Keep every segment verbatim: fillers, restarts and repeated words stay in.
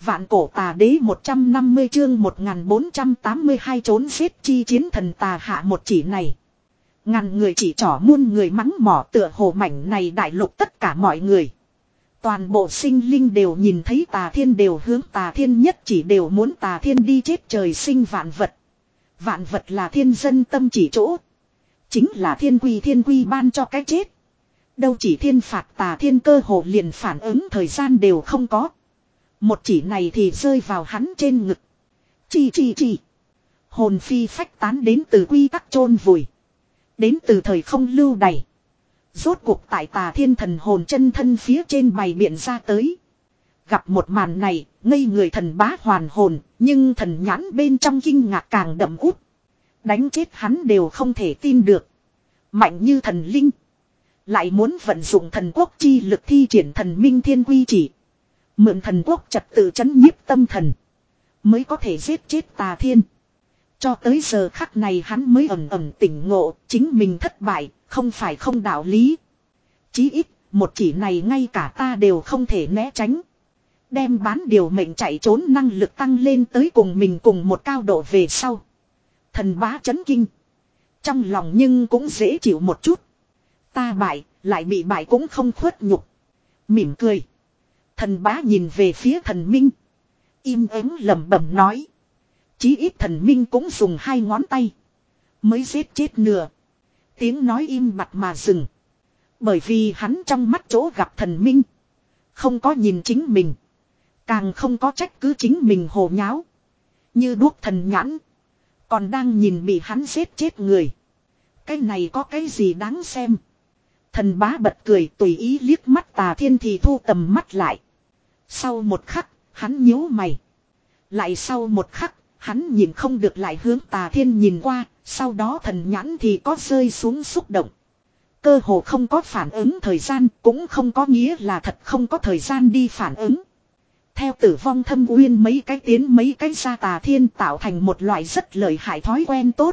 Vạn cổ tà đế một trăm năm mươi chương một nghìn bốn trăm tám mươi hai trốn giết chi chiến thần tà hạ một chỉ này. Ngàn người chỉ trỏ muôn người mắng mỏ tựa hồ mảnh này đại lục tất cả mọi người. Toàn bộ sinh linh đều nhìn thấy tà thiên đều hướng tà thiên nhất chỉ đều muốn tà thiên đi chết trời sinh vạn vật. Vạn vật là thiên dân tâm chỉ chỗ. Chính là thiên quy thiên quy ban cho cái chết. Đâu chỉ thiên phạt tà thiên cơ hồ liền phản ứng thời gian đều không có. Một chỉ này thì rơi vào hắn trên ngực. Chi chi chi. Hồn phi phách tán đến từ quy tắc chôn vùi. Đến từ thời không lưu đày. Rốt cuộc tại tà thiên thần hồn chân thân phía trên bày biện ra tới. Gặp một màn này, ngây người thần bá hoàn hồn, nhưng thần nhãn bên trong kinh ngạc càng đậm út. Đánh chết hắn đều không thể tin được. Mạnh như thần linh. Lại muốn vận dụng thần quốc chi lực thi triển thần minh thiên quy chỉ. Mượn thần quốc trật tự chấn nhiếp tâm thần. Mới có thể giết chết tà thiên. Cho tới giờ khắc này hắn mới ẩm ẩm tỉnh ngộ. Chính mình thất bại. Không phải không đạo lý. Chí ít một chỉ này ngay cả ta đều không thể né tránh. Đem bán điều mệnh chạy trốn năng lực tăng lên tới cùng mình cùng một cao độ về sau. Thần bá chấn kinh. Trong lòng nhưng cũng dễ chịu một chút. Ta bại, lại bị bại cũng không khuất nhục. Mỉm cười. Thần bá nhìn về phía thần minh. Im ắng lẩm bẩm nói. Chí ít thần minh cũng dùng hai ngón tay. Mới giết chết nửa. Tiếng nói im bặt mà dừng. Bởi vì hắn trong mắt chỗ gặp thần minh. Không có nhìn chính mình. Càng không có trách cứ chính mình hồ nháo. Như đuốc thần nhãn. Còn đang nhìn bị hắn giết chết người. Cái này có cái gì đáng xem. Thần bá bật cười tùy ý liếc mắt tà thiên thì thu tầm mắt lại. Sau một khắc, hắn nhíu mày. Lại sau một khắc, hắn nhìn không được lại hướng tà thiên nhìn qua, sau đó thần nhãn thì có rơi xuống xúc động. Cơ hồ không có phản ứng thời gian, cũng không có nghĩa là thật không có thời gian đi phản ứng. Theo tử vong thâm uyên mấy cái tiến mấy cái ra tà thiên tạo thành một loại rất lợi hại thói quen tốt.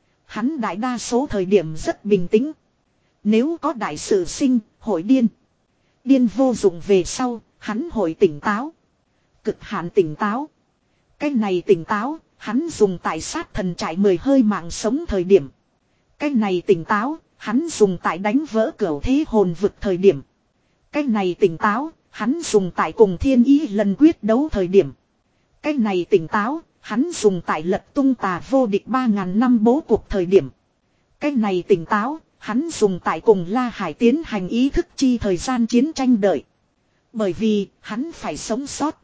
Hắn đại đa số thời điểm rất bình tĩnh. Nếu có đại sự sinh, hội điên. Điên vô dụng về sau, hắn hội tỉnh táo. Cực hạn tỉnh táo. Cái này tỉnh táo, hắn dùng tại sát thần trại mười hơi mạng sống thời điểm. Cái này tỉnh táo, hắn dùng tại đánh vỡ cửu thế hồn vực thời điểm. Cái này tỉnh táo, hắn dùng tại cùng thiên ý lần quyết đấu thời điểm. Cái này tỉnh táo, hắn dùng tại lật tung tà vô địch ba ngàn năm bố cuộc thời điểm. Cái này tỉnh táo, hắn dùng tại cùng La Hải tiến hành ý thức chi thời gian chiến tranh đợi. Bởi vì, hắn phải sống sót.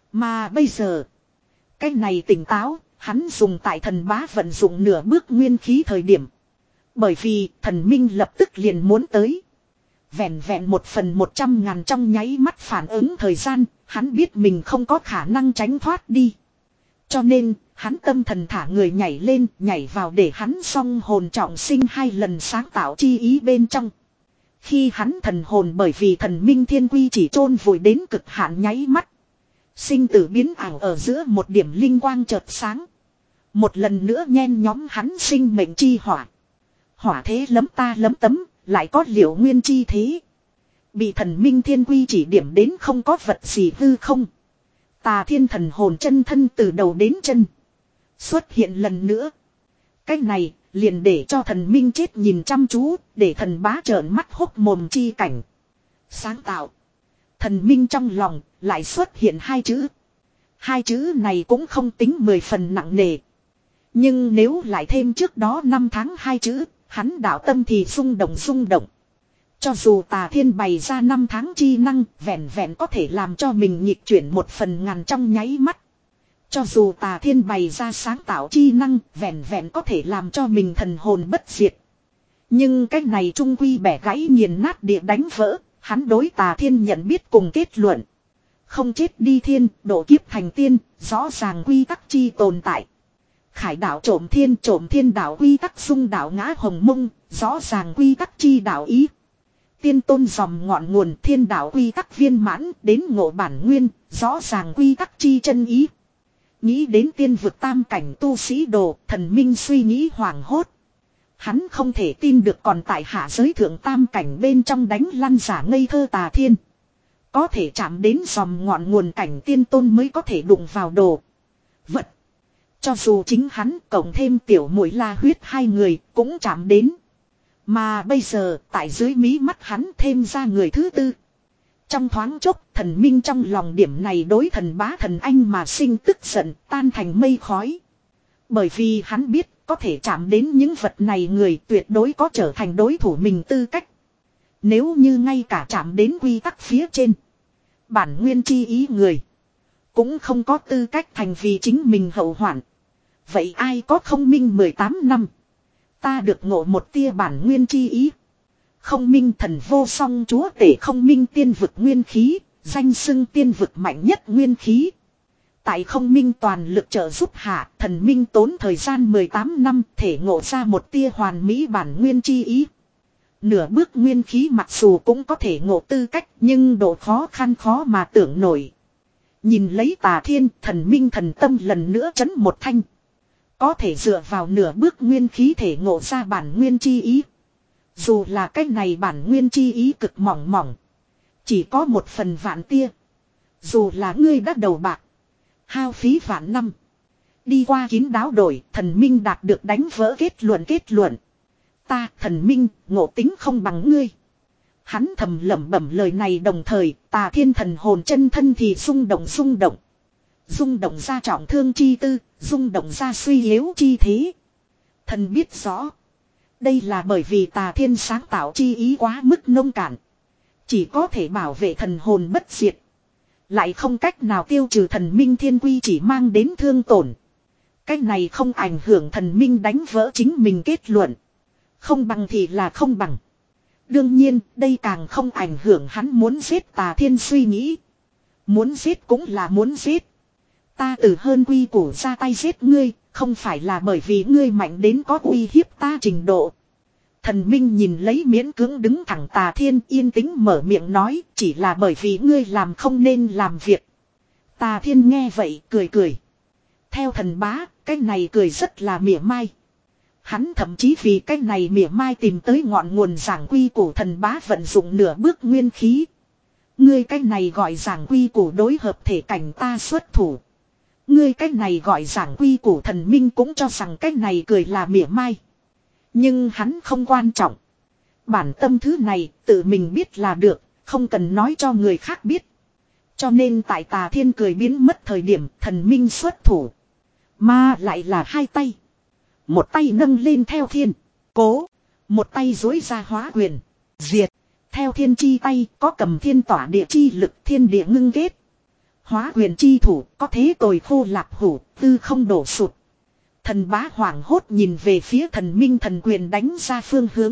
Mà bây giờ, cái này tỉnh táo, hắn dùng tại thần bá vận dụng nửa bước nguyên khí thời điểm. Bởi vì, thần minh lập tức liền muốn tới. Vẹn vẹn một phần một trăm ngàn trong nháy mắt phản ứng thời gian, hắn biết mình không có khả năng tránh thoát đi. Cho nên, hắn tâm thần thả người nhảy lên, nhảy vào để hắn song hồn trọng sinh hai lần sáng tạo chi ý bên trong. Khi hắn thần hồn bởi vì thần minh thiên quy chỉ chôn vùi đến cực hạn nháy mắt. Sinh tử biến ảo ở giữa một điểm linh quang chợt sáng. Một lần nữa nhen nhóm hắn sinh mệnh chi hỏa. Hỏa thế lấm ta lấm tấm, lại có liệu nguyên chi thế. Bị thần minh thiên quy chỉ điểm đến không có vật gì hư không. Tà thiên thần hồn chân thân từ đầu đến chân. Xuất hiện lần nữa. Cách này liền để cho thần minh chết nhìn chăm chú. Để thần bá trợn mắt hốc mồm chi cảnh. Sáng tạo. Thần minh trong lòng lại xuất hiện hai chữ. Hai chữ này cũng không tính mười phần nặng nề. Nhưng nếu lại thêm trước đó năm tháng hai chữ. Hắn đạo tâm thì rung động rung động. Cho dù tà thiên bày ra năm tháng chi năng, vẹn vẹn có thể làm cho mình nhịp chuyển một phần ngàn trong nháy mắt. Cho dù tà thiên bày ra sáng tạo chi năng, vẹn vẹn có thể làm cho mình thần hồn bất diệt. Nhưng cái này trung quy bẻ gãy nghiền nát địa đánh vỡ, hắn đối tà thiên nhận biết cùng kết luận. Không chết đi thiên, độ kiếp thành tiên, rõ ràng quy tắc chi tồn tại. Khải đạo trộm thiên trộm thiên đạo quy tắc xung đạo ngã hồng mông, rõ ràng quy tắc chi đạo ý. Tiên tôn dòng ngọn nguồn thiên đạo quy tắc viên mãn đến ngộ bản nguyên, rõ ràng quy tắc chi chân ý. Nghĩ đến tiên vực tam cảnh tu sĩ đồ, thần minh suy nghĩ hoảng hốt. Hắn không thể tin được còn tại hạ giới thượng tam cảnh bên trong đánh lăn giả ngây thơ tà thiên. Có thể chạm đến dòm ngọn nguồn cảnh tiên tôn mới có thể đụng vào đồ vật. Cho dù chính hắn cộng thêm tiểu muội La Huyết hai người cũng chạm đến. Mà bây giờ tại dưới mí mắt hắn thêm ra người thứ tư. Trong thoáng chốc thần minh trong lòng điểm này đối thần bá thần anh mà sinh tức giận tan thành mây khói. Bởi vì hắn biết có thể chạm đến những vật này người tuyệt đối có trở thành đối thủ mình tư cách. Nếu như ngay cả chạm đến quy tắc phía trên. Bản nguyên chi ý người. Cũng không có tư cách thành vì chính mình hậu hoạn. Vậy ai có không minh mười tám năm. Ta được ngộ một tia bản nguyên chi ý. Không minh thần vô song chúa tể không minh tiên vực nguyên khí. Danh xưng tiên vực mạnh nhất nguyên khí. Tại không minh toàn lực trợ giúp hạ. Thần minh tốn thời gian mười tám năm. Thể ngộ ra một tia hoàn mỹ bản nguyên chi ý. Nửa bước nguyên khí mặc dù cũng có thể ngộ tư cách. Nhưng độ khó khăn khó mà tưởng nổi. Nhìn lấy Tà Thiên thần minh thần tâm lần nữa chấn một thanh. Có thể dựa vào nửa bước nguyên khí thể ngộ ra bản nguyên chi ý. Dù là cái này bản nguyên chi ý cực mỏng mỏng. Chỉ có một phần vạn tia. Dù là ngươi đã đầu bạc. Hao phí vạn năm. Đi qua kín đáo đổi thần minh đạt được đánh vỡ kết luận kết luận. Ta thần minh ngộ tính không bằng ngươi. Hắn thầm lẩm bẩm lời này đồng thời Tà Thiên thần hồn chân thân thì rung động rung động. Rung động ra trọng thương chi tư, rung động ra suy yếu chi thế. Thần biết rõ. Đây là bởi vì Tà Thiên sáng tạo chi ý quá mức nông cạn. Chỉ có thể bảo vệ thần hồn bất diệt. Lại không cách nào tiêu trừ thần minh thiên quy chỉ mang đến thương tổn. Cách này không ảnh hưởng thần minh đánh vỡ chính mình kết luận. Không bằng thì là không bằng. Đương nhiên đây càng không ảnh hưởng hắn muốn giết Tà Thiên suy nghĩ. Muốn giết cũng là muốn giết. Ta từ hơn quy củ ra tay giết ngươi, không phải là bởi vì ngươi mạnh đến có uy hiếp ta trình độ. Thần minh nhìn lấy miễn cưỡng đứng thẳng Tà Thiên yên tĩnh mở miệng nói, chỉ là bởi vì ngươi làm không nên làm việc. Tà Thiên nghe vậy cười cười. Theo thần bá, cái này cười rất là mỉa mai. Hắn thậm chí vì cái này mỉa mai tìm tới ngọn nguồn giảng quy củ thần bá vận dụng nửa bước nguyên khí. Ngươi cái này gọi giảng quy củ đối hợp thể cảnh ta xuất thủ. Ngươi cách này gọi giảng quy củ thần minh cũng cho rằng cách này cười là mỉa mai. Nhưng hắn không quan trọng. Bản tâm thứ này tự mình biết là được, không cần nói cho người khác biết. Cho nên tại Tà Thiên cười biến mất thời điểm thần minh xuất thủ. Mà lại là hai tay. Một tay nâng lên theo thiên, cố. Một tay dối ra hóa quyền, diệt. Theo thiên chi tay có cầm thiên tỏa địa chi lực thiên địa ngưng kết. Hóa quyền chi thủ có thế tồi khô lạc hủ, tư không đổ sụt. Thần bá hoảng hốt nhìn về phía thần minh thần quyền đánh ra phương hướng.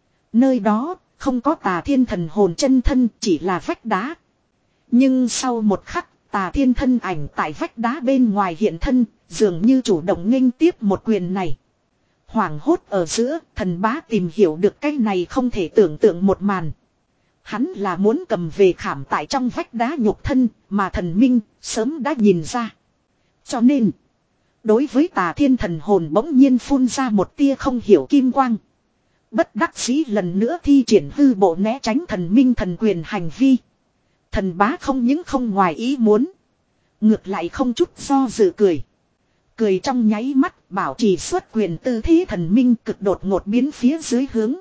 Nơi đó không có Tà Thiên thần hồn chân thân chỉ là vách đá. Nhưng sau một khắc Tà Thiên thân ảnh tại vách đá bên ngoài hiện thân, dường như chủ động nghênh tiếp một quyền này. Hoảng hốt ở giữa thần bá tìm hiểu được cái này không thể tưởng tượng một màn. Hắn là muốn cầm về khảm tại trong vách đá nhục thân mà thần minh sớm đã nhìn ra. Cho nên, đối với Tà Thiên thần hồn bỗng nhiên phun ra một tia không hiểu kim quang. Bất đắc dĩ lần nữa thi triển hư bộ né tránh thần minh thần quyền hành vi. Thần bá không những không ngoài ý muốn. Ngược lại không chút do dự cười. Cười trong nháy mắt bảo trì xuất quyền tư thế thần minh cực đột ngột biến phía dưới hướng.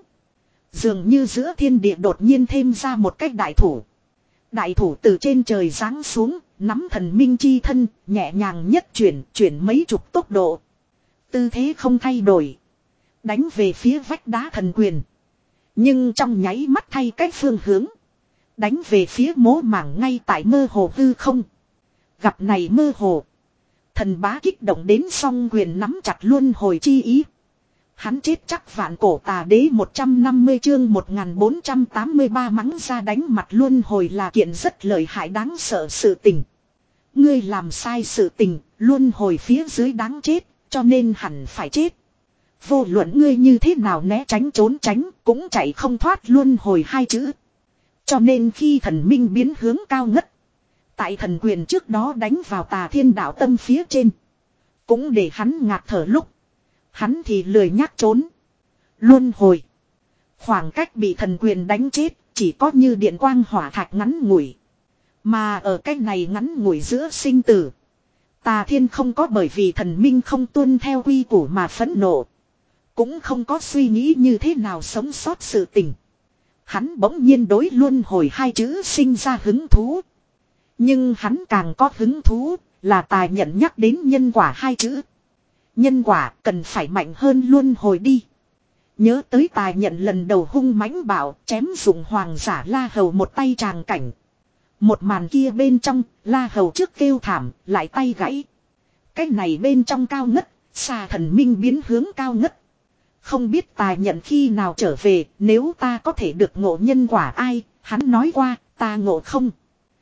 Dường như giữa thiên địa đột nhiên thêm ra một cách đại thủ. Đại thủ từ trên trời giáng xuống, nắm thần minh chi thân, nhẹ nhàng nhất chuyển, chuyển mấy chục tốc độ. Tư thế không thay đổi. Đánh về phía vách đá thần quyền. Nhưng trong nháy mắt thay cách phương hướng. Đánh về phía mố mảng ngay tại mơ hồ hư không. Gặp này mơ hồ. Thần bá kích động đến song quyền nắm chặt luân hồi chi ý. Hắn chết chắc vạn cổ tà đế một trăm năm mươi chương một nghìn bốn trăm tám mươi ba mắng ra đánh mặt luân hồi là kiện rất lợi hại đáng sợ sự tình. Ngươi làm sai sự tình, luân hồi phía dưới đáng chết, cho nên hẳn phải chết. Vô luận ngươi như thế nào né tránh trốn tránh, cũng chạy không thoát luân hồi hai chữ. Cho nên khi thần minh biến hướng cao ngất, tại thần quyền trước đó đánh vào Tà Thiên đạo tâm phía trên, cũng để hắn ngạt thở lúc. Hắn thì lười nhác trốn. Luân hồi. Khoảng cách bị thần quyền đánh chết chỉ có như điện quang hỏa thạch ngắn ngủi. Mà ở cái này ngắn ngủi giữa sinh tử. Tà Thiên không có bởi vì thần minh không tuân theo quy củ mà phẫn nộ. Cũng không có suy nghĩ như thế nào sống sót sự tình. Hắn bỗng nhiên đối luân hồi hai chữ sinh ra hứng thú. Nhưng hắn càng có hứng thú là tài nhận nhắc đến nhân quả hai chữ. Nhân quả cần phải mạnh hơn luân hồi đi. Nhớ tới tài nhận lần đầu hung mãnh bảo chém dụng hoàng giả La Hầu một tay tràng cảnh. Một màn kia bên trong, La Hầu trước kêu thảm, lại tay gãy. Cái này bên trong cao ngất, xà thần minh biến hướng cao ngất. Không biết tài nhận khi nào trở về, nếu ta có thể được ngộ nhân quả ai, hắn nói qua, ta ngộ không.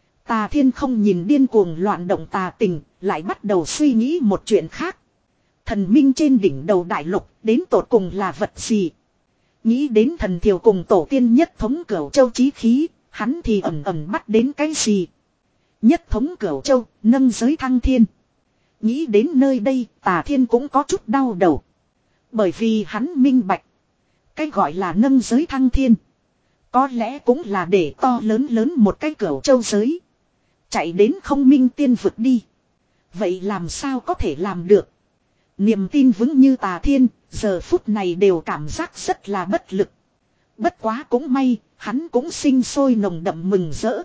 Tà Thiên không nhìn điên cuồng loạn động tà tình, lại bắt đầu suy nghĩ một chuyện khác. Thần minh trên đỉnh đầu đại lục, đến tột cùng là vật gì? Nghĩ đến thần thiều cùng tổ tiên nhất thống cửu châu chí khí, hắn thì ẩm ẩm bắt đến cái gì? Nhất thống cửu châu, nâng giới thăng thiên. Nghĩ đến nơi đây, Tà Thiên cũng có chút đau đầu. Bởi vì hắn minh bạch. Cái gọi là nâng giới thăng thiên. Có lẽ cũng là để to lớn lớn một cái cửu châu giới. Chạy đến không minh tiên vực đi. Vậy làm sao có thể làm được? Niềm tin vững như Tà Thiên, giờ phút này đều cảm giác rất là bất lực. Bất quá cũng may, hắn cũng sinh sôi nồng đậm mừng rỡ.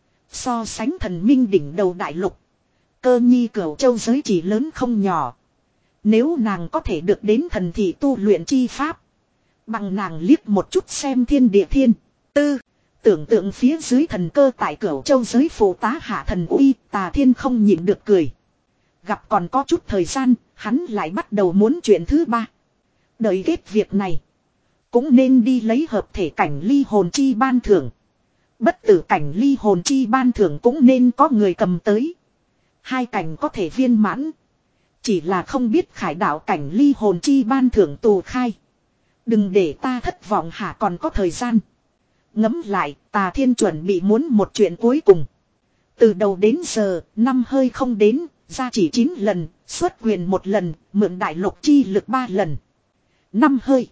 So sánh thần minh đỉnh đầu đại lục. Cơ nhi cửu châu giới chỉ lớn không nhỏ. Nếu nàng có thể được đến thần thị tu luyện chi pháp. Bằng nàng liếc một chút xem thiên địa thiên. Tư. Tưởng tượng phía dưới thần cơ tại cửu châu giới phụ tá hạ thần uy. Tà Thiên không nhịn được cười. Gặp còn có chút thời gian. Hắn lại bắt đầu muốn chuyện thứ ba. Đợi kết việc này. Cũng nên đi lấy hợp thể cảnh ly hồn chi ban thưởng. Bất tử cảnh ly hồn chi ban thưởng cũng nên có người cầm tới. Hai cảnh có thể viên mãn. Chỉ là không biết khải đạo cảnh ly hồn chi ban thưởng tù khai. Đừng để ta thất vọng hả, còn có thời gian. Ngẫm lại, Tà Thiên chuẩn bị muốn một chuyện cuối cùng. Từ đầu đến giờ, năm hơi không đến, ra chỉ chín lần, xuất quyền một lần, mượn đại lục chi lực ba lần. Năm hơi.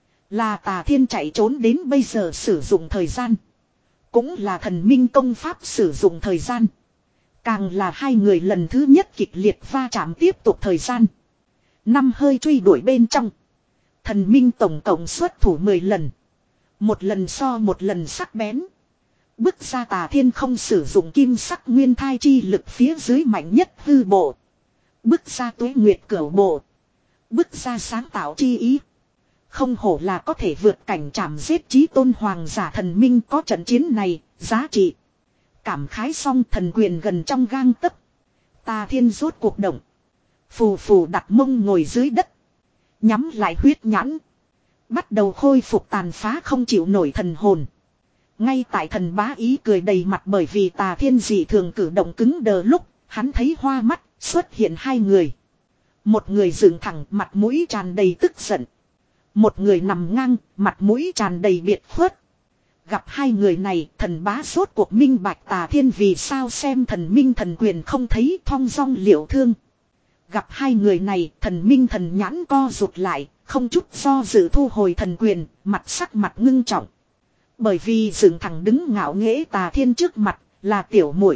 Là Tà Thiên chạy trốn đến bây giờ sử dụng thời gian. Cũng là thần minh công pháp sử dụng thời gian. Càng là hai người lần thứ nhất kịch liệt va chạm tiếp tục thời gian. Năm hơi truy đuổi bên trong. Thần minh tổng cộng xuất thủ mười lần. Một lần so một lần sắc bén. Bước ra Tà Thiên không sử dụng kim sắc nguyên thai chi lực phía dưới mạnh nhất hư bộ. Bước ra tuế nguyệt cửu bộ. Bước ra sáng tạo chi ý. Không hổ là có thể vượt cảnh chạm giết chí tôn hoàng giả thần minh, có trận chiến này, giá trị. Cảm khái xong thần quyền gần trong gang tấc. Tà Thiên rốt cuộc động. Phù phù đặt mông ngồi dưới đất. Nhắm lại huyết nhãn. Bắt đầu khôi phục tàn phá không chịu nổi thần hồn. Ngay tại thần bá ý cười đầy mặt bởi vì Tà Thiên dị thường cử động cứng đờ lúc, hắn thấy hoa mắt, xuất hiện hai người. Một người dựng thẳng, mặt mũi tràn đầy tức giận. Một người nằm ngang, mặt mũi tràn đầy biệt khuất. Gặp hai người này, thần bá rốt cuộc minh bạch Tà Thiên vì sao xem thần minh thần quyền không thấy, thong dong liệu thương. Gặp hai người này, thần minh thần nhãn co rụt lại, không chút do dự thu hồi thần quyền, mặt sắc mặt ngưng trọng. Bởi vì dựng thẳng đứng ngạo nghễ Tà Thiên trước mặt, là tiểu muội,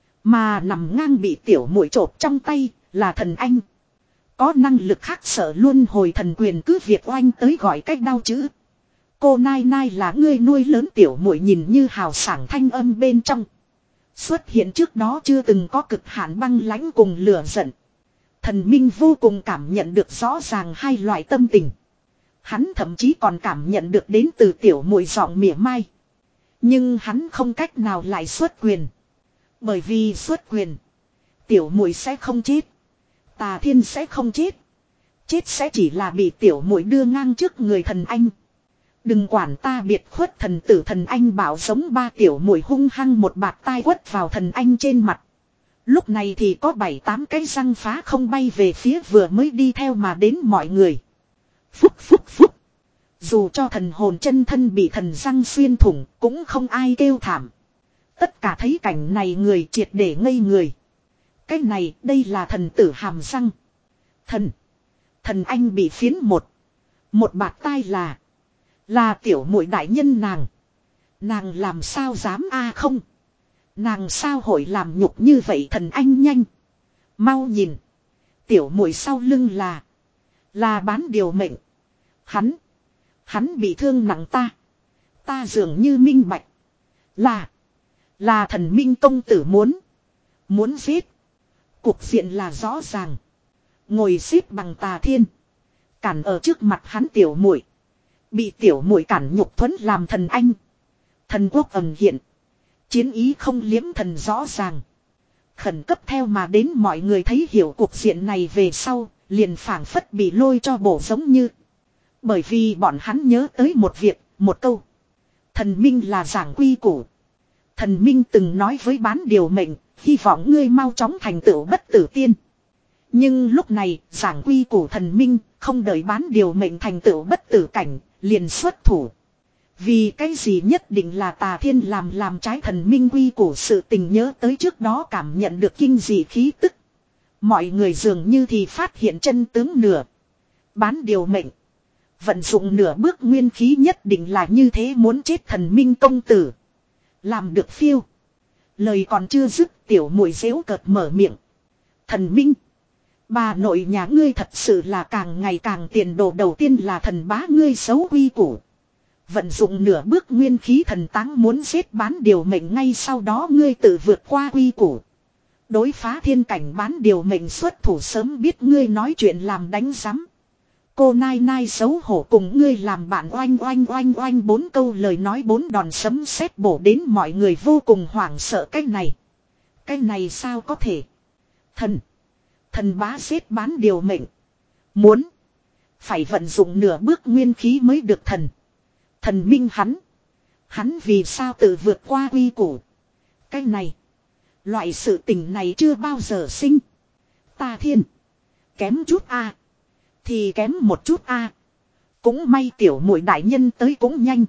mà nằm ngang bị tiểu muội chộp trong tay, là thần anh. Có năng lực khác sợ luôn hồi thần quyền cứ việc oanh tới gọi cách đau chữ. Cô Nai Nai là ngươi nuôi lớn tiểu muội nhìn như hào sảng thanh âm bên trong. Xuất hiện trước đó chưa từng có cực hạn băng lãnh cùng lửa giận. Thần minh vô cùng cảm nhận được rõ ràng hai loại tâm tình. Hắn thậm chí còn cảm nhận được đến từ tiểu muội giọng mỉa mai. Nhưng hắn không cách nào lại xuất quyền. Bởi vì xuất quyền, tiểu muội sẽ không chết. Tà Thiên sẽ không chết. Chết sẽ chỉ là bị tiểu muội đưa ngang trước người thần anh. Đừng quản ta biệt khuất thần tử, thần anh bảo giống ba tiểu muội hung hăng một bạt tai quất vào thần anh trên mặt. Lúc này thì có bảy tám cái răng phá không bay về phía vừa mới đi theo mà đến mọi người. Phúc phúc phúc. Dù cho thần hồn chân thân bị thần răng xuyên thủng cũng không ai kêu thảm. Tất cả thấy cảnh này người triệt để ngây người. Cái này đây là thần tử hàm răng. Thần. Thần anh bị phiến một. Một bạt tai là. Là tiểu muội đại nhân nàng. Nàng làm sao dám a không. Nàng sao hội làm nhục như vậy thần anh nhanh. Mau nhìn. Tiểu muội sau lưng là. Là bán điều mệnh. Hắn. Hắn bị thương nặng ta. Ta dường như minh bạch. Là. Là thần minh công tử muốn. Muốn giết. Cuộc diện là rõ ràng. Ngồi xếp bằng Tà Thiên. Cản ở trước mặt hắn tiểu muội. Bị tiểu muội cản nhục thuẫn làm thần anh. Thần quốc ầm hiện. Chiến ý không liếm thần rõ ràng. Khẩn cấp theo mà đến mọi người thấy hiểu cuộc diện này về sau. Liền phảng phất bị lôi cho bổ giống như. Bởi vì bọn hắn nhớ tới một việc, một câu. Thần minh là giảng quy củ. Thần minh từng nói với bán điều mệnh, hy vọng ngươi mau chóng thành tựu bất tử tiên. Nhưng lúc này, giảng quy củ thần minh, không đợi bán điều mệnh thành tựu bất tử cảnh, liền xuất thủ. Vì cái gì nhất định là Tà Thiên làm làm trái thần minh quy củ sự tình nhớ tới trước đó cảm nhận được kinh dị khí tức. Mọi người dường như thì phát hiện chân tướng nửa. Bán điều mệnh. Vận dụng nửa bước nguyên khí nhất định là như thế muốn chết thần minh công tử. Làm được phiêu. Lời còn chưa dứt tiểu muội giễu cợt mở miệng. Thần minh. Bà nội nhà ngươi thật sự là càng ngày càng tiền đồ đầu tiên là thần bá ngươi xấu quy củ. Vận dụng nửa bước nguyên khí thần táng muốn giết bán điều mệnh ngay sau đó ngươi tự vượt qua quy củ. Đối phá thiên cảnh bán điều mệnh xuất thủ sớm biết ngươi nói chuyện làm đánh giám. Cô nai nai xấu hổ cùng ngươi làm bạn oanh oanh oanh oanh bốn câu lời nói bốn đòn sấm sét bổ đến mọi người vô cùng hoảng sợ cái này. Cái này sao có thể. Thần. Thần bá giết bán điều mệnh. Muốn. Phải vận dụng nửa bước nguyên khí mới được thần. Thần minh hắn. Hắn vì sao tự vượt qua quy củ. Cái này. Loại sự tình này chưa bao giờ sinh. Tà Thiên. Kém chút a Thì kém một chút a Cũng may tiểu muội đại nhân tới cũng nhanh.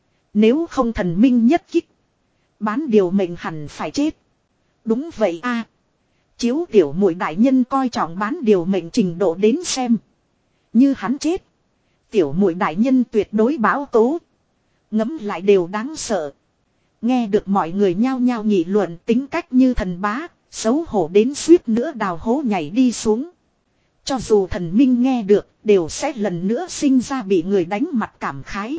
Nếu không thần minh nhất kích. Bán điều mệnh hẳn phải chết. Đúng vậy a Chiếu tiểu muội đại nhân coi trọng bán điều mệnh trình độ đến xem. Như hắn chết. Tiểu muội đại nhân tuyệt đối báo tố. Ngấm lại đều đáng sợ. Nghe được mọi người nhao nhao nghị luận tính cách như thần bá, xấu hổ đến suýt nữa đào hố nhảy đi xuống. Cho dù thần minh nghe được, đều sẽ lần nữa sinh ra bị người đánh mặt cảm khái.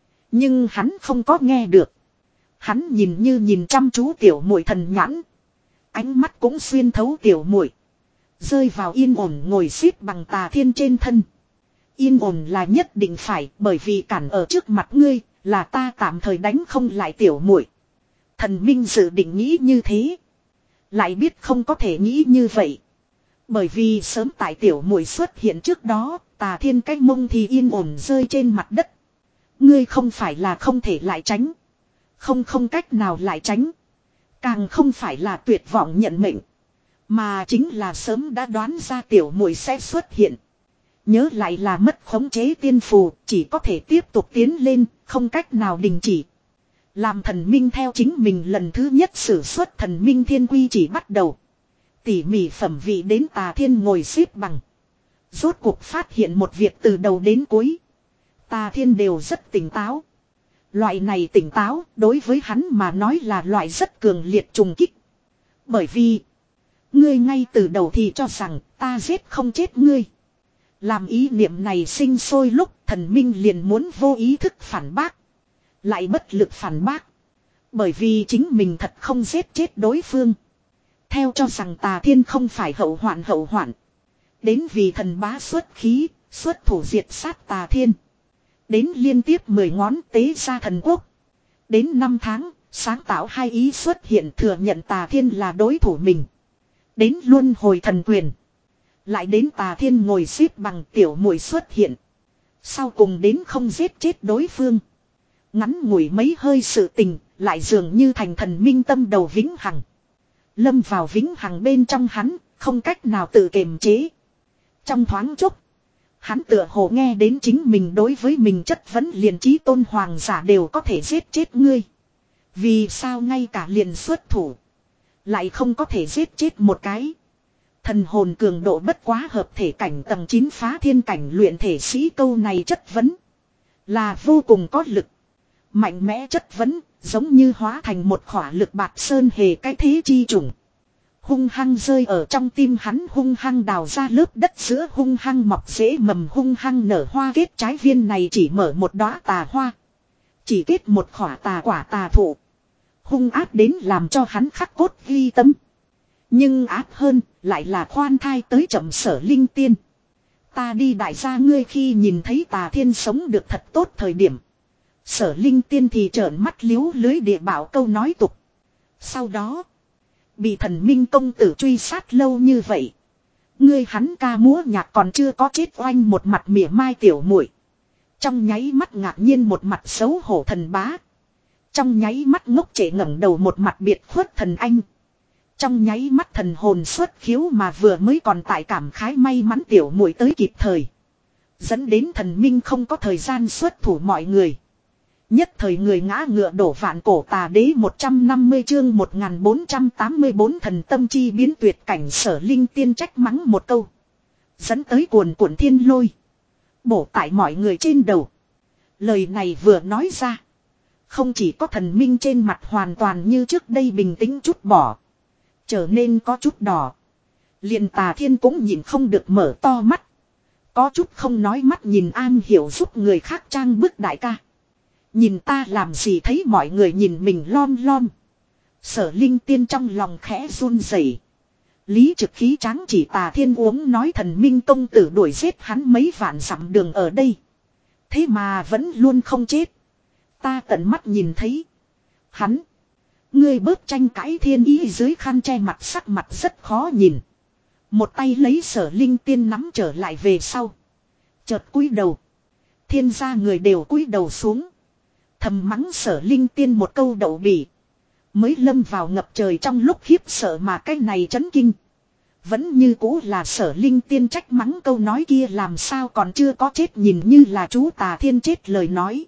Nhưng hắn không có nghe được. Hắn nhìn như nhìn chăm chú tiểu muội thần nhãn. Ánh mắt cũng xuyên thấu tiểu muội, rơi vào yên ổn ngồi xếp bằng Tà Thiên trên thân. Yên ổn là nhất định phải, bởi vì cản ở trước mặt ngươi, là ta tạm thời đánh không lại tiểu muội. Thần minh dự định nghĩ như thế. Lại biết không có thể nghĩ như vậy. Bởi vì sớm tại tiểu muội xuất hiện trước đó, Tà Thiên cái mông thì yên ổn rơi trên mặt đất. Ngươi không phải là không thể lại tránh. Không không cách nào lại tránh. Càng không phải là tuyệt vọng nhận mệnh. Mà chính là sớm đã đoán ra tiểu muội sẽ xuất hiện. Nhớ lại là mất khống chế tiên phù, chỉ có thể tiếp tục tiến lên, không cách nào đình chỉ. Làm thần minh theo chính mình lần thứ nhất sử xuất thần minh thiên quy chỉ bắt đầu. Tỉ mỉ phẩm vị đến Tà Thiên ngồi xếp bằng. Rốt cuộc phát hiện một việc từ đầu đến cuối. Tà Thiên đều rất tỉnh táo. Loại này tỉnh táo đối với hắn mà nói là loại rất cường liệt trùng kích. Bởi vì ngươi ngay từ đầu thì cho rằng ta giết không chết ngươi. Làm ý niệm này sinh sôi lúc thần minh liền muốn vô ý thức phản bác. Lại bất lực phản bác. Bởi vì chính mình thật không giết chết đối phương. Theo cho rằng Tà Thiên không phải hậu hoạn hậu hoạn. Đến vì thần bá xuất khí, xuất thủ diệt sát Tà Thiên. Đến liên tiếp mười ngón tế ra thần quốc. Đến năm tháng, sáng tạo hai ý xuất hiện thừa nhận Tà Thiên là đối thủ mình. Đến luân hồi thần quyền. Lại đến Tà Thiên ngồi xếp bằng tiểu muội xuất hiện. Sau cùng đến không giết chết đối phương. Ngắn ngủi mấy hơi sự tình, lại dường như thành thần minh tâm đầu vĩnh hằng. Lâm vào vĩnh hằng bên trong hắn, không cách nào tự kiềm chế. Trong thoáng chốc, hắn tựa hồ nghe đến chính mình đối với mình chất vấn liền chí tôn hoàng giả đều có thể giết chết ngươi. Vì sao ngay cả liền xuất thủ, lại không có thể giết chết một cái. Thần hồn cường độ bất quá hợp thể cảnh tầng chín phá thiên cảnh luyện thể sĩ câu này chất vấn là vô cùng có lực. Mạnh mẽ chất vấn, giống như hóa thành một khỏa lực bạt sơn hề cái thế chi trùng. Hung hăng rơi ở trong tim hắn, hung hăng đào ra lớp đất giữa, hung hăng mọc rễ mầm, hung hăng nở hoa kết trái. Viên này chỉ mở một đóa tà hoa, chỉ kết một khỏa tà quả tà thụ. Hung ác đến làm cho hắn khắc cốt ghi tâm. Nhưng ác hơn lại là khoan thai tới chậm Sở Linh Tiên. Ta đi đại gia ngươi khi nhìn thấy Tà Thiên sống được thật tốt thời điểm. Sở Linh Tiên thì trợn mắt liếu lưới địa bảo câu nói tục. Sau đó, bị Thần Minh công tử truy sát lâu như vậy. Ngươi hắn ca múa nhạc còn chưa có chết oanh một mặt mỉa mai tiểu muội. Trong nháy mắt ngạc nhiên một mặt xấu hổ Thần Bá. Trong nháy mắt ngốc trệ ngẩng đầu một mặt biệt khuất Thần Anh. Trong nháy mắt thần hồn xuất khiếu mà vừa mới còn tại cảm khái may mắn tiểu muội tới kịp thời. Dẫn đến Thần Minh không có thời gian xuất thủ mọi người. Nhất thời người ngã ngựa đổ vạn cổ tà đế một trăm năm mươi chương một nghìn bốn trăm tám mươi bốn thần tâm chi biến tuyệt cảnh. Sở Linh Tiên trách mắng một câu. Dẫn tới cuồn cuộn thiên lôi. Bổ tại mọi người trên đầu. Lời này vừa nói ra. Không chỉ có Thần Minh trên mặt hoàn toàn như trước đây bình tĩnh chút bỏ. Trở nên có chút đỏ. Liền Tà Thiên cũng nhìn không được mở to mắt. Có chút không nói mắt nhìn An Hiểu giúp người khác trang bức đại ca. Nhìn ta làm gì thấy mọi người nhìn mình lom lom. Sở Linh Tiên trong lòng khẽ run rẩy. Lý trực khí tráng chỉ Tà Thiên uống nói Thần Minh công tử đuổi giết hắn mấy vạn dặm đường ở đây. Thế mà vẫn luôn không chết. Ta tận mắt nhìn thấy. Hắn. Ngươi bớt tranh cãi thiên ý dưới khăn che mặt sắc mặt rất khó nhìn. Một tay lấy Sở Linh Tiên nắm trở lại về sau. Chợt cúi đầu. Thiên gia người đều cúi đầu xuống. Thầm mắng Sở Linh Tiên một câu đậu bỉ. Mới lâm vào ngập trời trong lúc khiếp sợ mà cái này chấn kinh. Vẫn như cũ là Sở Linh Tiên trách mắng câu nói kia làm sao còn chưa có chết nhìn như là chú Tà Thiên chết lời nói.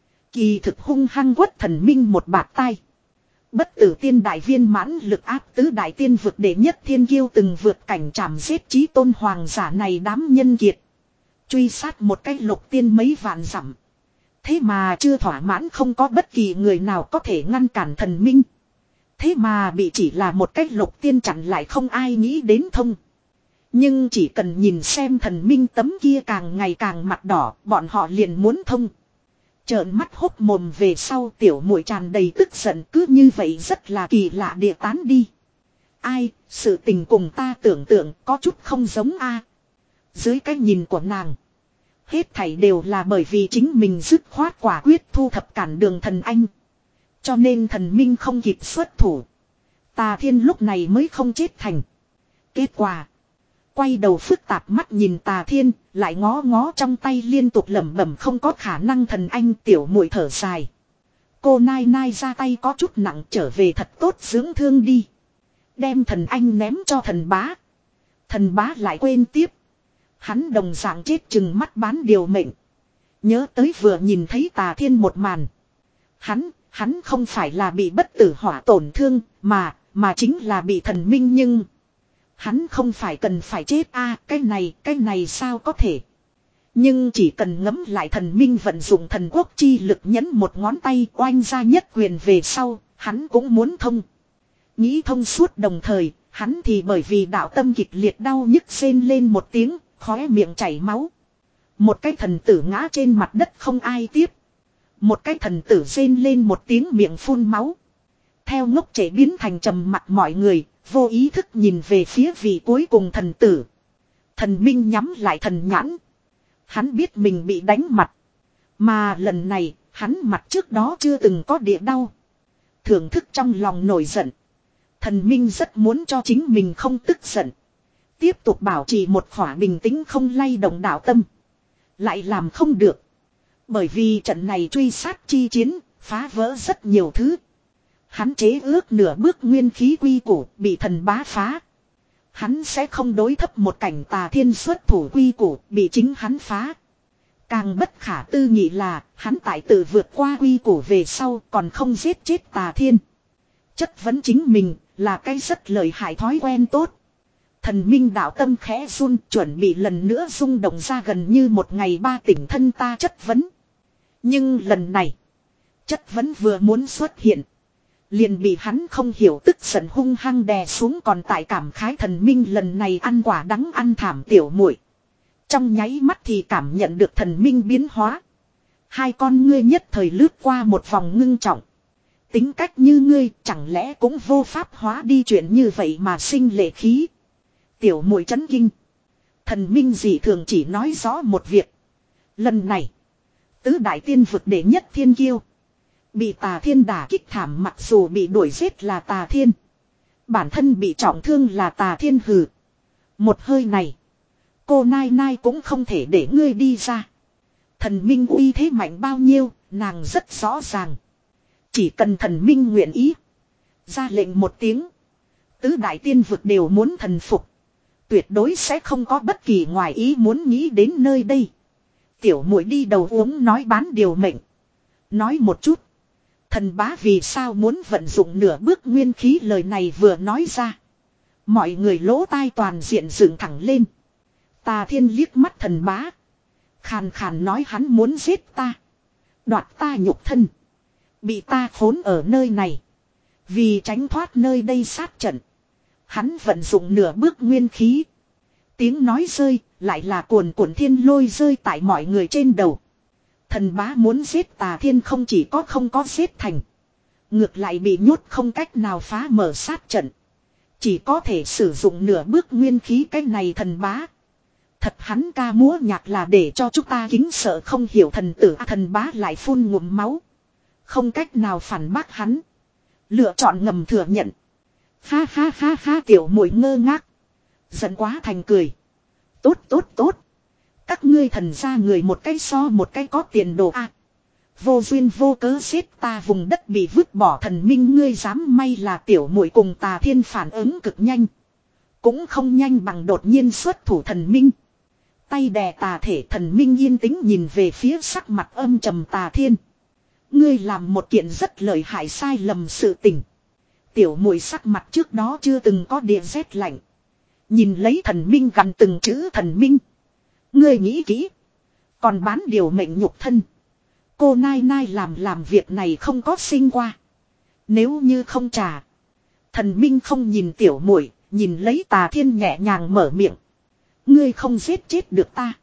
Kỳ thực hung hăng quất Thần Minh một bạt tai. Bất tử tiên đại viên mãn lực áp tứ đại tiên vực đệ nhất thiên kiêu từng vượt cảnh trảm giết chí tôn hoàng giả này đám nhân kiệt. Truy sát một cách lục tiên mấy vạn dặm. Thế mà chưa thỏa mãn không có bất kỳ người nào có thể ngăn cản Thần Minh. Thế mà bị chỉ là một cách lục tiên chặn lại không ai nghĩ đến thông. Nhưng chỉ cần nhìn xem Thần Minh tấm kia càng ngày càng mặt đỏ bọn họ liền muốn thông. Trợn mắt hốc mồm về sau tiểu muội tràn đầy tức giận cứ như vậy rất là kỳ lạ địa tán đi. Ai, sự tình cùng ta tưởng tượng có chút không giống a. Dưới cái nhìn của nàng. Hết thảy đều là bởi vì chính mình dứt khoát quả quyết thu thập cản đường Thần Anh. Cho nên Thần Minh không kịp xuất thủ. Tà Thiên lúc này mới không chết thành. Kết quả. Quay đầu phức tạp mắt nhìn Tà Thiên, lại ngó ngó trong tay liên tục lẩm bẩm không có khả năng Thần Anh tiểu muội thở dài. Cô nai nai ra tay có chút nặng trở về thật tốt dưỡng thương đi. Đem Thần Anh ném cho Thần Bá. Thần Bá lại quên tiếp. Hắn đồng dạng chết chừng mắt bán điều mệnh. Nhớ tới vừa nhìn thấy Tà Thiên một màn. Hắn, hắn không phải là bị bất tử hỏa tổn thương, mà, mà chính là bị Thần Minh nhưng... Hắn không phải cần phải chết a à, cái này, cái này sao có thể. Nhưng chỉ cần ngấm lại Thần Minh vận dụng thần quốc chi lực nhấn một ngón tay oanh ra nhất quyền về sau, hắn cũng muốn thông. Nghĩ thông suốt đồng thời, hắn thì bởi vì đạo tâm kịch liệt đau nhức rên lên một tiếng, khóe miệng chảy máu. Một cái thần tử ngã trên mặt đất không ai tiếp. Một cái thần tử rên lên một tiếng miệng phun máu. Theo ngốc trẻ biến thành trầm mặt mọi người, vô ý thức nhìn về phía vị cuối cùng thần tử. Thần Minh nhắm lại thần nhãn. Hắn biết mình bị đánh mặt. Mà lần này, hắn mặt trước đó chưa từng có địa đau. Thưởng thức trong lòng nổi giận. Thần Minh rất muốn cho chính mình không tức giận. Tiếp tục bảo trì một khỏa bình tĩnh không lay động đạo tâm. Lại làm không được. Bởi vì trận này truy sát chi chiến, phá vỡ rất nhiều thứ. Hắn chế ước nửa bước nguyên khí quy củ bị Thần Bá phá. Hắn sẽ không đối thấp một cảnh Tà Thiên xuất thủ quy củ bị chính hắn phá. Càng bất khả tư nghị là hắn tại tự vượt qua quy củ về sau còn không giết chết Tà Thiên. Chất vấn chính mình là cái rất lợi hại thói quen tốt. Thần Minh đạo tâm khẽ run chuẩn bị lần nữa rung động ra gần như một ngày ba tỉnh thân ta chất vấn. Nhưng lần này Chất vấn vừa muốn xuất hiện. Liền bị hắn không hiểu tức giận hung hăng đè xuống, còn tại cảm khái thần minh lần này ăn quả đắng ăn thảm tiểu muội. Trong nháy mắt thì cảm nhận được thần minh biến hóa. Hai con ngươi nhất thời lướt qua một vòng ngưng trọng. Tính cách như ngươi chẳng lẽ cũng vô pháp hóa đi chuyện như vậy mà sinh lệ khí. Tiểu muội chấn kinh. Thần minh dị thường chỉ nói rõ một việc. Lần này. Tứ đại tiên vực đệ nhất thiên kiêu. Bị tà thiên đả kích thảm, mặc dù bị đuổi giết là tà thiên. Bản thân bị trọng thương là tà thiên hừ. Một hơi này. Cô Nai Nai cũng không thể để ngươi đi ra. Thần minh uy thế mạnh bao nhiêu, nàng rất rõ ràng. Chỉ cần thần minh nguyện ý. Ra lệnh một tiếng. Tứ đại tiên vực đều muốn thần phục. Tuyệt đối sẽ không có bất kỳ ngoài ý muốn nghĩ đến nơi đây. Tiểu muội đi đầu uống nói bán điều mệnh. Nói một chút. Thần bá vì sao muốn vận dụng nửa bước nguyên khí, lời này vừa nói ra. Mọi người lỗ tai toàn diện dựng thẳng lên. Tà thiên liếc mắt thần bá. Khàn khàn nói hắn muốn giết ta. Đoạt ta nhục thân. Bị ta khốn ở nơi này. Vì tránh thoát nơi đây sát trận. Hắn vận dụng nửa bước nguyên khí. Tiếng nói rơi, lại là cuồn cuộn thiên lôi rơi tại mọi người trên đầu. Thần bá muốn giết tà thiên không chỉ có không có giết thành. Ngược lại bị nhốt không cách nào phá mở sát trận. Chỉ có thể sử dụng nửa bước nguyên khí cái này thần bá. Thật hắn ca múa nhạc là để cho chúng ta kính sợ không hiểu thần tử. Thần bá lại phun ngụm máu. Không cách nào phản bác hắn. Lựa chọn ngầm thừa nhận. Ha ha ha ha, tiểu muội ngơ ngác. Giận quá thành cười. Tốt tốt tốt. Các ngươi thần ra người một cái so một cái có tiền đồ a. À, vô duyên vô cớ giết ta vùng đất bị vứt bỏ thần minh, ngươi dám? May là tiểu muội cùng tà thiên phản ứng cực nhanh. Cũng không nhanh bằng đột nhiên xuất thủ thần minh. Tay đè tà thể, thần minh yên tĩnh nhìn về phía sắc mặt âm trầm tà thiên. Ngươi làm một kiện rất lợi hại sai lầm sự tình. Tiểu muội sắc mặt trước đó chưa từng có địa rét lạnh. Nhìn lấy thần minh gằn từng chữ. Thần minh, ngươi nghĩ kỹ. Còn bán điều mệnh nhục thân. Cô Nai Nai làm làm việc này không có sinh qua. Nếu như không trả. Thần minh không nhìn tiểu muội, nhìn lấy tà thiên nhẹ nhàng mở miệng. Ngươi không giết chết được ta.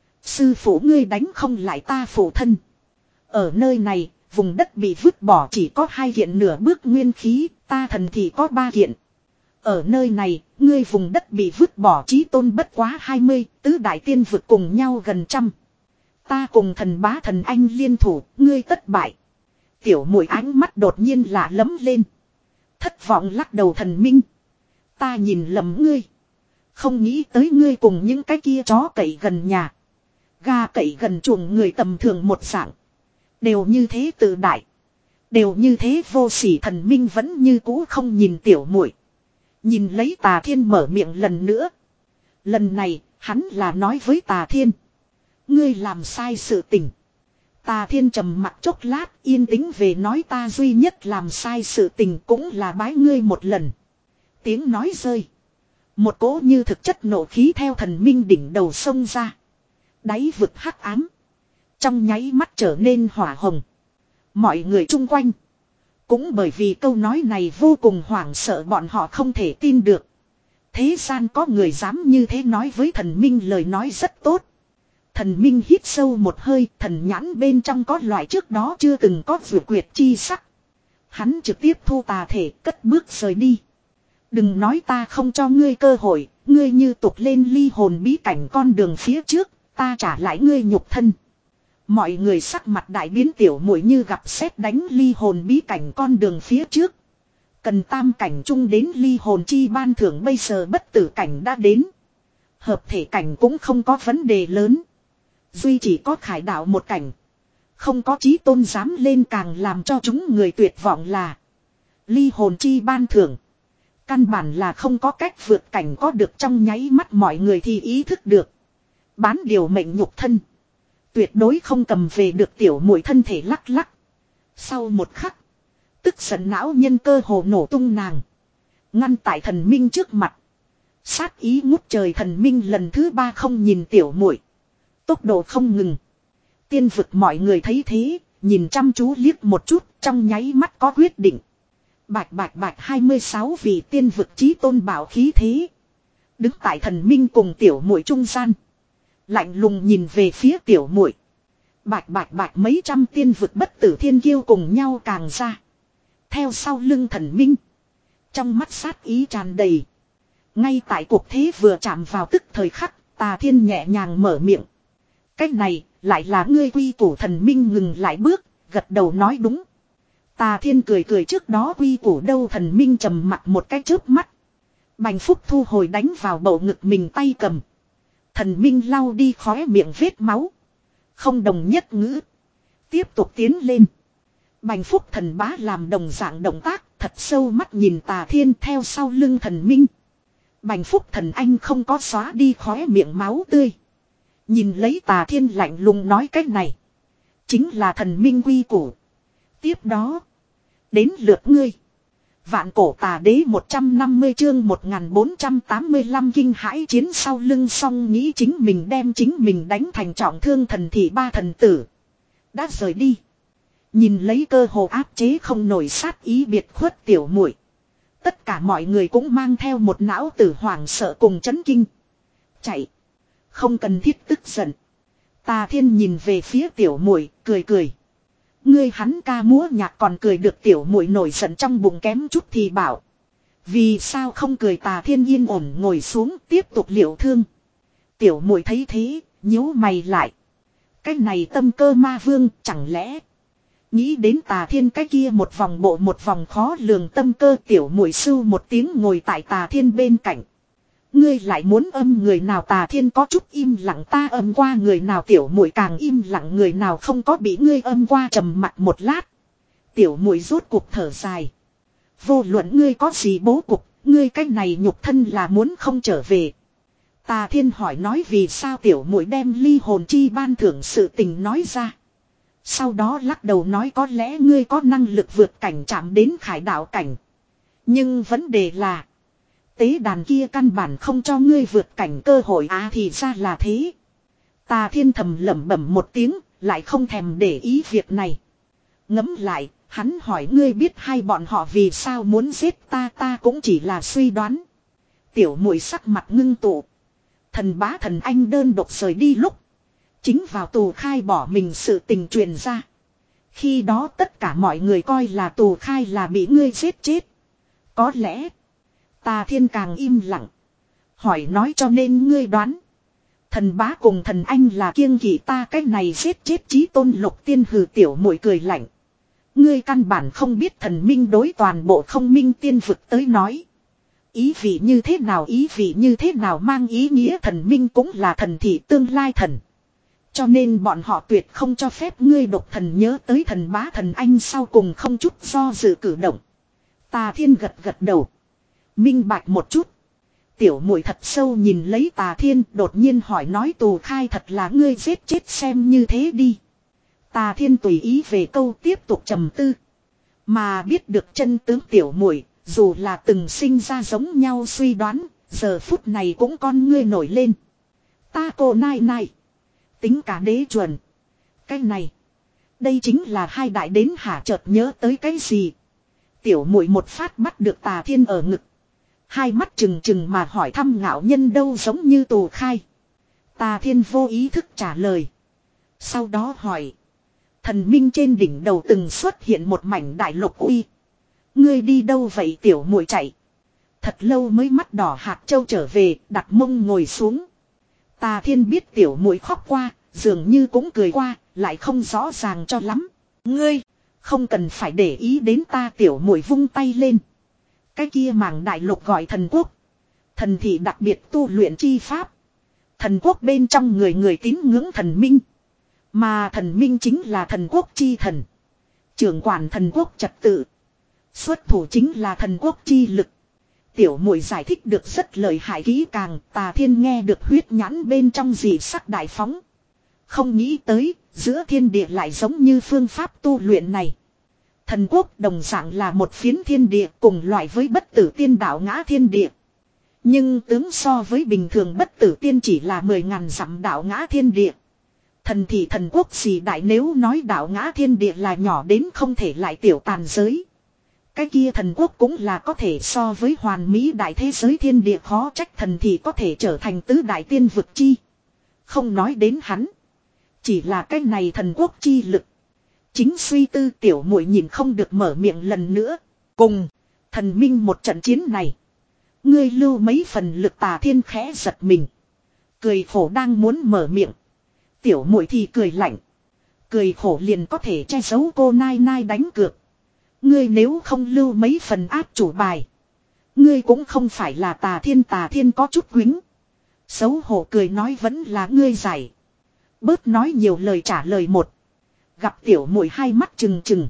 Sư phụ ngươi đánh không lại ta phụ thân. Ở nơi này, vùng đất bị vứt bỏ chỉ có hai kiện nửa bước nguyên khí, ta thần thì có ba kiện. Ở nơi này, ngươi vùng đất bị vứt bỏ chí tôn bất quá hai mươi, tứ đại tiên vực cùng nhau gần trăm. Ta cùng thần bá thần anh liên thủ, ngươi tất bại. Tiểu muội ánh mắt đột nhiên lạ lẫm lên. Thất vọng lắc đầu. Thần minh, ta nhìn lầm ngươi. Không nghĩ tới ngươi cùng những cái kia chó cậy gần nhà, gà cậy gần chuồng người tầm thường một dạng. Đều như thế tự đại. Đều như thế vô sỉ. Thần minh vẫn như cũ không nhìn tiểu muội. Nhìn lấy tà thiên mở miệng lần nữa. Lần này, hắn là nói với tà thiên. Ngươi làm sai sự tình. Tà thiên trầm mặc chốc lát, yên tĩnh về nói, ta duy nhất làm sai sự tình cũng là bái ngươi một lần. Tiếng nói rơi. Một cỗ như thực chất nộ khí theo thần minh đỉnh đầu sông ra. Đáy vực hắc ám. Trong nháy mắt trở nên hỏa hồng. Mọi người chung quanh. Cũng bởi vì câu nói này vô cùng hoảng sợ, bọn họ không thể tin được. Thế gian có người dám như thế nói với thần minh, lời nói rất tốt. Thần minh hít sâu một hơi, thần nhãn bên trong có loại trước đó chưa từng có vượt quyệt chi sắc. Hắn trực tiếp thu tà thể, cất bước rời đi. Đừng nói ta không cho ngươi cơ hội, ngươi như tục lên ly hồn bí cảnh con đường phía trước, ta trả lại ngươi nhục thân. Mọi người sắc mặt đại biến. Tiểu muội như gặp sét đánh, ly hồn bí cảnh con đường phía trước. Cần tam cảnh chung đến ly hồn chi ban thưởng, bây giờ bất tử cảnh đã đến. Hợp thể cảnh cũng không có vấn đề lớn. Duy chỉ có khải đạo một cảnh. Không có chí tôn dám lên, càng làm cho chúng người tuyệt vọng là ly hồn chi ban thưởng. Căn bản là không có cách vượt cảnh có được. Trong nháy mắt mọi người thì ý thức được. Bán điều mệnh nhục thân. Tuyệt đối không cầm về được. Tiểu muội thân thể lắc lắc. Sau một khắc. Tức giận não nhân cơ hồ nổ tung nàng. Ngăn tại thần minh trước mặt. Sát ý ngút trời. Thần minh lần thứ ba không nhìn tiểu muội. Tốc độ không ngừng. Tiên vực mọi người thấy thế. nhìn chăm chú liếc một chút, trong nháy mắt có quyết định. Bạch bạch bạch hai mươi sáu vị tiên vực chí tôn bảo khí thế. Đứng tại thần minh cùng tiểu muội trung gian. Lạnh lùng nhìn về phía tiểu muội. Bạch bạch bạch mấy trăm tiên vực bất tử thiên kiêu cùng nhau càng ra. Theo sau lưng thần minh. Trong mắt sát ý tràn đầy. Ngay tại cuộc thế vừa chạm vào tức thời khắc, Tà Thiên nhẹ nhàng mở miệng. Cách này, lại là ngươi quy củ thần minh ngừng lại bước, gật đầu nói đúng. Tà Thiên cười cười trước đó quy củ đâu thần minh trầm mặt một cái chớp mắt. Bành Phúc thu hồi đánh vào bầu ngực mình tay cầm. Thần minh lau đi khóe miệng vết máu. Không đồng nhất ngữ. Tiếp tục tiến lên. Bành Phúc thần bá làm đồng dạng động tác, thật sâu mắt nhìn Tà Thiên theo sau lưng thần minh. Bành Phúc thần anh không có xóa đi khóe miệng máu tươi. Nhìn lấy Tà Thiên lạnh lùng nói cách này. Chính là thần minh quy củ. Tiếp đó. Đến lượt ngươi. Vạn cổ tà đế một trăm năm mươi chương một nghìn bốn trăm tám mươi lăm kinh hãi chiến sau lưng xong nghĩ chính mình đem chính mình đánh thành trọng thương thần thị ba thần tử. Đã rời đi. Nhìn lấy cơ hồ áp chế không nổi sát ý biệt khuất tiểu muội. Tất cả mọi người cũng mang theo một não tử hoảng sợ cùng chấn kinh. Chạy. Không cần thiết tức giận. Tà Thiên nhìn về phía tiểu muội cười cười. Ngươi hắn ca múa nhạc còn cười được tiểu muội nổi giận trong bụng kém chút thì bảo. Vì sao không cười Tà Thiên yên ổn ngồi xuống tiếp tục liệu thương. Tiểu muội thấy thế, nhíu mày lại. Cái này tâm cơ ma vương chẳng lẽ. Nghĩ đến Tà Thiên cái kia một vòng bộ một vòng khó lường tâm cơ tiểu muội sưu một tiếng ngồi tại Tà Thiên bên cạnh. Ngươi lại muốn âm người nào Tà Thiên có chút im lặng ta âm qua người nào tiểu muội càng im lặng người nào không có bị ngươi âm qua trầm mặt một lát. Tiểu muội rốt cuộc thở dài. Vô luận ngươi có gì bố cục, ngươi cái này nhục thân là muốn không trở về. Tà Thiên hỏi nói vì sao tiểu muội đem ly hồn chi ban thưởng sự tình nói ra. Sau đó lắc đầu nói có lẽ ngươi có năng lực vượt cảnh chạm đến khải đạo cảnh. Nhưng vấn đề là. Tế đàn kia căn bản không cho ngươi vượt cảnh cơ hội à thì ra là thế. Tà Thiên thầm lẩm bẩm một tiếng, lại không thèm để ý việc này. Ngẫm lại, hắn hỏi ngươi biết hai bọn họ vì sao muốn giết ta ta cũng chỉ là suy đoán. Tiểu muội sắc mặt ngưng tụ. Thần bá thần anh đơn độc rời đi lúc. Chính vào tù khai bỏ mình sự tình truyền ra. Khi đó tất cả mọi người coi là tù khai là bị ngươi giết chết. Có lẽ. Tà Thiên càng im lặng. Hỏi nói cho nên ngươi đoán. Thần bá cùng thần anh là kiêng kỵ ta cách này giết chết chí tôn lục tiên hừ tiểu muội cười lạnh. Ngươi căn bản không biết thần minh đối toàn bộ không minh tiên vực tới nói. Ý vị như thế nào ý vị như thế nào mang ý nghĩa thần minh cũng là thần thị tương lai thần. Cho nên bọn họ tuyệt không cho phép ngươi độc thần nhớ tới thần bá thần anh sau cùng không chút do dự cử động. Tà Thiên gật gật đầu. Minh bạch một chút. Tiểu muội thật sâu nhìn lấy Tà Thiên đột nhiên hỏi nói tù khai thật là ngươi giết chết xem như thế đi. Tà Thiên tùy ý về câu tiếp tục trầm tư. Mà biết được chân tướng tiểu muội dù là từng sinh ra giống nhau suy đoán, giờ phút này cũng con ngươi nổi lên. Ta cô nai nai. Tính cả đế chuẩn. Cái này. Đây chính là hai đại đến hả chợt nhớ tới cái gì. Tiểu muội một phát bắt được Tà Thiên ở ngực. Hai mắt trừng trừng mà hỏi thăm ngạo nhân đâu giống như tù khai. Tà Thiên vô ý thức trả lời. Sau đó hỏi. Thần minh trên đỉnh đầu từng xuất hiện một mảnh đại lục uy. Ngươi đi đâu vậy tiểu muội chạy. Thật lâu mới mắt đỏ hạt châu trở về đặt mông ngồi xuống. Tà Thiên biết tiểu muội khóc qua, dường như cũng cười qua, lại không rõ ràng cho lắm. Ngươi, không cần phải để ý đến ta tiểu muội vung tay lên. Cái kia mảng đại lục gọi thần quốc. Thần thị đặc biệt tu luyện chi pháp. Thần quốc bên trong người người tín ngưỡng thần minh. Mà thần minh chính là thần quốc chi thần. Trưởng quản thần quốc trật tự. Xuất thủ chính là thần quốc chi lực. Tiểu muội giải thích được rất lời hại kỹ càng. Tà Thiên nghe được huyết nhãn bên trong dị sắc đại phóng. Không nghĩ tới giữa thiên địa lại giống như phương pháp tu luyện này. Thần quốc đồng dạng là một phiến thiên địa cùng loại với bất tử tiên đạo ngã thiên địa. Nhưng tướng so với bình thường bất tử tiên chỉ là mười ngàn dặm đạo ngã thiên địa. Thần thì thần quốc gì đại, nếu nói đạo ngã thiên địa là nhỏ đến không thể lại tiểu tàn giới. Cái kia thần quốc cũng là có thể so với hoàn mỹ đại thế giới thiên địa, khó trách thần thì có thể trở thành tứ đại tiên vực chi. Không nói đến hắn. Chỉ là cái này thần quốc chi lực. Chính suy tư tiểu muội nhìn không được mở miệng lần nữa. Cùng thần minh một trận chiến này. Ngươi lưu mấy phần lực, Tà Thiên khẽ giật mình. Cười khổ đang muốn mở miệng. Tiểu muội thì cười lạnh. Cười khổ liền có thể che giấu cô nai nai đánh cược. Ngươi nếu không lưu mấy phần áp chủ bài. Ngươi cũng không phải là Tà Thiên. Tà Thiên có chút quính. Xấu hổ cười nói vẫn là ngươi giải. Bớt nói nhiều lời trả lời một. Gặp tiểu muội hai mắt trừng trừng.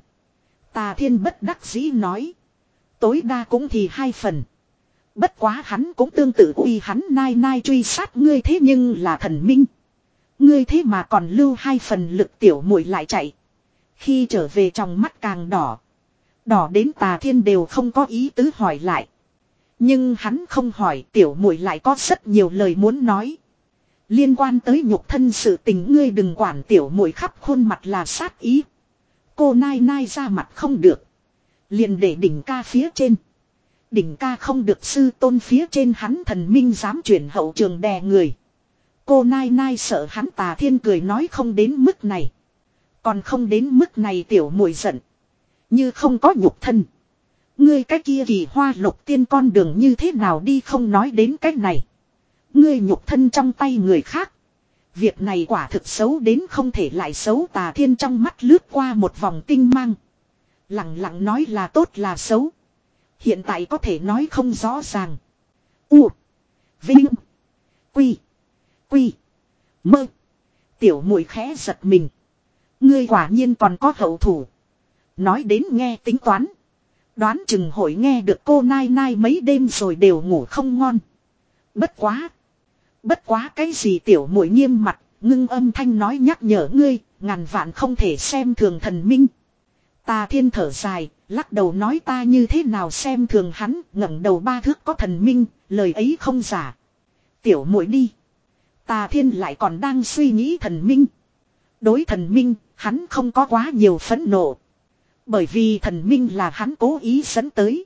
Tà Thiên bất đắc dĩ nói. Tối đa cũng thì hai phần. Bất quá hắn cũng tương tự uy hắn nai nai truy sát ngươi, thế nhưng là thần minh. Ngươi thế mà còn lưu hai phần lực, tiểu muội lại chạy. Khi trở về trong mắt càng đỏ. Đỏ đến Tà Thiên đều không có ý tứ hỏi lại. Nhưng hắn không hỏi, tiểu muội lại có rất nhiều lời muốn nói. Liên quan tới nhục thân sự tình ngươi đừng quản, tiểu muội khắp khuôn mặt là sát ý. Cô nai nai ra mặt không được. Liền để đỉnh ca phía trên. Đỉnh ca không được sư tôn phía trên, hắn thần minh dám chuyển hậu trường đè người. Cô nai nai sợ hắn. Tà Thiên cười nói không đến mức này. Còn không đến mức này, tiểu muội giận. Như không có nhục thân. Ngươi cái kia kỳ hoa lục tiên con đường như thế nào đi, không nói đến cái này. Ngươi nhục thân trong tay người khác. Việc này quả thực xấu đến không thể lại xấu. Tà Thiên trong mắt lướt qua một vòng tinh mang. Lặng lặng nói là tốt là xấu. Hiện tại có thể nói không rõ ràng. U. Vinh. Quy. Quy. Mơ. Tiểu muội khẽ giật mình. Ngươi quả nhiên còn có hậu thủ. Nói đến nghe tính toán. Đoán chừng hội nghe được cô nai nai mấy đêm rồi đều ngủ không ngon. Bất quá. Bất quá cái gì, tiểu muội nghiêm mặt, ngưng âm thanh nói nhắc nhở ngươi, ngàn vạn không thể xem thường thần minh. Tà Thiên thở dài, lắc đầu nói ta như thế nào xem thường hắn, ngẩng đầu ba thước có thần minh, lời ấy không giả. Tiểu muội đi. Tà Thiên lại còn đang suy nghĩ thần minh. Đối thần minh, hắn không có quá nhiều phẫn nộ. Bởi vì thần minh là hắn cố ý dẫn tới.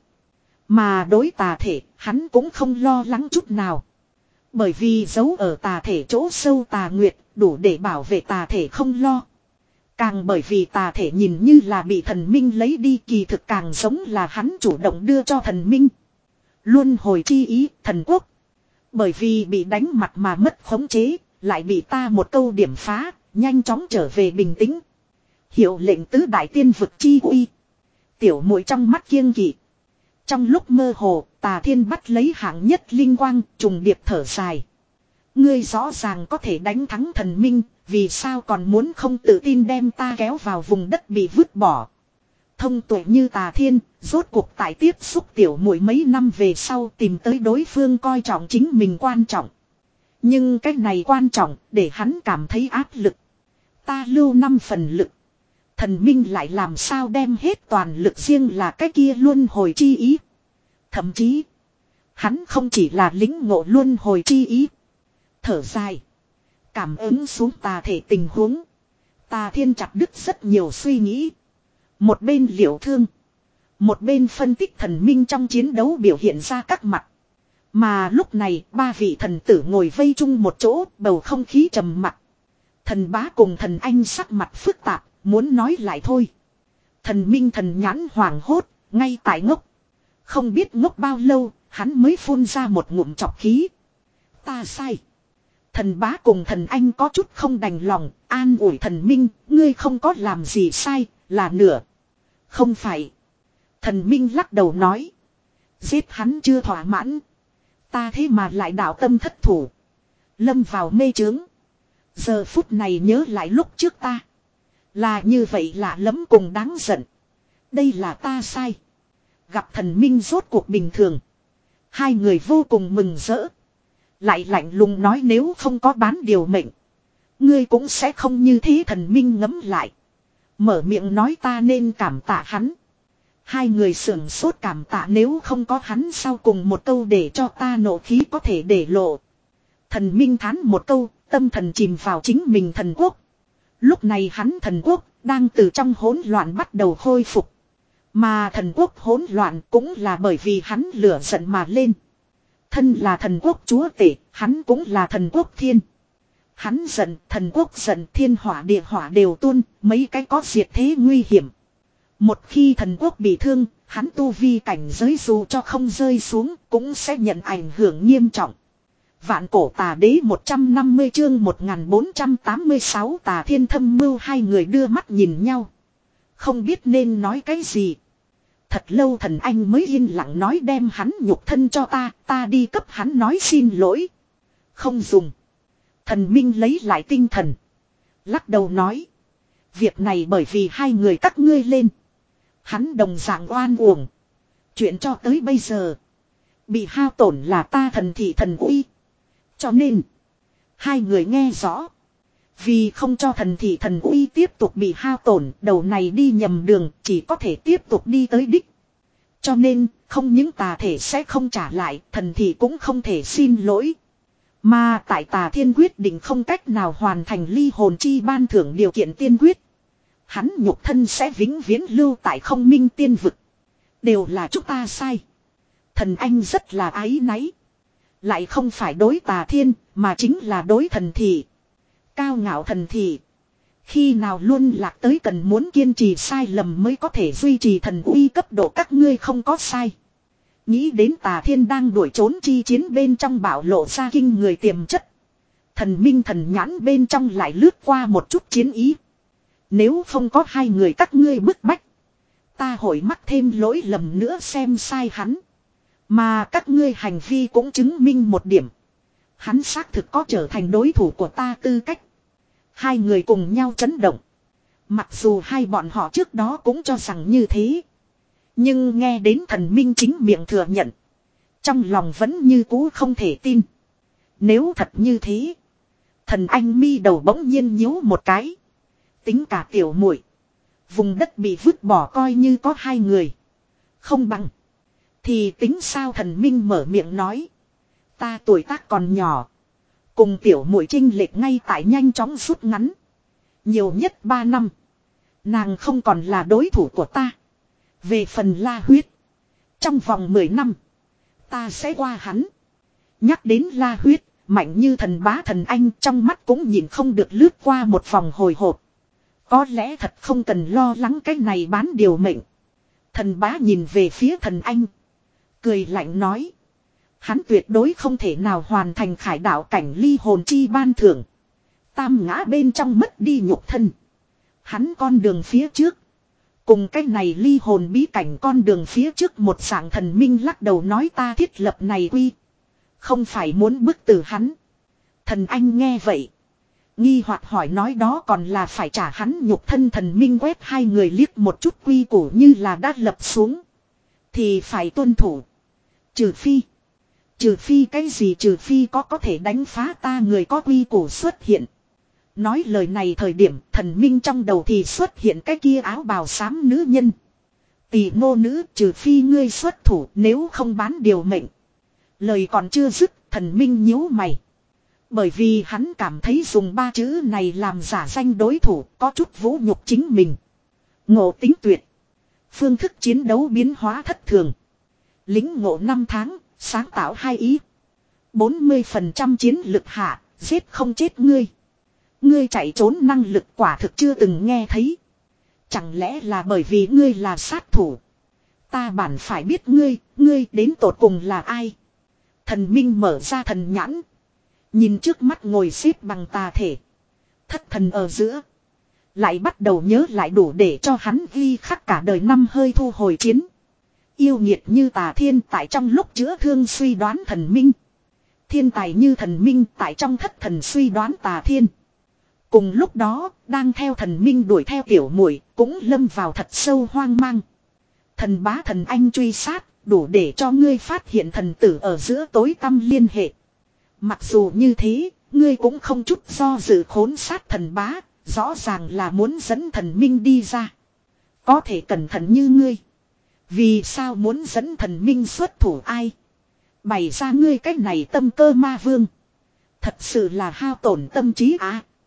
Mà đối tà thể, hắn cũng không lo lắng chút nào. Bởi vì giấu ở tà thể chỗ sâu tà nguyệt, đủ để bảo vệ tà thể không lo. Càng bởi vì tà thể nhìn như là bị thần minh lấy đi, kỳ thực càng giống là hắn chủ động đưa cho thần minh. Luân hồi chi ý, thần quốc. Bởi vì bị đánh mặt mà mất khống chế, lại bị ta một câu điểm phá, nhanh chóng trở về bình tĩnh. Hiệu lệnh tứ đại tiên vực chi uy. Tiểu muội trong mắt kiêng kỵ. Trong lúc mơ hồ, Tà Thiên bắt lấy hạng nhất linh quang, trùng điệp thở dài. Ngươi rõ ràng có thể đánh thắng thần minh, vì sao còn muốn không tự tin đem ta kéo vào vùng đất bị vứt bỏ. Thông tuệ như Tà Thiên, rốt cuộc tại tiếp xúc tiểu muội mấy năm về sau tìm tới đối phương coi trọng chính mình quan trọng. Nhưng cái này quan trọng để hắn cảm thấy áp lực. Ta lưu năm phần lực. Thần minh lại làm sao đem hết toàn lực, riêng là cái kia luân hồi chi ý. Thậm chí, hắn không chỉ là lính ngộ luân hồi chi ý. Thở dài, cảm ứng xuống tà thể tình huống. Tà Thiên chặt đứt rất nhiều suy nghĩ. Một bên liệu thương, một bên phân tích thần minh trong chiến đấu biểu hiện ra các mặt. Mà lúc này, ba vị thần tử ngồi vây chung một chỗ, bầu không khí trầm mặc. Thần bá cùng thần anh sắc mặt phức tạp, muốn nói lại thôi. Thần minh thần nhãn hoảng hốt, ngay tại ngốc. Không biết ngốc bao lâu, hắn mới phun ra một ngụm chọc khí. Ta sai. Thần bá cùng thần anh có chút không đành lòng, an ủi thần minh, ngươi không có làm gì sai, là nửa. Không phải. Thần minh lắc đầu nói. Giết hắn chưa thỏa mãn. Ta thế mà lại đạo tâm thất thủ. Lâm vào mê chướng. Giờ phút này nhớ lại lúc trước ta. Là như vậy lạ lẫm cùng đáng giận. Đây là ta sai. Gặp thần minh rốt cuộc bình thường. Hai người vô cùng mừng rỡ. Lại lạnh lùng nói nếu không có bán điều mệnh. Ngươi cũng sẽ không như thế. Thần minh ngấm lại. Mở miệng nói ta nên cảm tạ hắn. Hai người sưởng sốt, cảm tạ nếu không có hắn sau cùng một câu để cho ta nộ khí có thể để lộ. Thần minh thán một câu, tâm thần chìm vào chính mình thần quốc. Lúc này hắn thần quốc đang từ trong hỗn loạn bắt đầu khôi phục. Mà thần quốc hỗn loạn cũng là bởi vì hắn lửa giận mà lên. Thân là thần quốc chúa tể, hắn cũng là thần quốc thiên. Hắn giận, thần quốc giận, thiên hỏa địa hỏa đều tuôn, mấy cái có diệt thế nguy hiểm. Một khi thần quốc bị thương, hắn tu vi cảnh giới dù cho không rơi xuống cũng sẽ nhận ảnh hưởng nghiêm trọng. Vạn cổ tà đế một trăm năm mươi chương một nghìn bốn trăm tám mươi sáu tà thiên thâm mưu. Hai người đưa mắt nhìn nhau. Không biết nên nói cái gì. Thật lâu thần anh mới yên lặng nói đem hắn nhục thân cho ta, ta đi cấp hắn nói xin lỗi. Không dùng. Thần minh lấy lại tinh thần. Lắc đầu nói. Việc này bởi vì hai người các ngươi lên. Hắn đồng dạng oan uổng. Chuyện cho tới bây giờ. Bị hao tổn là ta thần thị thần uy. Cho nên. Hai người nghe rõ. Vì không cho thần thị thần uy tiếp tục bị hao tổn. Đầu này đi nhầm đường chỉ có thể tiếp tục đi tới đích. Cho nên không những tà thể sẽ không trả lại. Thần thị cũng không thể xin lỗi. Mà tại tà thiên quyết định không cách nào hoàn thành ly hồn chi ban thưởng điều kiện tiên quyết. Hắn nhục thân sẽ vĩnh viễn lưu tại không minh tiên vực. Đều là chúng ta sai. Thần anh rất là áy náy. Lại không phải đối tà thiên mà chính là đối thần thị. Cao ngạo thần thị. Khi nào luôn lạc tới cần muốn kiên trì sai lầm mới có thể duy trì thần uy cấp độ các ngươi không có sai. Nghĩ đến tà thiên đang đuổi trốn chi chiến bên trong bảo lộ ra kinh người tiềm chất. Thần minh thần nhãn bên trong lại lướt qua một chút chiến ý. Nếu không có hai người các ngươi bức bách. Ta hội mắc thêm lỗi lầm nữa xem sai hắn. Mà các ngươi hành vi cũng chứng minh một điểm. Hắn xác thực có trở thành đối thủ của ta tư cách. Hai người cùng nhau chấn động. Mặc dù hai bọn họ trước đó cũng cho rằng như thế. Nhưng nghe đến thần minh chính miệng thừa nhận. Trong lòng vẫn như cũ không thể tin. Nếu thật như thế. Thần anh mi đầu bỗng nhiên nhíu một cái. Tính cả tiểu muội, vùng đất bị vứt bỏ coi như có hai người. Không bằng. Thì tính sao thần minh mở miệng nói. Ta tuổi tác còn nhỏ. Cùng tiểu muội chênh lệch ngay tại nhanh chóng rút ngắn. Nhiều nhất ba năm. Nàng không còn là đối thủ của ta. Về phần la huyết. Trong vòng mười năm. Ta sẽ qua hắn. Nhắc đến la huyết. Mạnh như thần bá thần anh trong mắt cũng nhìn không được lướt qua một vòng hồi hộp. Có lẽ thật không cần lo lắng cái này bán điều mệnh. Thần bá nhìn về phía thần anh. Cười lạnh nói. Hắn tuyệt đối không thể nào hoàn thành khải đạo cảnh ly hồn chi ban thưởng. Tam ngã bên trong mất đi nhục thân. Hắn con đường phía trước. Cùng cái này ly hồn bí cảnh con đường phía trước một dạng thần minh lắc đầu nói ta thiết lập này quy. Không phải muốn bức tử hắn. Thần anh nghe vậy. Nghi hoặc hỏi nói đó còn là phải trả hắn nhục thân thần minh quét hai người liếc một chút quy củ như là đã lập xuống. Thì phải tuân thủ. Trừ phi. Trừ phi cái gì trừ phi có có thể đánh phá ta người có quy củ xuất hiện. Nói lời này thời điểm thần minh trong đầu thì xuất hiện cái kia áo bào xám nữ nhân. Tỷ nô nữ trừ phi ngươi xuất thủ nếu không bán điều mệnh. Lời còn chưa dứt thần minh nhíu mày. Bởi vì hắn cảm thấy dùng ba chữ này làm giả danh đối thủ có chút vũ nhục chính mình. Ngộ tính tuyệt. Phương thức chiến đấu biến hóa thất thường. Lính ngộ năm tháng, sáng tạo hai ý. bốn mươi phần trăm chiến lực hạ, giết không chết ngươi. Ngươi chạy trốn năng lực quả thực chưa từng nghe thấy. Chẳng lẽ là bởi vì ngươi là sát thủ. Ta bản phải biết ngươi, ngươi đến tột cùng là ai. Thần minh mở ra thần nhãn. Nhìn trước mắt ngồi xếp bằng tà thể. Thất thần ở giữa. Lại bắt đầu nhớ lại đủ để cho hắn ghi khắc cả đời năm hơi thu hồi chiến. Yêu nghiệt như tà thiên tại trong lúc chữa thương suy đoán thần minh. Thiên tài như thần minh tại trong thất thần suy đoán tà thiên. Cùng lúc đó, đang theo thần minh đuổi theo tiểu muội cũng lâm vào thật sâu hoang mang. Thần bá thần anh truy sát, đủ để cho ngươi phát hiện thần tử ở giữa tối tăm liên hệ. Mặc dù như thế, ngươi cũng không chút do dự khốn sát thần bá, rõ ràng là muốn dẫn thần minh đi ra. Có thể cẩn thận như ngươi. Vì sao muốn dẫn thần minh xuất thủ ai? Bày ra ngươi cách này tâm cơ ma vương. Thật sự là hao tổn tâm trí à.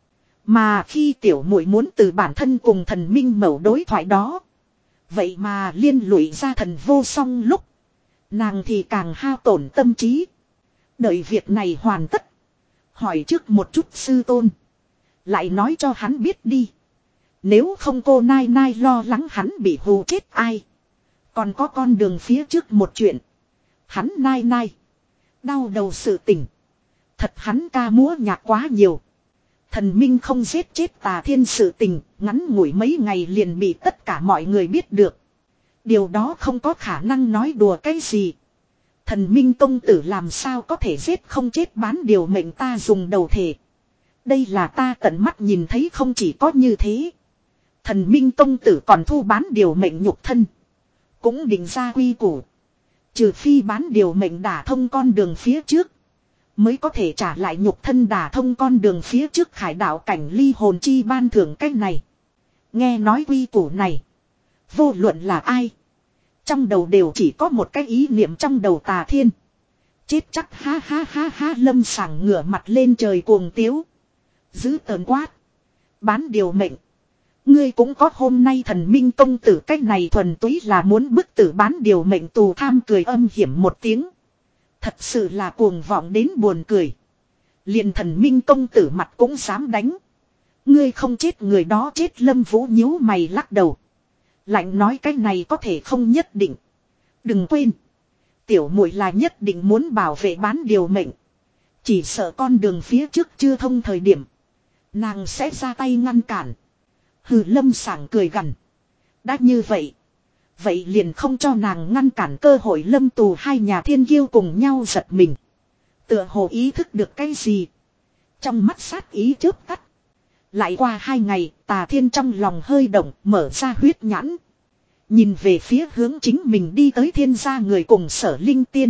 Mà khi tiểu muội muốn từ bản thân cùng thần minh mẩu đối thoại đó. Vậy mà liên lụy ra thần vô song lúc. Nàng thì càng hao tổn tâm trí. Đợi việc này hoàn tất. Hỏi trước một chút sư tôn. Lại nói cho hắn biết đi. Nếu không cô nai nai lo lắng hắn bị hù chết ai. Còn có con đường phía trước một chuyện. Hắn nai nai. Đau đầu sự tình. Thật hắn ca múa nhạc quá nhiều. Thần minh không giết chết tà thiên sự tình. Ngắn ngủi mấy ngày liền bị tất cả mọi người biết được. Điều đó không có khả năng nói đùa cái gì. Thần minh công tử làm sao có thể giết không chết bán điều mệnh ta dùng đầu thể. Đây là ta tận mắt nhìn thấy không chỉ có như thế. Thần minh công tử còn thu bán điều mệnh nhục thân. Cũng định ra quy củ. Trừ phi bán điều mệnh đả thông con đường phía trước. Mới có thể trả lại nhục thân đả thông con đường phía trước khải đạo cảnh ly hồn chi ban thưởng cách này. Nghe nói quy củ này. Vô luận là ai. Trong đầu đều chỉ có một cái ý niệm trong đầu tà thiên. Chết chắc ha ha ha ha lâm sảng ngửa mặt lên trời cuồng tiếu. Giữ tờn quát. Bán điều mệnh. Ngươi cũng có hôm nay thần minh công tử cách này thuần túy là muốn bức tử bán điều mệnh tù tham cười âm hiểm một tiếng. Thật sự là cuồng vọng đến buồn cười. Liền thần minh công tử mặt cũng dám đánh. Ngươi không chết người đó chết lâm vũ nhíu mày lắc đầu. Lạnh nói cái này có thể không nhất định. Đừng quên. Tiểu muội là nhất định muốn bảo vệ bán điều mệnh. Chỉ sợ con đường phía trước chưa thông thời điểm. Nàng sẽ ra tay ngăn cản. Hừ lâm sảng cười gằn. Đã như vậy. Vậy liền không cho nàng ngăn cản cơ hội lâm tù hai nhà thiên kiêu cùng nhau giật mình. Tựa hồ ý thức được cái gì. Trong mắt sát ý chớp tắt. Lại qua hai ngày tà thiên trong lòng hơi động mở ra huyết nhãn. Nhìn về phía hướng chính mình đi tới thiên gia người cùng Sở Linh Tiên.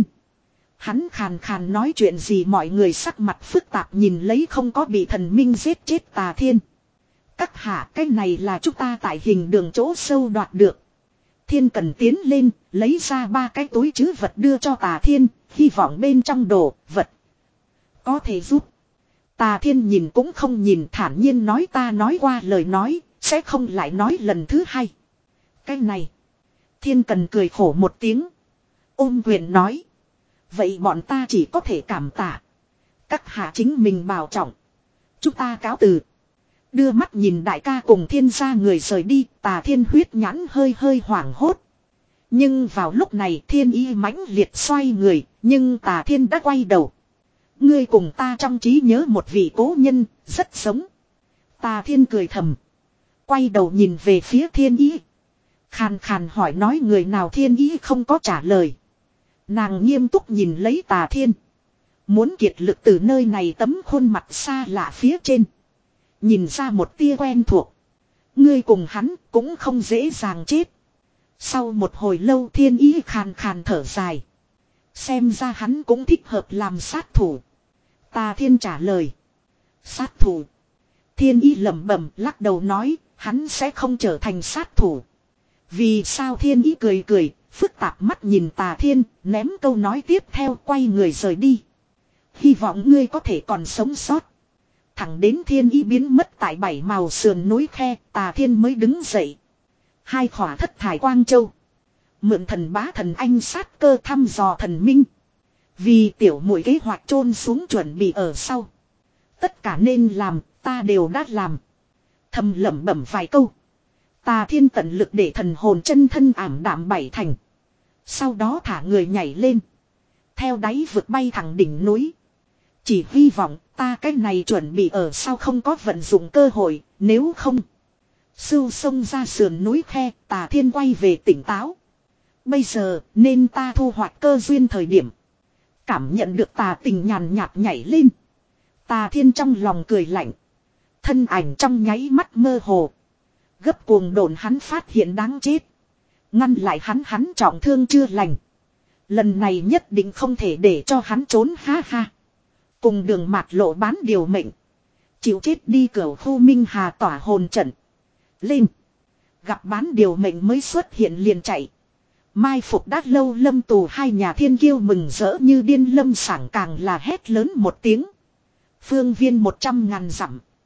Hắn khàn khàn nói chuyện gì mọi người sắc mặt phức tạp nhìn lấy không có bị thần minh giết chết tà thiên. Các hạ cái này là chúng ta tại hình đường chỗ sâu đoạt được. Thiên cần tiến lên lấy ra ba cái túi trữ vật đưa cho tà thiên. Hy vọng bên trong đồ vật có thể giúp. Tà thiên nhìn cũng không nhìn thản nhiên nói ta nói qua lời nói sẽ không lại nói lần thứ hai. Cái này. Thiên cần cười khổ một tiếng. Ôm quyền nói. Vậy bọn ta chỉ có thể cảm tạ. Các hạ chính mình bảo trọng. Chúng ta cáo từ. Đưa mắt nhìn đại ca cùng thiên gia người rời đi. Tà thiên huyết nhãn hơi hơi hoảng hốt. Nhưng vào lúc này thiên y mãnh liệt xoay người. Nhưng tà thiên đã quay đầu. Ngươi cùng ta trong trí nhớ một vị cố nhân. Rất giống. Tà thiên cười thầm. Quay đầu nhìn về phía thiên y. Khàn khàn hỏi nói người nào thiên ý không có trả lời. Nàng nghiêm túc nhìn lấy tà thiên. Muốn kiệt lực từ nơi này tấm khuôn mặt xa lạ phía trên. Nhìn ra một tia quen thuộc. Ngươi cùng hắn cũng không dễ dàng chết. Sau một hồi lâu thiên ý khàn khàn thở dài. Xem ra hắn cũng thích hợp làm sát thủ. Tà thiên trả lời. Sát thủ. Thiên ý lẩm bẩm lắc đầu nói hắn sẽ không trở thành sát thủ. Vì sao thiên ý cười cười, phức tạp mắt nhìn tà thiên, ném câu nói tiếp theo quay người rời đi. Hy vọng ngươi có thể còn sống sót. Thẳng đến thiên ý biến mất tại bảy màu sườn núi khe, tà thiên mới đứng dậy. Hai khỏa thất thải quang châu. Mượn thần bá thần anh sát cơ thăm dò thần minh. Vì tiểu muội kế hoạch chôn xuống chuẩn bị ở sau. Tất cả nên làm, ta đều đã làm. Thầm lẩm bẩm vài câu. Tà thiên tận lực để thần hồn chân thân ảm đạm bảy thành. Sau đó thả người nhảy lên. Theo đáy vực bay thẳng đỉnh núi. Chỉ hy vọng ta cái này chuẩn bị ở sau không có vận dụng cơ hội. Nếu không. Sưu sông ra sườn núi khe. Tà thiên quay về tỉnh táo. Bây giờ nên ta thu hoạch cơ duyên thời điểm. Cảm nhận được tà tình nhàn nhạt nhảy lên. Tà thiên trong lòng cười lạnh. Thân ảnh trong nháy mắt mơ hồ. Gấp cuồng đồn hắn phát hiện đáng chết. Ngăn lại hắn hắn trọng thương chưa lành. Lần này nhất định không thể để cho hắn trốn ha ha. Cùng đường mạt lộ bán điều mệnh. Chịu chết đi cửa khu minh hà tỏa hồn trận. Lên. Gặp bán điều mệnh mới xuất hiện liền chạy. Mai phục đã lâu lâm tù hai nhà thiên kiêu mừng rỡ như điên lâm sảng càng là hét lớn một tiếng. Phương viên một trăm ngàn dặm.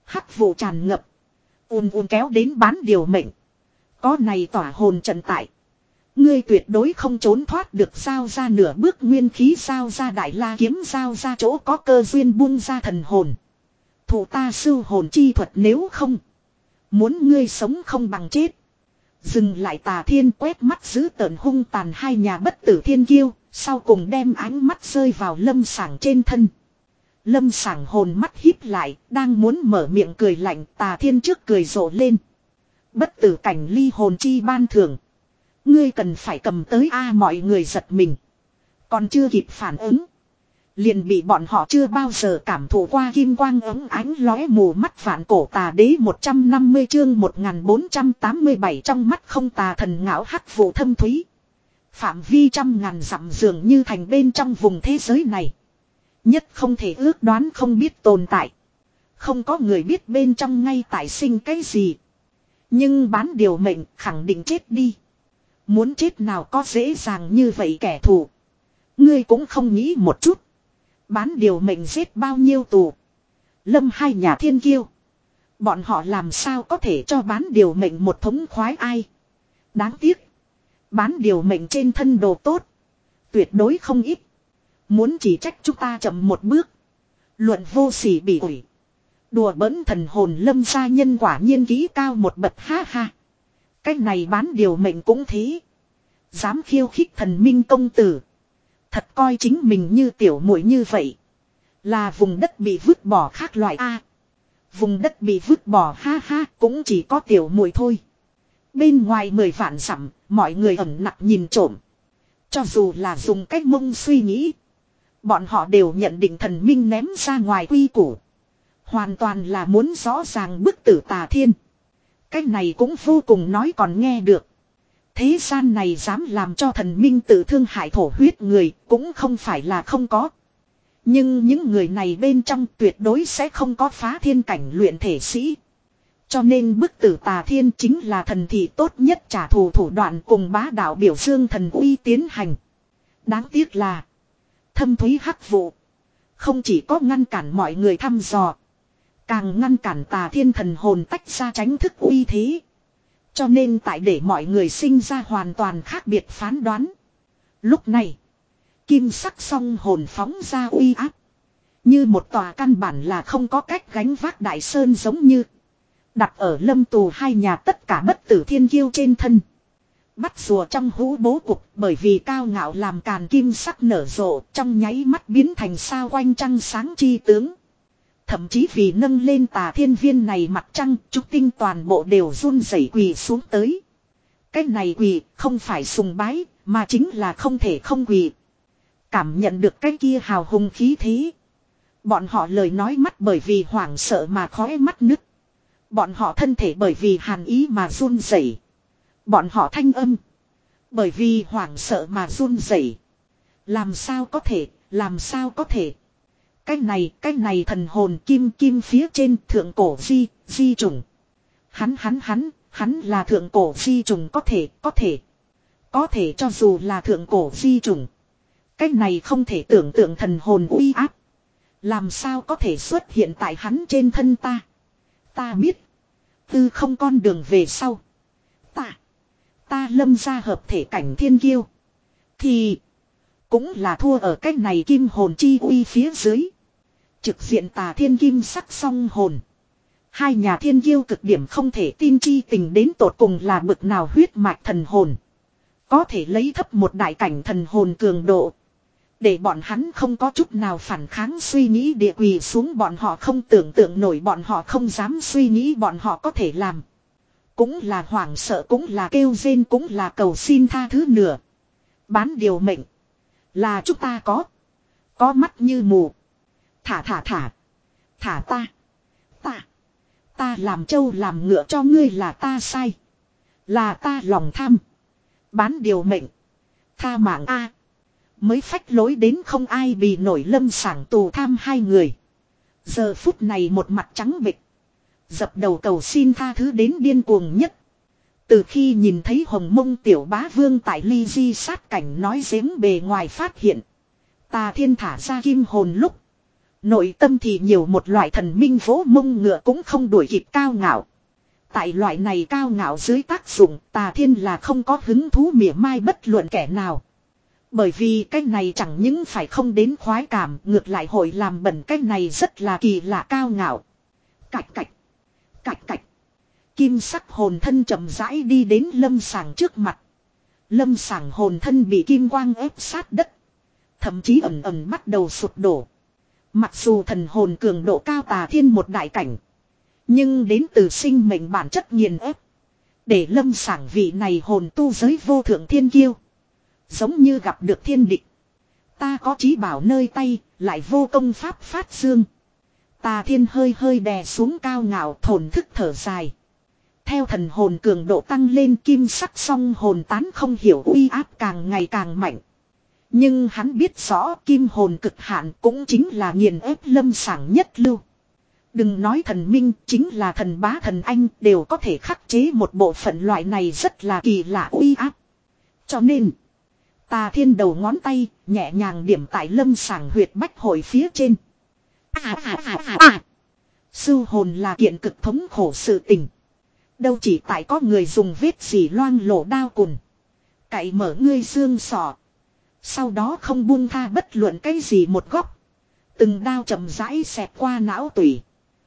Hắc vụ tràn ngập. ùn ùn kéo đến bán điều mệnh. Có này tỏa hồn trận tại. Ngươi tuyệt đối không trốn thoát được, giao ra nửa bước nguyên khí, giao ra đại la kiếm, giao ra chỗ có cơ duyên, buông ra thần hồn. Thủ ta sưu hồn chi thuật, nếu không. Muốn ngươi sống không bằng chết. Dừng lại Tà Thiên quét mắt giữ tợn hung tàn hai nhà bất tử thiên kiêu. Sau cùng đem ánh mắt rơi vào Lâm Sảng trên thân. Lâm Sảng hồn mắt híp lại, đang muốn mở miệng cười lạnh, Tà Thiên trước cười rộ lên. Bất tử cảnh ly hồn chi ban thưởng. Ngươi cần phải cầm tới a mọi người giật mình. Còn chưa kịp phản ứng. Liền bị bọn họ chưa bao giờ cảm thụ qua kim quang ấm ánh lóe mù mắt. Vạn cổ tà đế một trăm năm mươi chương một nghìn bốn trăm tám mươi bảy, trong mắt không tà thần ngạo hắc vụ thâm thúy. Phạm vi trăm ngàn dặm dường như thành bên trong vùng thế giới này. Nhất không thể ước đoán, không biết tồn tại. Không có người biết bên trong ngay tại sinh cái gì. Nhưng bán điều mệnh khẳng định chết đi. Muốn chết nào có dễ dàng như vậy kẻ thù. Ngươi cũng không nghĩ một chút. Bán điều mệnh giết bao nhiêu tù. Lâm hai nhà thiên kiêu. Bọn họ làm sao có thể cho bán điều mệnh một thống khoái ai. Đáng tiếc. Bán điều mệnh trên thân đồ tốt. Tuyệt đối không ít. Muốn chỉ trách chúng ta chậm một bước. Luận vô sỉ bị ủi. Đùa bỡn thần hồn Lâm gia nhân quả nhiên kỹ cao một bậc, ha ha. Cách này bán điều mệnh cũng thế. Dám khiêu khích thần minh công tử. Thật coi chính mình như tiểu muội như vậy. Là vùng đất bị vứt bỏ khác loại A. Vùng đất bị vứt bỏ, ha ha, cũng chỉ có tiểu muội thôi. Bên ngoài mười vạn dặm, mọi người ẩn nặc nhìn trộm. Cho dù là dùng cách mông suy nghĩ. Bọn họ đều nhận định thần minh ném ra ngoài quy củ. Hoàn toàn là muốn rõ ràng bức tử Tà Thiên. Cái này cũng vô cùng nói còn nghe được. Thế gian này dám làm cho thần minh tự thương hại thổ huyết người cũng không phải là không có. Nhưng những người này bên trong tuyệt đối sẽ không có phá thiên cảnh luyện thể sĩ. Cho nên bức tử Tà Thiên chính là thần thị tốt nhất trả thù thủ đoạn cùng bá đạo biểu dương thần uy tiến hành. Đáng tiếc là thâm thúy hắc vụ không chỉ có ngăn cản mọi người thăm dò, càng ngăn cản Tà Thiên thần hồn tách ra tránh thức uy thế. Cho nên tại để mọi người sinh ra hoàn toàn khác biệt phán đoán. Lúc này, kim sắc song hồn phóng ra uy áp. Như một tòa căn bản là không có cách gánh vác đại sơn, giống như đặt ở Lâm tù hai nhà tất cả bất tử thiên kiêu trên thân. Bắt rùa trong hũ bố cục, bởi vì cao ngạo làm càn kim sắc nở rộ, trong nháy mắt biến thành sao quanh trăng sáng chi tướng. Thậm chí vì nâng lên Tà Thiên viên này mặt trăng, trúc tinh toàn bộ đều run rẩy quỳ xuống tới. Cái này quỳ không phải sùng bái, mà chính là không thể không quỳ. Cảm nhận được cái kia hào hùng khí thế. Bọn họ lời nói mắt bởi vì hoảng sợ mà khóe mắt nứt. Bọn họ thân thể bởi vì hàn ý mà run rẩy. Bọn họ thanh âm bởi vì hoảng sợ mà run rẩy. Làm sao có thể, làm sao có thể. Cái này, cái này thần hồn kim kim phía trên thượng cổ di, di trùng. Hắn hắn hắn, hắn là thượng cổ di trùng, có thể, có thể. Có thể cho dù là thượng cổ di trùng. Cái này không thể tưởng tượng thần hồn uy áp. Làm sao có thể xuất hiện tại hắn trên thân ta. Ta biết. Tư không con đường về sau. Ta. Ta Lâm gia hợp thể cảnh thiên kiêu. Thì. Cũng là thua ở cái này kim hồn chi uy phía dưới. Trực diện Tà Thiên kim sắc song hồn. Hai nhà thiên kiêu cực điểm không thể tin chi tình đến tột cùng là bực nào huyết mạch thần hồn. Có thể lấy thấp một đại cảnh thần hồn cường độ. Để bọn hắn không có chút nào phản kháng suy nghĩ địa quỳ xuống, bọn họ không tưởng tượng nổi, bọn họ không dám suy nghĩ bọn họ có thể làm. Cũng là hoảng sợ, cũng là kêu rên, cũng là cầu xin tha thứ nửa. Bán điều mệnh. Là chúng ta có. Có mắt như mù. Thả thả thả. Thả ta. Ta. Ta làm trâu làm ngựa cho ngươi là ta sai. Là ta lòng tham. Bán điều mệnh. Tha mạng A. Mới phách lối đến không ai bì nổi Lâm Sảng tù tham hai người. Giờ phút này một mặt trắng bệch. Dập đầu cầu xin tha thứ đến điên cuồng nhất. Từ khi nhìn thấy Hồng Mông tiểu bá vương tại ly di sát cảnh nói giếng bề ngoài phát hiện. Tà Thiên thả ra kim hồn lúc. Nội tâm thì nhiều một loại thần minh vỗ mông ngựa cũng không đuổi kịp cao ngạo. Tại loại này cao ngạo dưới tác dụng Tà Thiên là không có hứng thú mỉa mai bất luận kẻ nào. Bởi vì cái này chẳng những phải không đến khoái cảm, ngược lại hội làm bẩn cái này rất là kỳ lạ cao ngạo. Cạch cạch, cạch cạch. Kim sắc hồn thân chậm rãi đi đến Lâm Sảng trước mặt. Lâm Sảng hồn thân bị kim quang ép sát đất. Thậm chí ẩn ẩn bắt đầu sụp đổ. Mặc dù thần hồn cường độ cao Tà Thiên một đại cảnh. Nhưng đến từ sinh mệnh bản chất nghiền ép. Để Lâm Sảng vị này hồn tu giới vô thượng thiên kiêu. Giống như gặp được thiên địch. Ta có chí bảo nơi tay, lại vô công pháp phát dương. Tà Thiên hơi hơi đè xuống cao ngạo thổn thức thở dài. Theo thần hồn cường độ tăng lên kim sắc song hồn tán không hiểu uy áp càng ngày càng mạnh. Nhưng hắn biết rõ kim hồn cực hạn cũng chính là nghiền ép Lâm Sảng nhất lưu. Đừng nói thần minh, chính là thần bá thần anh đều có thể khắc chế một bộ phận loại này rất là kỳ lạ uy áp. Cho nên, Tà Thiên đầu ngón tay nhẹ nhàng điểm tại Lâm Sảng huyệt bách hội phía trên. À à à à à. Sưu hồn là kiện cực thống khổ sự tình. Đâu chỉ tại có người dùng vết dỉ loang lổ đao cùn. Cậy mở ngươi xương sọ. Sau đó không buông tha bất luận cái gì một góc. Từng đao chậm rãi xẹt qua não tủy.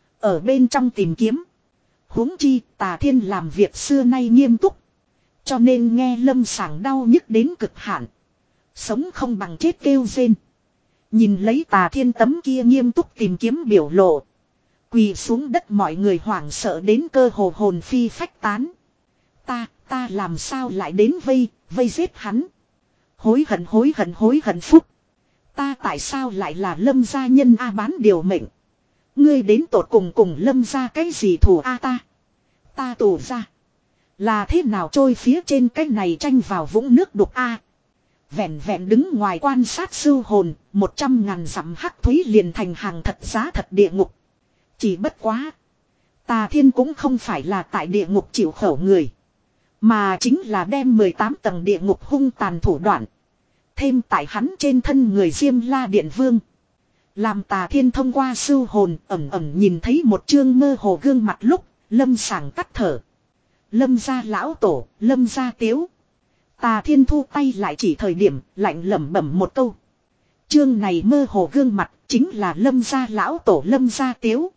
Ở bên trong tìm kiếm. Huống chi Tà Thiên làm việc xưa nay nghiêm túc. Cho nên nghe Lâm Sảng đau nhức đến cực hạn. Sống không bằng chết kêu rên. Nhìn lấy Tà Thiên tấm kia nghiêm túc tìm kiếm biểu lộ. Quỳ xuống đất mọi người hoảng sợ đến cơ hồ hồn phi phách tán. Ta, ta làm sao lại đến vây, vây giết hắn. Hối hận hối hận hối hận phúc. Ta tại sao lại là Lâm gia nhân A bán điều mệnh. Ngươi đến tột cùng cùng Lâm gia cái gì thù A ta. Ta tù ra. Là thế nào trôi phía trên cái này tranh vào vũng nước đục A. Vẹn vẹn đứng ngoài quan sát sưu hồn, một trăm ngàn dặm hắc thúy liền thành hàng thật giá thật địa ngục. Chỉ bất quá. Tà Thiên cũng không phải là tại địa ngục chịu khổ người. Mà chính là đem mười tám tầng địa ngục hung tàn thủ đoạn. Thêm tại hắn trên thân người Diêm La Điện Vương. Làm Tà Thiên thông qua sưu hồn ẩm ẩm nhìn thấy một chương mơ hồ gương mặt lúc, Lâm Sảng cắt thở. Lâm gia lão tổ, Lâm gia tiếu. Tà Thiên thu tay lại chỉ thời điểm, lạnh lẩm bẩm một câu. Chương này mơ hồ gương mặt, chính là Lâm gia lão tổ Lâm gia tiếu.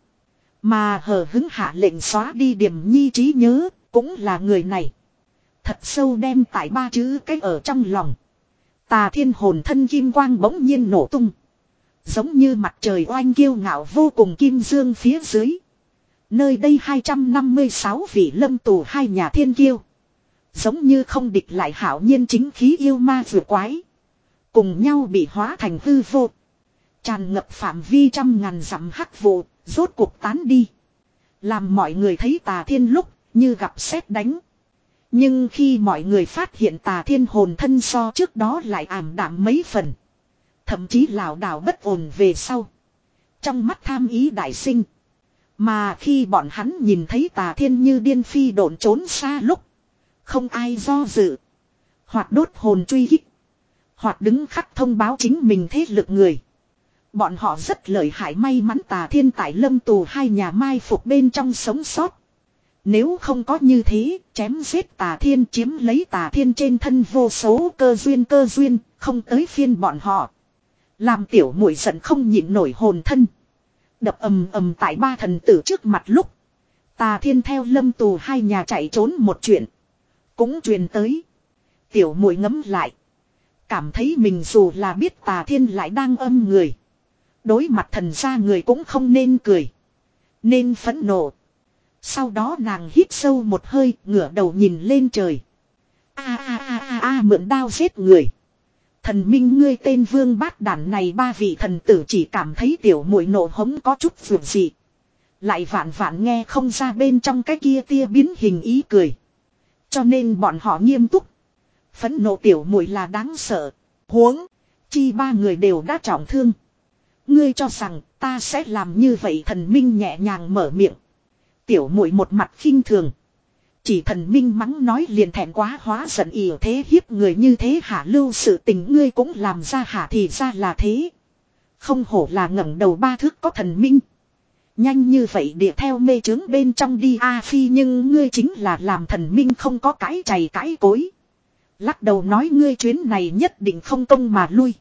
Mà hờ hứng hạ lệnh xóa đi Điềm Nhi trí nhớ, cũng là người này. Thật sâu đem tại ba chữ cái ở trong lòng. Tà Thiên hồn thân kim quang bỗng nhiên nổ tung. Giống như mặt trời oanh kiêu ngạo vô cùng kim dương phía dưới. Nơi đây hai trăm năm mươi sáu vị lâm tù hai nhà thiên kiêu. Giống như không địch lại hảo nhiên chính khí yêu ma vừa quái. Cùng nhau bị hóa thành hư vô. Tràn ngập phạm vi trăm ngàn dặm hắc vụ, rốt cuộc tán đi. Làm mọi người thấy Tà Thiên lúc, như gặp sét đánh. Nhưng khi mọi người phát hiện Tà Thiên hồn thân so trước đó lại ảm đạm mấy phần. Thậm chí lảo đảo bất ổn về sau. Trong mắt tham ý đại sinh. Mà khi bọn hắn nhìn thấy Tà Thiên như điên phi độn trốn xa lúc. Không ai do dự. Hoặc đốt hồn truy kích. Hoặc đứng khắc thông báo chính mình thế lực người. Bọn họ rất lợi hại may mắn Tà Thiên tại lâm tù hai nhà mai phục bên trong sống sót. Nếu không có như thế, chém giết Tà Thiên chiếm lấy Tà Thiên trên thân vô số cơ duyên cơ duyên, không tới phiên bọn họ. Làm tiểu muội giận không nhịn nổi hồn thân. Đập ầm ầm tại ba thần tử trước mặt lúc. Tà Thiên theo lâm tù hai nhà chạy trốn một chuyện. Cũng truyền tới. Tiểu muội ngấm lại. Cảm thấy mình dù là biết Tà Thiên lại đang âm người. Đối mặt thần gia người cũng không nên cười. Nên phẫn nộ. Sau đó nàng hít sâu một hơi, ngửa đầu nhìn lên trời. A a a a a mượn đao giết người. Thần minh ngươi tên vương bát đản này ba vị thần tử chỉ cảm thấy tiểu muội nộ hống có chút vượt gì. Lại vạn vạn nghe không ra bên trong cái kia tia biến hình ý cười. Cho nên bọn họ nghiêm túc. Phẫn nộ tiểu muội là đáng sợ. Huống chi ba người đều đã trọng thương. Ngươi cho rằng ta sẽ làm như vậy thần minh nhẹ nhàng mở miệng. Tiểu muội một mặt khinh thường. Chỉ thần minh mắng nói liền thẹn quá hóa giận ỉa thế hiếp người như thế hả lưu sự tình ngươi cũng làm ra hả thì ra là thế. Không hổ là ngẩng đầu ba thước có thần minh. Nhanh như vậy địa theo mê trướng bên trong đi A Phi, nhưng ngươi chính là làm thần minh không có cãi chày cãi cối. Lắc đầu nói ngươi chuyến này nhất định không công mà lui.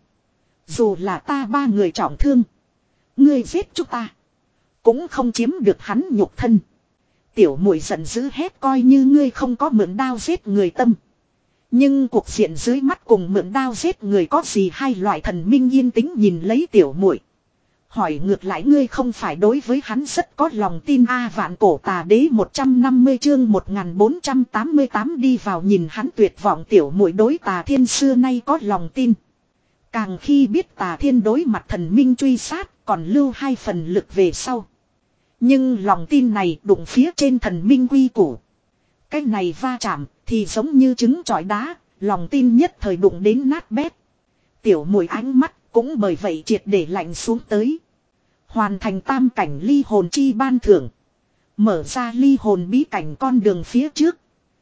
Dù là ta ba người trọng thương. Ngươi giết chúng ta. Cũng không chiếm được hắn nhục thân. Tiểu muội giận dữ hét, coi như ngươi không có mượn đao giết người tâm. Nhưng cuộc diện dưới mắt cùng mượn đao giết người có gì hai loại. Thần minh yên tĩnh nhìn lấy tiểu muội, hỏi ngược lại ngươi không phải đối với hắn rất có lòng tin a? À, vạn cổ tà đế một trăm năm mươi chương một nghìn bốn trăm tám mươi tám đi vào nhìn hắn tuyệt vọng. Tiểu muội đối Tà Thiên xưa nay có lòng tin. Càng khi biết Tà Thiên đối mặt thần minh truy sát còn lưu hai phần lực về sau. Nhưng lòng tin này đụng phía trên thần minh quy củ. Cái này va chạm thì giống như trứng trọi đá, lòng tin nhất thời đụng đến nát bét. Tiểu muội ánh mắt cũng bởi vậy triệt để lạnh xuống tới. Hoàn thành tam cảnh ly hồn chi ban thưởng. Mở ra ly hồn bí cảnh con đường phía trước.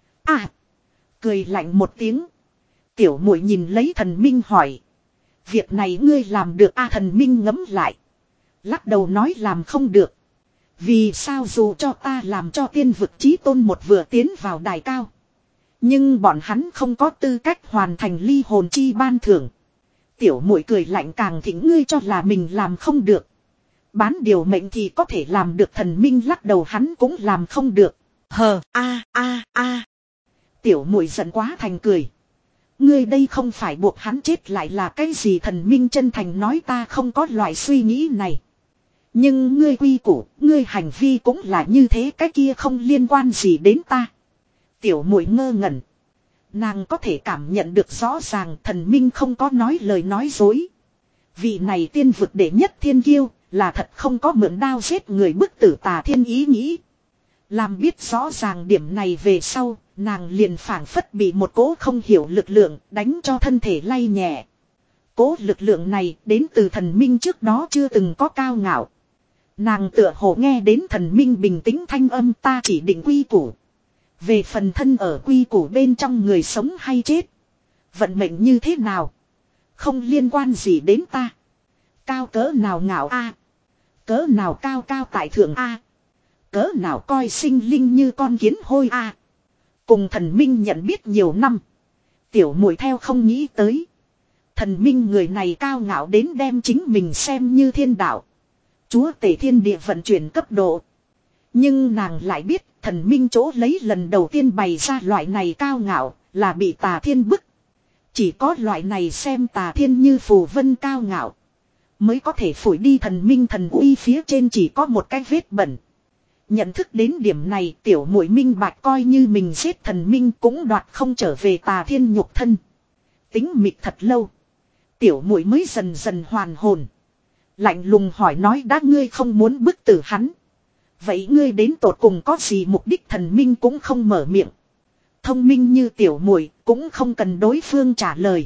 À! Cười lạnh một tiếng. Tiểu muội nhìn lấy thần minh hỏi. Việc này ngươi làm được a? À, thần minh ngẫm lại. Lắc đầu nói làm không được. Vì sao? Dù cho ta làm cho tiên vực chí tôn một vừa tiến vào đài cao. Nhưng bọn hắn không có tư cách hoàn thành ly hồn chi ban thưởng. Tiểu muội cười lạnh càng thỉnh ngươi cho là mình làm không được. Bán điều mệnh thì có thể làm được. Thần minh lắc đầu hắn cũng làm không được. Hờ a a a. Tiểu muội giận quá thành cười. Ngươi đây không phải buộc hắn chết lại là cái gì? Thần minh chân thành nói ta không có loại suy nghĩ này. Nhưng ngươi quy củ, ngươi hành vi cũng là như thế, cái kia không liên quan gì đến ta. Tiểu muội ngơ ngẩn. Nàng có thể cảm nhận được rõ ràng thần minh không có nói lời nói dối. Vị này tiên vực đệ nhất thiên kiêu là thật không có mượn đao giết người bức tử Tà Thiên ý nghĩ. Làm biết rõ ràng điểm này về sau, nàng liền phảng phất bị một cỗ không hiểu lực lượng đánh cho thân thể lay nhẹ. Cỗ lực lượng này đến từ thần minh trước đó chưa từng có cao ngạo. Nàng tựa hồ nghe đến thần minh bình tĩnh thanh âm, ta chỉ định quy củ. Về phần thân ở quy củ bên trong người sống hay chết, vận mệnh như thế nào, không liên quan gì đến ta. Cao cỡ nào ngạo a, cỡ nào cao cao tại thượng a, cỡ nào coi sinh linh như con kiến hôi a. Cùng thần minh nhận biết nhiều năm, tiểu muội theo không nghĩ tới. Thần minh người này cao ngạo đến đem chính mình xem như thiên đạo. Chúa tể thiên địa vận chuyển cấp độ. Nhưng nàng lại biết thần minh chỗ lấy lần đầu tiên bày ra loại này cao ngạo là bị Tà Thiên bức. Chỉ có loại này xem Tà Thiên như phù vân cao ngạo mới có thể phủi đi thần minh thần uy phía trên chỉ có một cái vết bẩn. Nhận thức đến điểm này, tiểu muội minh bạch coi như mình giết thần minh cũng đoạt không trở về Tà Thiên nhục thân. Tính mịt thật lâu, tiểu muội mới dần dần hoàn hồn. Lạnh lùng hỏi nói đã ngươi không muốn bức tử hắn, vậy ngươi đến tột cùng có gì mục đích? Thần minh cũng không mở miệng. Thông minh như tiểu muội cũng không cần đối phương trả lời.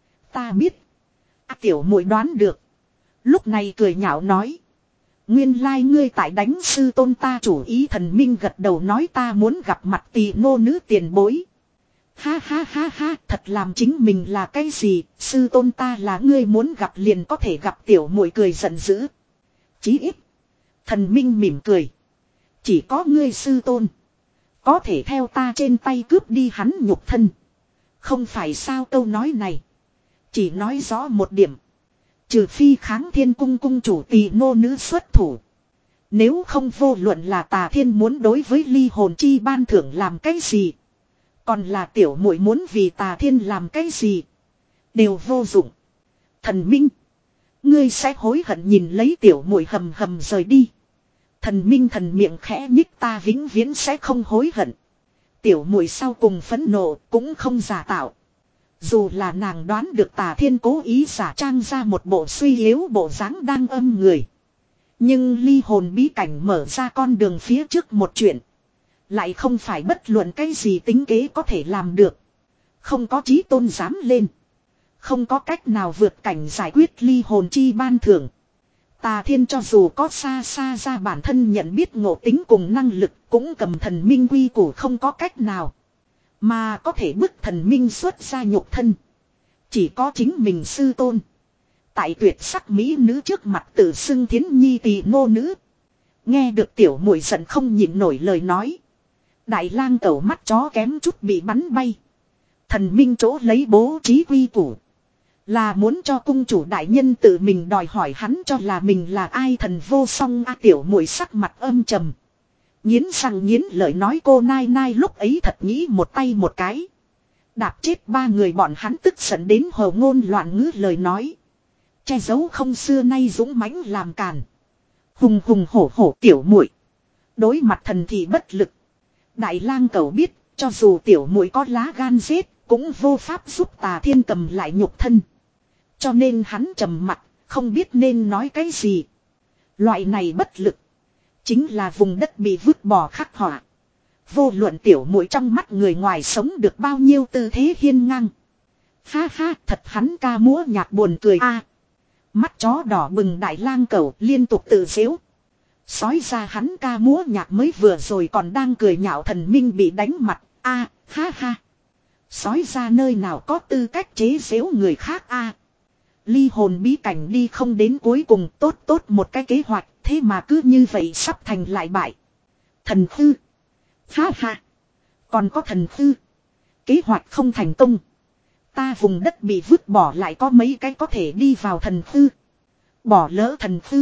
Ta biết. À, tiểu muội đoán được. Lúc này cười nhạo nói. Nguyên lai ngươi tại đánh sư tôn ta chủ ý. Thần minh gật đầu nói ta muốn gặp mặt Tỳ nô nữ tiền bối. Ha ha ha ha, thật làm chính mình là cái gì? Sư tôn ta là ngươi muốn gặp liền có thể gặp. Tiểu muội cười giận dữ. Chí ít. Thần minh mỉm cười. Chỉ có ngươi sư tôn có thể theo ta trên tay cướp đi hắn nhục thân. Không phải sao? Câu nói này chỉ nói rõ một điểm. Trừ phi Kháng Thiên cung cung chủ Tỳ nô nữ xuất thủ. Nếu không vô luận là Tà Thiên muốn đối với ly hồn chi ban thưởng làm cái gì, còn là tiểu muội muốn vì Tà Thiên làm cái gì, đều vô dụng. Thần minh, ngươi sẽ hối hận. Nhìn lấy tiểu muội hầm hầm rời đi, thần minh thần miệng khẽ nhích, ta vĩnh viễn sẽ không hối hận. Tiểu muội sau cùng phẫn nộ cũng không giả tạo. Dù là nàng đoán được Tà Thiên cố ý giả trang ra một bộ suy yếu bộ dáng đang âm người, nhưng ly hồn bí cảnh mở ra con đường phía trước một chuyện, lại không phải bất luận cái gì tính kế có thể làm được. Không có chí tôn dám lên, không có cách nào vượt cảnh giải quyết ly hồn chi ban thưởng. Tà Thiên cho dù có xa xa ra bản thân nhận biết ngộ tính cùng năng lực, cũng cầm thần minh quy củ không có cách nào. Mà có thể bức thần minh xuất ra nhục thân, chỉ có chính mình sư tôn. Tại tuyệt sắc mỹ nữ trước mặt tự xưng thiến nhi tỳ nô nữ. Nghe được tiểu muội giận không nhịn nổi lời nói. Đại lang cẩu mắt chó kém chút bị bắn bay. Thần minh chỗ lấy bố trí quy củ. Là muốn cho cung chủ đại nhân tự mình đòi hỏi hắn cho là mình là ai thần vô song a tiểu muội sắc mặt âm trầm. Nghiến răng nghiến lợi nói cô nai nai lúc ấy thật nghĩ một tay một cái. Đạp chết ba người bọn hắn tức giận đến hồ ngôn loạn ngữ lời nói. Che giấu không xưa nay dũng mãnh làm càn. Hùng hùng hổ hổ tiểu muội đối mặt thần thì bất lực. Đại lang cẩu biết cho dù tiểu muội có lá gan giết cũng vô pháp giúp Tà Thiên cầm lại nhục thân. Cho nên hắn trầm mặt không biết nên nói cái gì. Loại này bất lực chính là vùng đất bị vứt bỏ khắc họa. Vô luận tiểu muội trong mắt người ngoài sống được bao nhiêu tư thế hiên ngang. Ha ha thật hắn ca múa nhạc buồn cười a. Mắt chó đỏ bừng đại lang cẩu liên tục tự giễu. Sói ra hắn ca múa nhạc mới vừa rồi còn đang cười nhạo thần minh bị đánh mặt. A ha ha. Sói ra nơi nào có tư cách chế giễu người khác a. Ly hồn bí cảnh đi không đến cuối cùng tốt tốt một cái kế hoạch. Thế mà cứ như vậy sắp thành lại bại. Thần khư. Ha ha. Còn có thần khư. Kế hoạch không thành công. Ta vùng đất bị vứt bỏ lại có mấy cái có thể đi vào thần khư. Bỏ lỡ thần khư.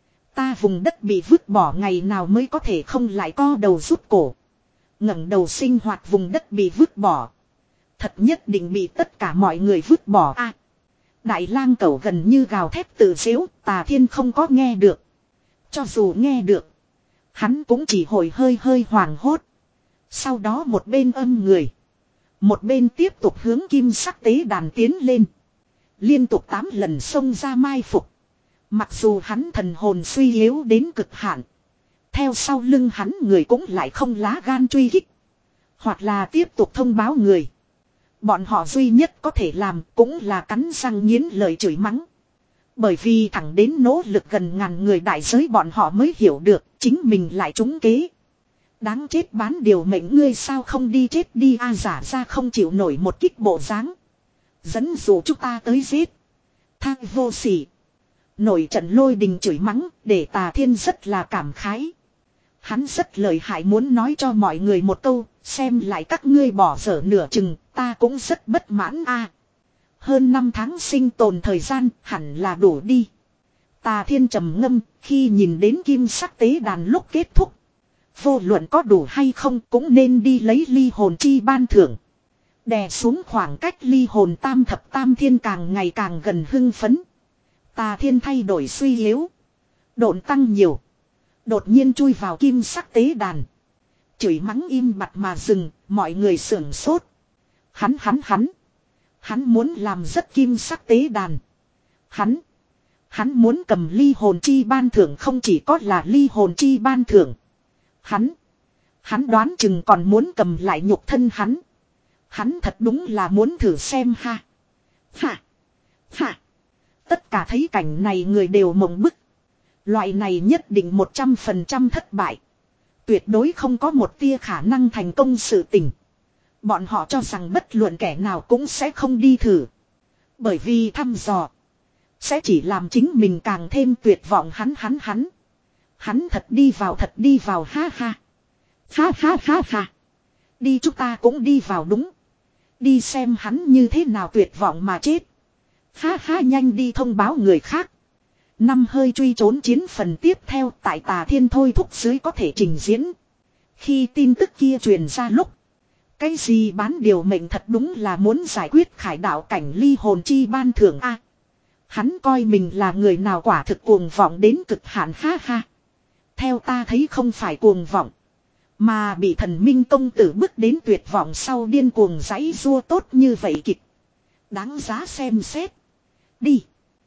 Ta vùng đất bị vứt bỏ ngày nào mới có thể không lại co đầu rút cổ. ngẩng đầu sinh hoạt vùng đất bị vứt bỏ. Thật nhất định bị tất cả mọi người vứt bỏ a. À, đại lang cẩu gần như gào thét tự giễu, Tà Thiên không có nghe được. Cho dù nghe được, hắn cũng chỉ hồi hơi hơi hoảng hốt. Sau đó một bên âm người, một bên tiếp tục hướng kim sắc tế đàn tiến lên. Liên tục tám lần xông ra mai phục. Mặc dù hắn thần hồn suy yếu đến cực hạn, theo sau lưng hắn người cũng lại không lá gan truy kích. Hoặc là tiếp tục thông báo người. Bọn họ duy nhất có thể làm cũng là cắn răng nghiến lời chửi mắng. Bởi vì thẳng đến nỗ lực gần ngàn người đại giới bọn họ mới hiểu được chính mình lại trúng kế. Đáng chết bán điều mệnh ngươi sao không đi chết đi a. Giả ra không chịu nổi một kích bộ dáng. Dẫn dụ chúng ta tới giết. Thang vô sỉ. Nổi trận lôi đình chửi mắng để Tà Thiên rất là cảm khái. Hắn rất lợi hại muốn nói cho mọi người một câu, xem lại các ngươi bỏ dở nửa chừng, ta cũng rất bất mãn a. Hơn năm tháng sinh tồn thời gian hẳn là đủ đi. Tà Thiên trầm ngâm khi nhìn đến kim sắc tế đàn lúc kết thúc. Vô luận có đủ hay không cũng nên đi lấy ly hồn chi ban thưởng. Đè xuống khoảng cách ly hồn tam thập tam thiên càng ngày càng gần hưng phấn. Tà Thiên thay đổi suy yếu. Độn tăng nhiều. Đột nhiên chui vào kim sắc tế đàn. Chửi mắng im bặt mà dừng, mọi người sưởng sốt. Hắn hắn hắn. Hắn muốn làm rất kim sắc tế đàn. Hắn. Hắn muốn cầm ly hồn chi ban thưởng không chỉ có là ly hồn chi ban thưởng. Hắn. Hắn đoán chừng còn muốn cầm lại nhục thân hắn. Hắn thật đúng là muốn thử xem ha. Ha. Ha. Tất cả thấy cảnh này người đều mộng bức. Loại này nhất định một trăm phần trăm thất bại. Tuyệt đối không có một tia khả năng thành công sự tình. Bọn họ cho rằng bất luận kẻ nào cũng sẽ không đi thử. Bởi vì thăm dò sẽ chỉ làm chính mình càng thêm tuyệt vọng hắn hắn hắn. Hắn thật đi vào thật đi vào ha ha. Ha ha ha ha. Đi chúng ta cũng đi vào đúng. Đi xem hắn như thế nào tuyệt vọng mà chết. Ha ha nhanh đi thông báo người khác. Năm hơi truy trốn chiến phần tiếp theo tại Tà Thiên thôi thúc dưới có thể trình diễn. Khi tin tức kia truyền ra lúc. Cái gì bán điều mệnh thật đúng là muốn giải quyết khải đạo cảnh ly hồn chi ban thưởng a. Hắn coi mình là người nào quả thực cuồng vọng đến cực hạn ha ha. Theo ta thấy không phải cuồng vọng. Mà bị thần minh công tử bước đến tuyệt vọng sau điên cuồng giãy rua tốt như vậy kịch. Đáng giá xem xét. Đi.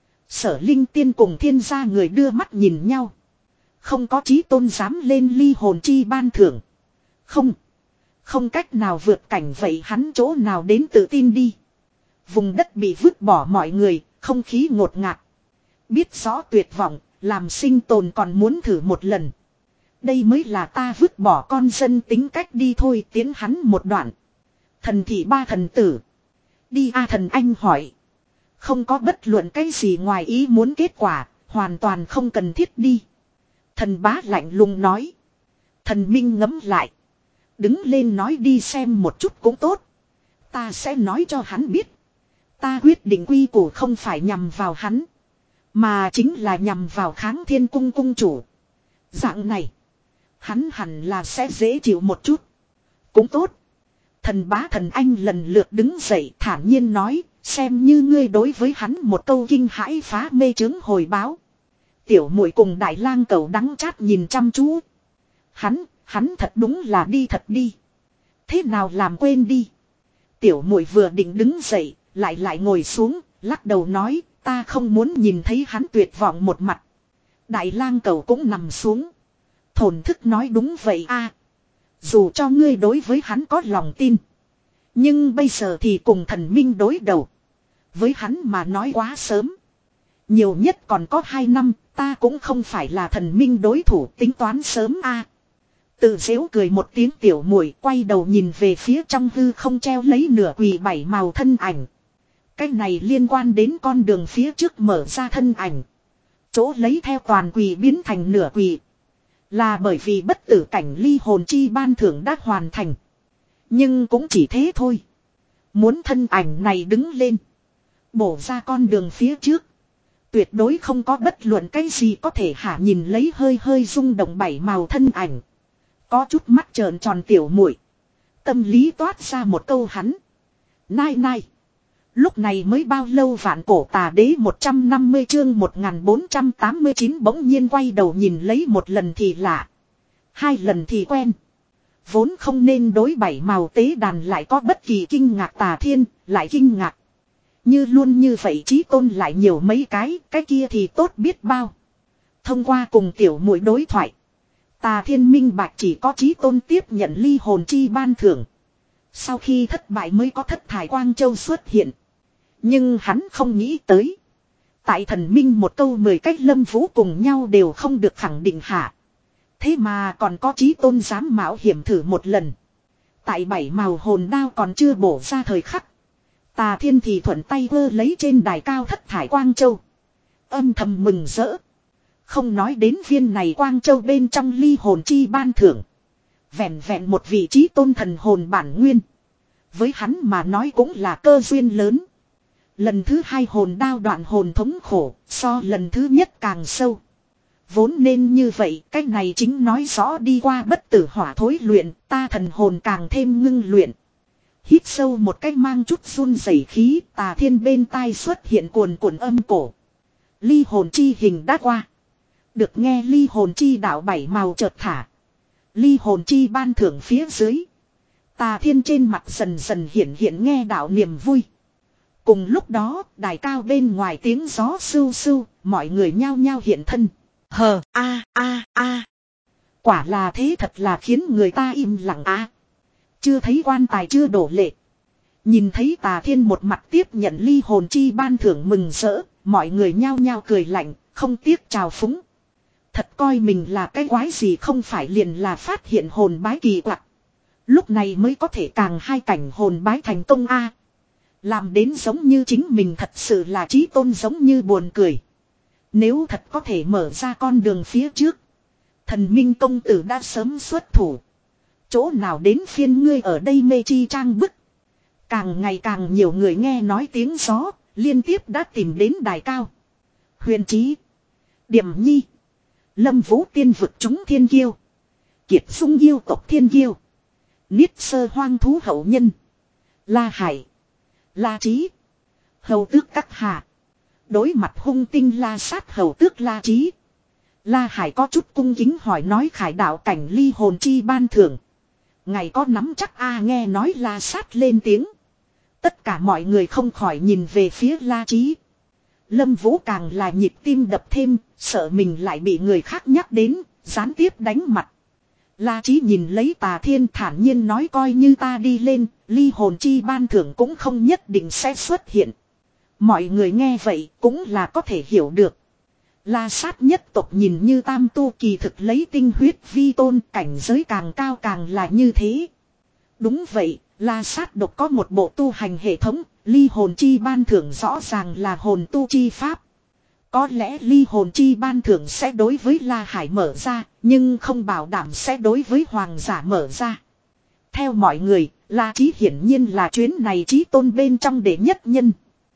Sở Linh Tiên cùng thiên gia người đưa mắt nhìn nhau. Không có chí tôn dám lên ly hồn chi ban thưởng. Không. Không cách nào vượt cảnh vậy hắn chỗ nào đến tự tin đi. Vùng đất bị vứt bỏ mọi người, không khí ngột ngạt. Biết rõ tuyệt vọng, làm sinh tồn còn muốn thử một lần. Đây mới là ta vứt bỏ con dân tính cách đi thôi tiến hắn một đoạn. Thần thị ba thần tử. Đi a thần anh hỏi. Không có bất luận cái gì ngoài ý muốn kết quả, hoàn toàn không cần thiết đi. Thần bá lạnh lùng nói. Thần Minh ngẫm lại. Đứng lên nói đi xem một chút cũng tốt. Ta sẽ nói cho hắn biết. Ta quyết định quy củ không phải nhằm vào hắn. Mà chính là nhằm vào Kháng Thiên Cung cung chủ. Dạng này. Hắn hẳn là sẽ dễ chịu một chút. Cũng tốt. Thần bá thần anh lần lượt đứng dậy thản nhiên nói. Xem như ngươi đối với hắn một câu kinh hãi phá mê chứng hồi báo. Tiểu muội cùng đại lang cẩu đắng chát nhìn chăm chú. Hắn, hắn thật đúng là đi thật đi. Thế nào làm quên đi. Tiểu muội vừa định đứng dậy, lại lại ngồi xuống, lắc đầu nói, ta không muốn nhìn thấy hắn tuyệt vọng một mặt. Đại lang cẩu cũng nằm xuống. Thổn thức nói đúng vậy a. Dù cho ngươi đối với hắn có lòng tin. Nhưng bây giờ thì cùng thần minh đối đầu. Với hắn mà nói quá sớm. Nhiều nhất còn có hai năm, ta cũng không phải là thần minh đối thủ tính toán sớm a. Tự dễu cười một tiếng tiểu muội quay đầu nhìn về phía trong hư không treo lấy nửa quỳ bảy màu thân ảnh. Cái này liên quan đến con đường phía trước mở ra thân ảnh. Chỗ lấy theo toàn quỳ biến thành nửa quỳ. Là bởi vì bất tử cảnh ly hồn chi ban thưởng đã hoàn thành. Nhưng cũng chỉ thế thôi. Muốn thân ảnh này đứng lên. Bổ ra con đường phía trước. Tuyệt đối không có bất luận cái gì có thể hả nhìn lấy hơi hơi rung động bảy màu thân ảnh. Có chút mắt trợn tròn tiểu muội. Tâm lý toát ra một câu hắn. Nai nai. Lúc này mới bao lâu vạn cổ tà đế một trăm năm mươi chương một nghìn bốn trăm tám mươi chín bỗng nhiên quay đầu nhìn lấy một lần thì lạ. Hai lần thì quen. Vốn không nên đối bảy màu tế đàn lại có bất kỳ kinh ngạc tà thiên, lại kinh ngạc. Như luôn như vậy chí tôn lại nhiều mấy cái, cái kia thì tốt biết bao. Thông qua cùng tiểu muội đối thoại. Tà thiên minh bạch chỉ có chí tôn tiếp nhận ly hồn chi ban thưởng. Sau khi thất bại mới có thất thải quang châu xuất hiện. Nhưng hắn không nghĩ tới. Tại thần minh một câu mười cách lâm vũ cùng nhau đều không được khẳng định hạ. Thế mà còn có chí tôn dám mạo hiểm thử một lần. Tại bảy màu hồn đao còn chưa bổ ra thời khắc. Tà thiên thì thuận tay vơ lấy trên đài cao thất thải quang châu. Âm thầm mừng rỡ. Không nói đến viên này quang châu bên trong ly hồn chi ban thưởng. Vẹn vẹn một vị trí tôn thần hồn bản nguyên. Với hắn mà nói cũng là cơ duyên lớn. Lần thứ hai hồn đao đoạn hồn thống khổ, so lần thứ nhất càng sâu. Vốn nên như vậy, cách này chính nói rõ đi qua bất tử hỏa thối luyện, ta thần hồn càng thêm ngưng luyện. Hít sâu một cách mang chút run rẩy khí, tà thiên bên tai xuất hiện cuồn cuộn âm cổ. Ly hồn chi hình đã qua. Được nghe ly hồn chi đạo bảy màu chợt thả. Ly hồn chi ban thưởng phía dưới. Tà thiên trên mặt dần dần hiện hiện nghe đạo niềm vui. Cùng lúc đó, đài cao bên ngoài tiếng gió sưu sưu, mọi người nhao nhao hiện thân. Hờ, a, a, a. Quả là thế thật là khiến người ta im lặng á. Chưa thấy quan tài chưa đổ lệ. Nhìn thấy tà thiên một mặt tiếp nhận ly hồn chi ban thưởng mừng rỡ, mọi người nhao nhao cười lạnh, không tiếc trào phúng. Thật coi mình là cái quái gì không phải liền là phát hiện hồn bái kỳ quặc. Lúc này mới có thể càng hai cảnh hồn bái thành công a. Làm đến giống như chính mình thật sự là chí tôn giống như buồn cười. Nếu thật có thể mở ra con đường phía trước. Thần minh công tử đã sớm xuất thủ. Chỗ nào đến phiên ngươi ở đây mê chi trang bức. Càng ngày càng nhiều người nghe nói tiếng gió, liên tiếp đã tìm đến đài cao. Huyền Chí, Điểm Nhi, Lâm Vũ tiên vực chúng thiên kiêu, Kiệt Dung yêu tộc thiên kiêu, Niết sơ hoang thú hậu nhân, La Hải, La Chí, hầu tước các hạ. Đối mặt hung tinh La Sát hầu tước La Chí, La Hải có chút cung kính hỏi nói khải đạo cảnh ly hồn chi ban thưởng. Ngày có nắm chắc a. Nghe nói La Sát lên tiếng. Tất cả mọi người không khỏi nhìn về phía La Chí. Lâm Vũ càng là nhịp tim đập thêm, sợ mình lại bị người khác nhắc đến, gián tiếp đánh mặt. La Chí nhìn lấy Tà Thiên thản nhiên nói coi như ta đi lên, ly hồn chi ban thưởng cũng không nhất định sẽ xuất hiện. Mọi người nghe vậy cũng là có thể hiểu được. La Sát nhất tộc nhìn như tam tu kỳ thực lấy tinh huyết vi tôn, cảnh giới càng cao càng là như thế. Đúng vậy, La Sát độc có một bộ tu hành hệ thống, ly hồn chi ban thưởng rõ ràng là hồn tu chi pháp. Có lẽ ly hồn chi ban thưởng sẽ đối với La Hải mở ra, nhưng không bảo đảm sẽ đối với hoàng giả mở ra. Theo mọi người, La Chí hiển nhiên là chuyến này chí tôn bên trong đệ nhất nhân.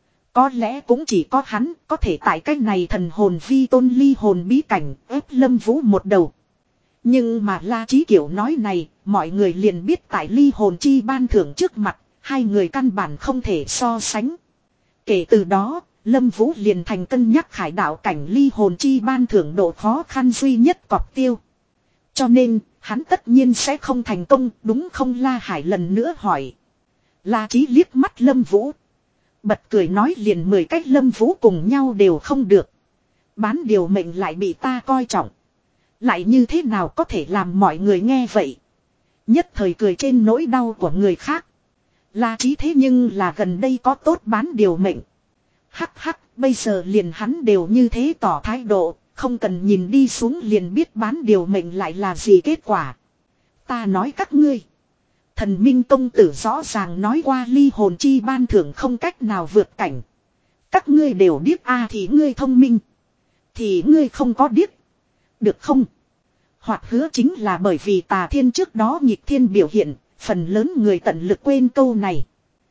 Có lẽ cũng chỉ có hắn có thể tại cách này thần hồn vi tôn ly hồn bí cảnh ép Lâm Vũ một đầu. Nhưng mà La Chí kiểu nói này, mọi người liền biết tại ly hồn chi ban thưởng trước mặt, hai người căn bản không thể so sánh. Kể từ đó, Lâm Vũ liền thành cân nhắc khải đạo cảnh ly hồn chi ban thưởng độ khó khăn duy nhất cọp tiêu. Cho nên, hắn tất nhiên sẽ không thành công, đúng không? La Hải lần nữa hỏi. La Chí liếc mắt Lâm Vũ. Bật cười nói liền mười cách Lâm Vũ cùng nhau đều không được. Bán điều mệnh lại bị ta coi trọng. Lại như thế nào có thể làm mọi người nghe vậy. Nhất thời cười trên nỗi đau của người khác. La Chí thế nhưng là gần đây có tốt bán điều mệnh. Hắc hắc, bây giờ liền hắn đều như thế tỏ thái độ, không cần nhìn đi xuống liền biết bán điều mệnh lại là gì kết quả. Ta nói các ngươi. Thần Minh Tông Tử rõ ràng nói qua ly hồn chi ban thưởng không cách nào vượt cảnh. Các ngươi đều điếc a à, thì ngươi thông minh. Thì ngươi không có điếc. Được không? Hoặc hứa chính là bởi vì Tà Thiên trước đó nghịch thiên biểu hiện, phần lớn người tận lực quên câu này.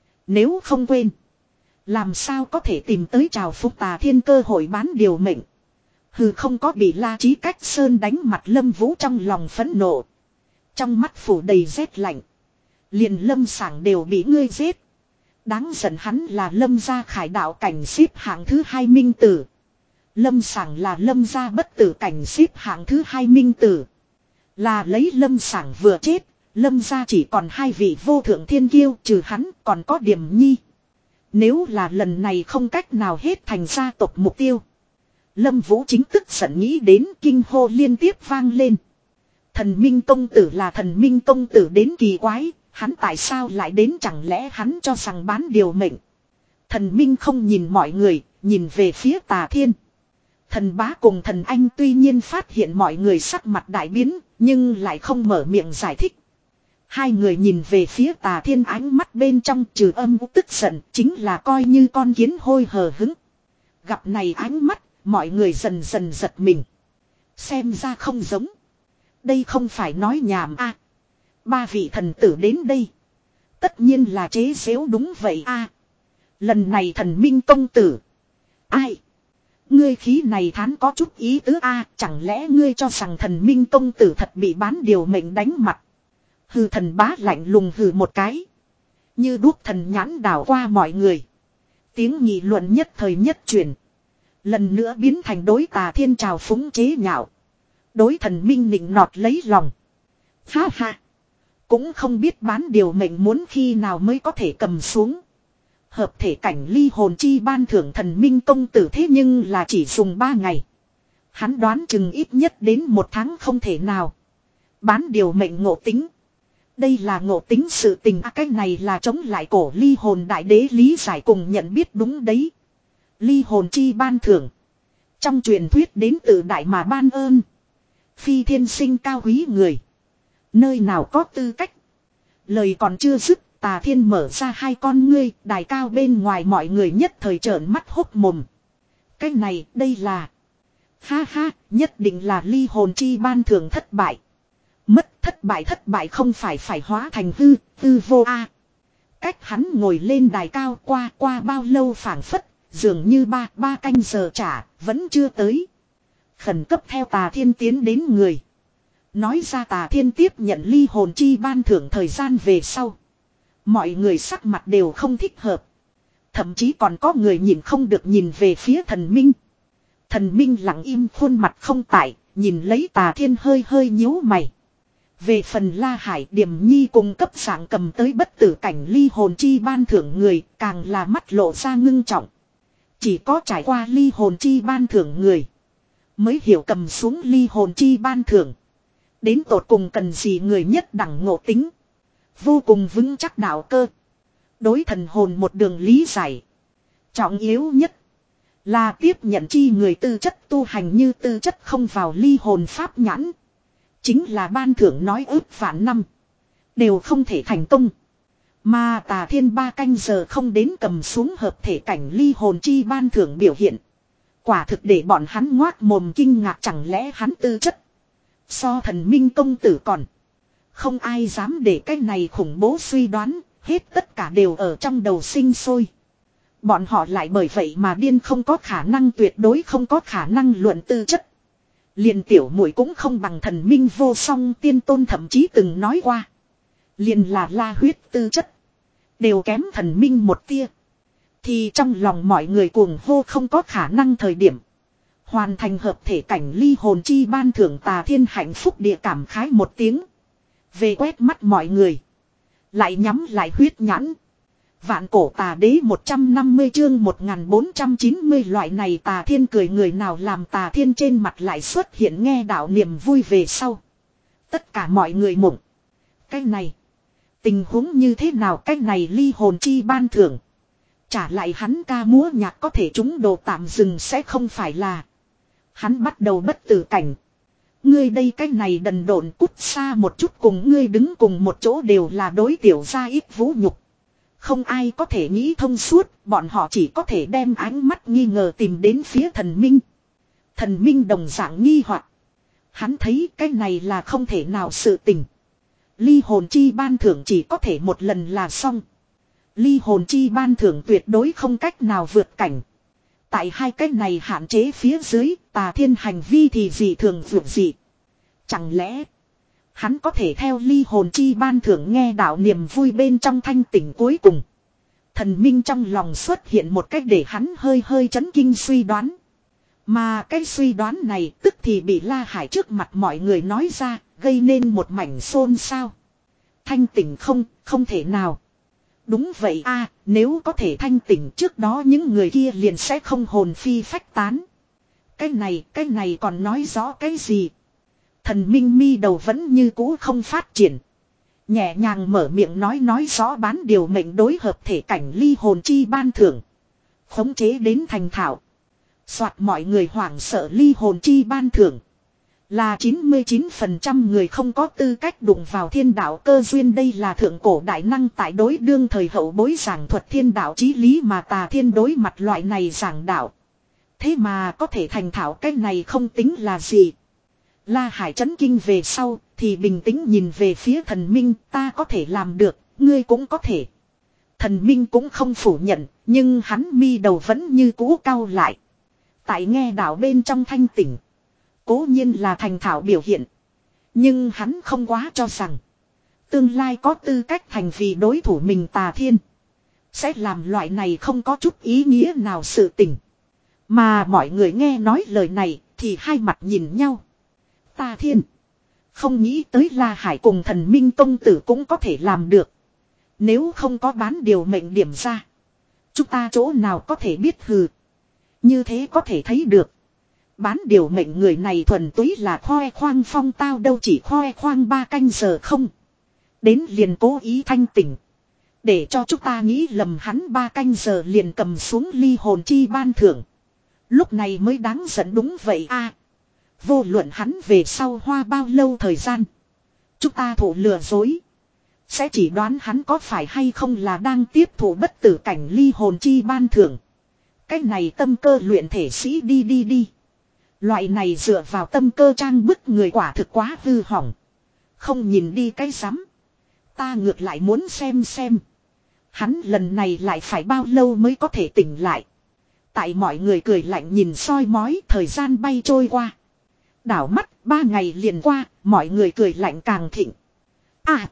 Nếu không quên, làm sao có thể tìm tới trào phúc Tà Thiên cơ hội bán điều mệnh. Hừ, không có bị La Chí cách sơn đánh mặt Lâm Vũ trong lòng phẫn nộ. Trong mắt phủ đầy rét lạnh. Liền Lâm Sảng đều bị ngươi giết. Đáng giận hắn là Lâm gia khải đạo cảnh xếp hạng thứ hai minh tử. Lâm Sảng là Lâm gia bất tử cảnh xếp hạng thứ hai minh tử. Là lấy Lâm Sảng vừa chết, Lâm gia chỉ còn hai vị vô thượng thiên kiêu, trừ hắn còn có Điểm Nhi. Nếu là lần này không cách nào hết thành gia tộc mục tiêu. Lâm Vũ chính tức giận nghĩ đến, kinh hô liên tiếp vang lên. Thần Minh Tông Tử là Thần Minh Tông Tử đến kỳ quái, hắn tại sao lại đến, chẳng lẽ hắn cho rằng bán điều mệnh. Thần Minh không nhìn mọi người, nhìn về phía Tà Thiên. Thần Bá cùng Thần Anh tuy nhiên phát hiện mọi người sắc mặt đại biến, nhưng lại không mở miệng giải thích. Hai người nhìn về phía Tà Thiên, ánh mắt bên trong trừ âm u tức giận, chính là coi như con kiến hôi hờ hứng. Gặp này ánh mắt, mọi người dần dần giật mình. Xem ra không giống. Đây không phải nói nhảm a. À, ba vị thần tử đến đây. Tất nhiên là chế giễu đúng vậy a. À, lần này Thần Minh Tông Tử. Ai? Ngươi khí này thán có chút ý tứ a, à, chẳng lẽ ngươi cho rằng Thần Minh Tông Tử thật bị bán điều mệnh đánh mặt. Hừ, Thần Bá lạnh lùng hừ một cái. Như đuốc thần nhãn đảo qua mọi người. Tiếng nghị luận nhất thời nhất truyền. Lần nữa biến thành đối Tà Thiên trào phúng chế nhạo. Đối Thần Minh nịnh nọt lấy lòng. Ha ha. Cũng không biết bán điều mệnh muốn khi nào mới có thể cầm xuống. Hợp thể cảnh ly hồn chi ban thưởng Thần Minh Tông Tử thế nhưng là chỉ dùng ba ngày. Hắn đoán chừng ít nhất đến một tháng không thể nào. Bán điều mệnh ngộ tính. Đây là ngộ tính sự tình, à, cái này là chống lại cổ ly hồn đại đế lý giải cùng nhận biết đúng đấy. Ly hồn chi ban thưởng. Trong truyền thuyết đến từ đại mà ban ơn. Phi thiên sinh cao quý người. Nơi nào có tư cách. Lời còn chưa dứt, Tà Thiên mở ra hai con ngươi, đài cao bên ngoài mọi người nhất thời trợn mắt hốt mồm. Cái này, đây là. Ha ha, nhất định là ly hồn chi ban thưởng thất bại. Mất thất bại thất bại không phải phải hóa thành hư, hư vô a. À, cách hắn ngồi lên đài cao qua qua bao lâu phảng phất, dường như ba, ba canh giờ trả, vẫn chưa tới. Khẩn cấp theo Tà Thiên tiến đến người. Nói ra Tà Thiên tiếp nhận ly hồn chi ban thưởng thời gian về sau. Mọi người sắc mặt đều không thích hợp. Thậm chí còn có người nhìn không được nhìn về phía Thần Minh. Thần Minh lặng im khuôn mặt không tại, nhìn lấy Tà Thiên hơi hơi nhíu mày. Về phần La Hải, Điểm Nhi cùng cấp dạng cầm tới bất tử cảnh ly hồn chi ban thưởng người, càng là mắt lộ ra ngưng trọng. Chỉ có trải qua ly hồn chi ban thưởng người mới hiểu cầm xuống ly hồn chi ban thưởng đến tột cùng cần gì người nhất đẳng ngộ tính. Vô cùng vững chắc đạo cơ. Đối thần hồn một đường lý giải. Trọng yếu nhất là tiếp nhận chi người tư chất tu hành như tư chất không vào ly hồn pháp nhãn. Chính là ban thưởng nói ước vạn năm đều không thể thành công. Mà Tà Thiên ba canh giờ không đến cầm xuống hợp thể cảnh ly hồn chi ban thưởng biểu hiện. Quả thực để bọn hắn ngoác mồm kinh ngạc, chẳng lẽ hắn tư chất so thần minh công tử còn. Không ai dám để cái này khủng bố suy đoán, hết tất cả đều ở trong đầu sinh sôi. Bọn họ lại bởi vậy mà điên, không có khả năng, tuyệt đối không có khả năng luận tư chất. Liền tiểu muội cũng không bằng thần minh vô song tiên tôn, thậm chí từng nói qua. Liền là la huyết tư chất đều kém thần minh một tia. Thì trong lòng mọi người cuồng hô không có khả năng thời điểm. Hoàn thành hợp thể cảnh ly hồn chi ban thưởng Tà Thiên hạnh phúc địa cảm khái một tiếng. Về quét mắt mọi người. Lại nhắm lại huyết nhãn. Vạn cổ tà đế một trăm năm mươi chương một nghìn bốn trăm chín mươi, loại này Tà Thiên cười người nào làm Tà Thiên trên mặt lại xuất hiện nghe đạo niềm vui về sau. Tất cả mọi người mộng. Cái này. Tình huống như thế nào, cái này ly hồn chi ban thưởng. Trả lại hắn ca múa nhạc có thể trúng đồ tạm dừng sẽ không phải là. Hắn bắt đầu bất tử cảnh. Ngươi đây cái này đần độn, cút xa một chút, cùng ngươi đứng cùng một chỗ đều là đối tiểu gia ít vũ nhục. Không ai có thể nghĩ thông suốt, bọn họ chỉ có thể đem ánh mắt nghi ngờ tìm đến phía thần minh. Thần minh đồng dạng nghi hoặc. Hắn thấy cái này là không thể nào sự tình. Ly hồn chi ban thưởng chỉ có thể một lần là xong. Ly hồn chi ban thưởng tuyệt đối không cách nào vượt cảnh. Tại hai cách này hạn chế phía dưới, Tà Thiên hành vi thì gì thường vượt gì. Chẳng lẽ hắn có thể theo ly hồn chi ban thưởng nghe đạo niềm vui bên trong thanh tỉnh cuối cùng. Thần minh trong lòng xuất hiện một cách để hắn hơi hơi chấn kinh suy đoán. Mà cái suy đoán này tức thì bị La Hải trước mặt mọi người nói ra, gây nên một mảnh xôn xao. Thanh tỉnh không, không thể nào. Đúng vậy a, nếu có thể thanh tỉnh trước đó những người kia liền sẽ không hồn phi phách tán. Cái này, cái này còn nói rõ cái gì? Thần minh mi đầu vẫn như cũ không phát triển. Nhẹ nhàng mở miệng nói nói rõ bán điều mệnh đối hợp thể cảnh ly hồn chi ban thưởng. Khống chế đến thành thạo. Soạt mọi người hoảng sợ, ly hồn chi ban thưởng. Là chín mươi chín phần trăm người không có tư cách đụng vào thiên đạo cơ duyên, đây là thượng cổ đại năng tại đối đương thời hậu bối giảng thuật thiên đạo chí lý mà Tà Thiên đối mặt loại này giảng đạo. Thế mà có thể thành thạo cái này không tính là gì. La Hải chấn kinh về sau thì bình tĩnh nhìn về phía thần minh, ta có thể làm được, ngươi cũng có thể. Thần minh cũng không phủ nhận, nhưng hắn mi đầu vẫn như cũ cau lại. Tại nghe đạo bên trong thanh tỉnh. Cố nhiên là thành thạo biểu hiện. Nhưng hắn không quá cho rằng tương lai có tư cách thành vì đối thủ mình Tà Thiên sẽ làm loại này không có chút ý nghĩa nào sự tình. Mà mọi người nghe nói lời này thì hai mặt nhìn nhau. Tà Thiên không nghĩ tới La Hải cùng thần minh công tử cũng có thể làm được. Nếu không có bán điều mệnh điểm ra, chúng ta chỗ nào có thể biết hừ. Như thế có thể thấy được. Bán điều mệnh người này thuần túy là khoe khoang phong tao, đâu chỉ khoe khoang ba canh giờ không. Đến liền cố ý thanh tỉnh. Để cho chúng ta nghĩ lầm hắn ba canh giờ liền cầm xuống ly hồn chi ban thưởng. Lúc này mới đáng giận, đúng vậy a. Vô luận hắn về sau hoa bao lâu thời gian. Chúng ta thụ lừa dối. Sẽ chỉ đoán hắn có phải hay không là đang tiếp thụ bất tử cảnh ly hồn chi ban thưởng. Cái này tâm cơ luyện thể sĩ đi đi đi. Loại này dựa vào tâm cơ trang bức người quả thực quá hư hỏng. Không nhìn đi cái rắm. Ta ngược lại muốn xem xem. Hắn lần này lại phải bao lâu mới có thể tỉnh lại. Tại mọi người cười lạnh nhìn soi mói, thời gian bay trôi qua. Đảo mắt, ba ngày liền qua, mọi người cười lạnh càng thịnh. À!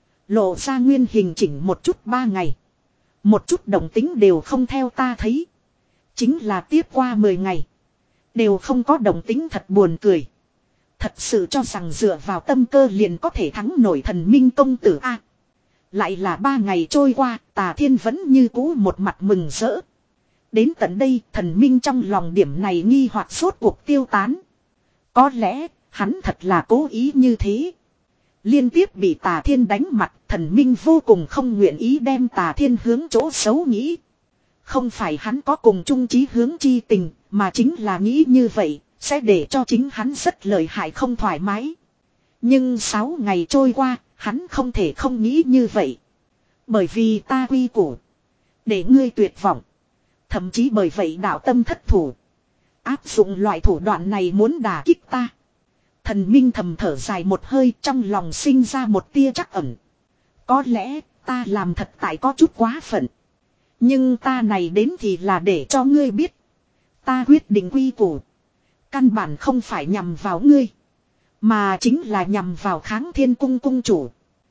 Lộ ra nguyên hình chỉnh một chút ba ngày. Một chút động tính đều không theo ta thấy. Chính là tiếp qua mười ngày. Đều không có động tính, thật buồn cười. Thật sự cho rằng dựa vào tâm cơ liền có thể thắng nổi thần minh công tử a. Lại là ba ngày trôi qua, Tà Thiên vẫn như cũ một mặt mừng rỡ. Đến tận đây, thần minh trong lòng điểm này nghi hoặc sốt cuộc tiêu tán. Có lẽ, hắn thật là cố ý như thế. Liên tiếp bị Tà Thiên đánh mặt, thần minh vô cùng không nguyện ý đem Tà Thiên hướng chỗ xấu nghĩ. Không phải hắn có cùng chung chí hướng chi tình, mà chính là nghĩ như vậy, sẽ để cho chính hắn rất lợi hại không thoải mái. Nhưng sáu ngày trôi qua, hắn không thể không nghĩ như vậy. Bởi vì ta quy củ. Để ngươi tuyệt vọng. Thậm chí bởi vậy đạo tâm thất thủ. Áp dụng loại thủ đoạn này muốn đả kích ta. Thần minh thầm thở dài một hơi, trong lòng sinh ra một tia trắc ẩn. Có lẽ ta làm thật tại có chút quá phận. Nhưng ta này đến thì là để cho ngươi biết. Ta quyết định quy củ. Căn bản không phải nhằm vào ngươi. Mà chính là nhằm vào Kháng Thiên Cung cung chủ.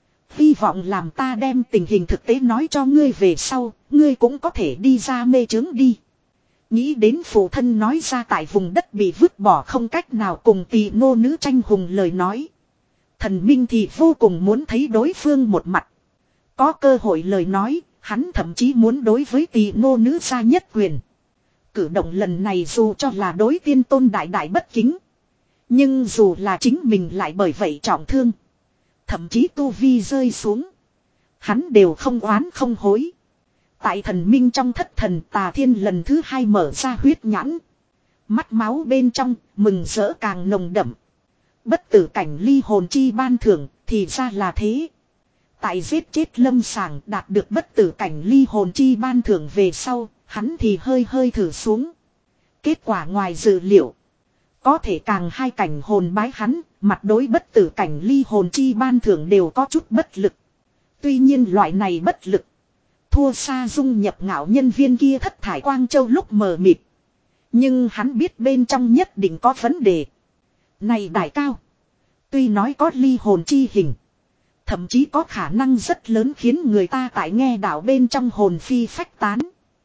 Hy vọng làm ta đem tình hình thực tế nói cho ngươi về sau. Ngươi cũng có thể đi ra mê trướng đi. Nghĩ đến phụ thân nói ra tại vùng đất bị vứt bỏ không cách nào cùng tỳ nô nữ tranh hùng lời nói. Thần minh thì vô cùng muốn thấy đối phương một mặt. Có cơ hội lời nói, hắn thậm chí muốn đối với tỳ nô nữ ra nhất quyền. Cử động lần này dù cho là đối tiên tôn đại đại bất kính. Nhưng dù là chính mình lại bởi vậy trọng thương. Thậm chí tu vi rơi xuống. Hắn đều không oán không hối. Tại thần minh trong thất thần Tà Thiên lần thứ hai mở ra huyết nhãn. Mắt máu bên trong mừng rỡ càng nồng đậm. Bất tử cảnh ly hồn chi ban thưởng thì ra là thế. Tại giết chết lâm sàng đạt được bất tử cảnh ly hồn chi ban thưởng về sau. Hắn thì hơi hơi thử xuống. Kết quả ngoài dự liệu. Có thể càng hai cảnh hồn bái hắn. Mặt đối bất tử cảnh ly hồn chi ban thưởng đều có chút bất lực. Tuy nhiên loại này bất lực. Thua xa dung nhập ngạo nhân viên kia thất thải quang châu lúc mờ mịt. Nhưng hắn biết bên trong nhất định có vấn đề. Này đại cao. Tuy nói có ly hồn chi hình. Thậm chí có khả năng rất lớn khiến người ta tại nghe đạo bên trong hồn phi phách tán.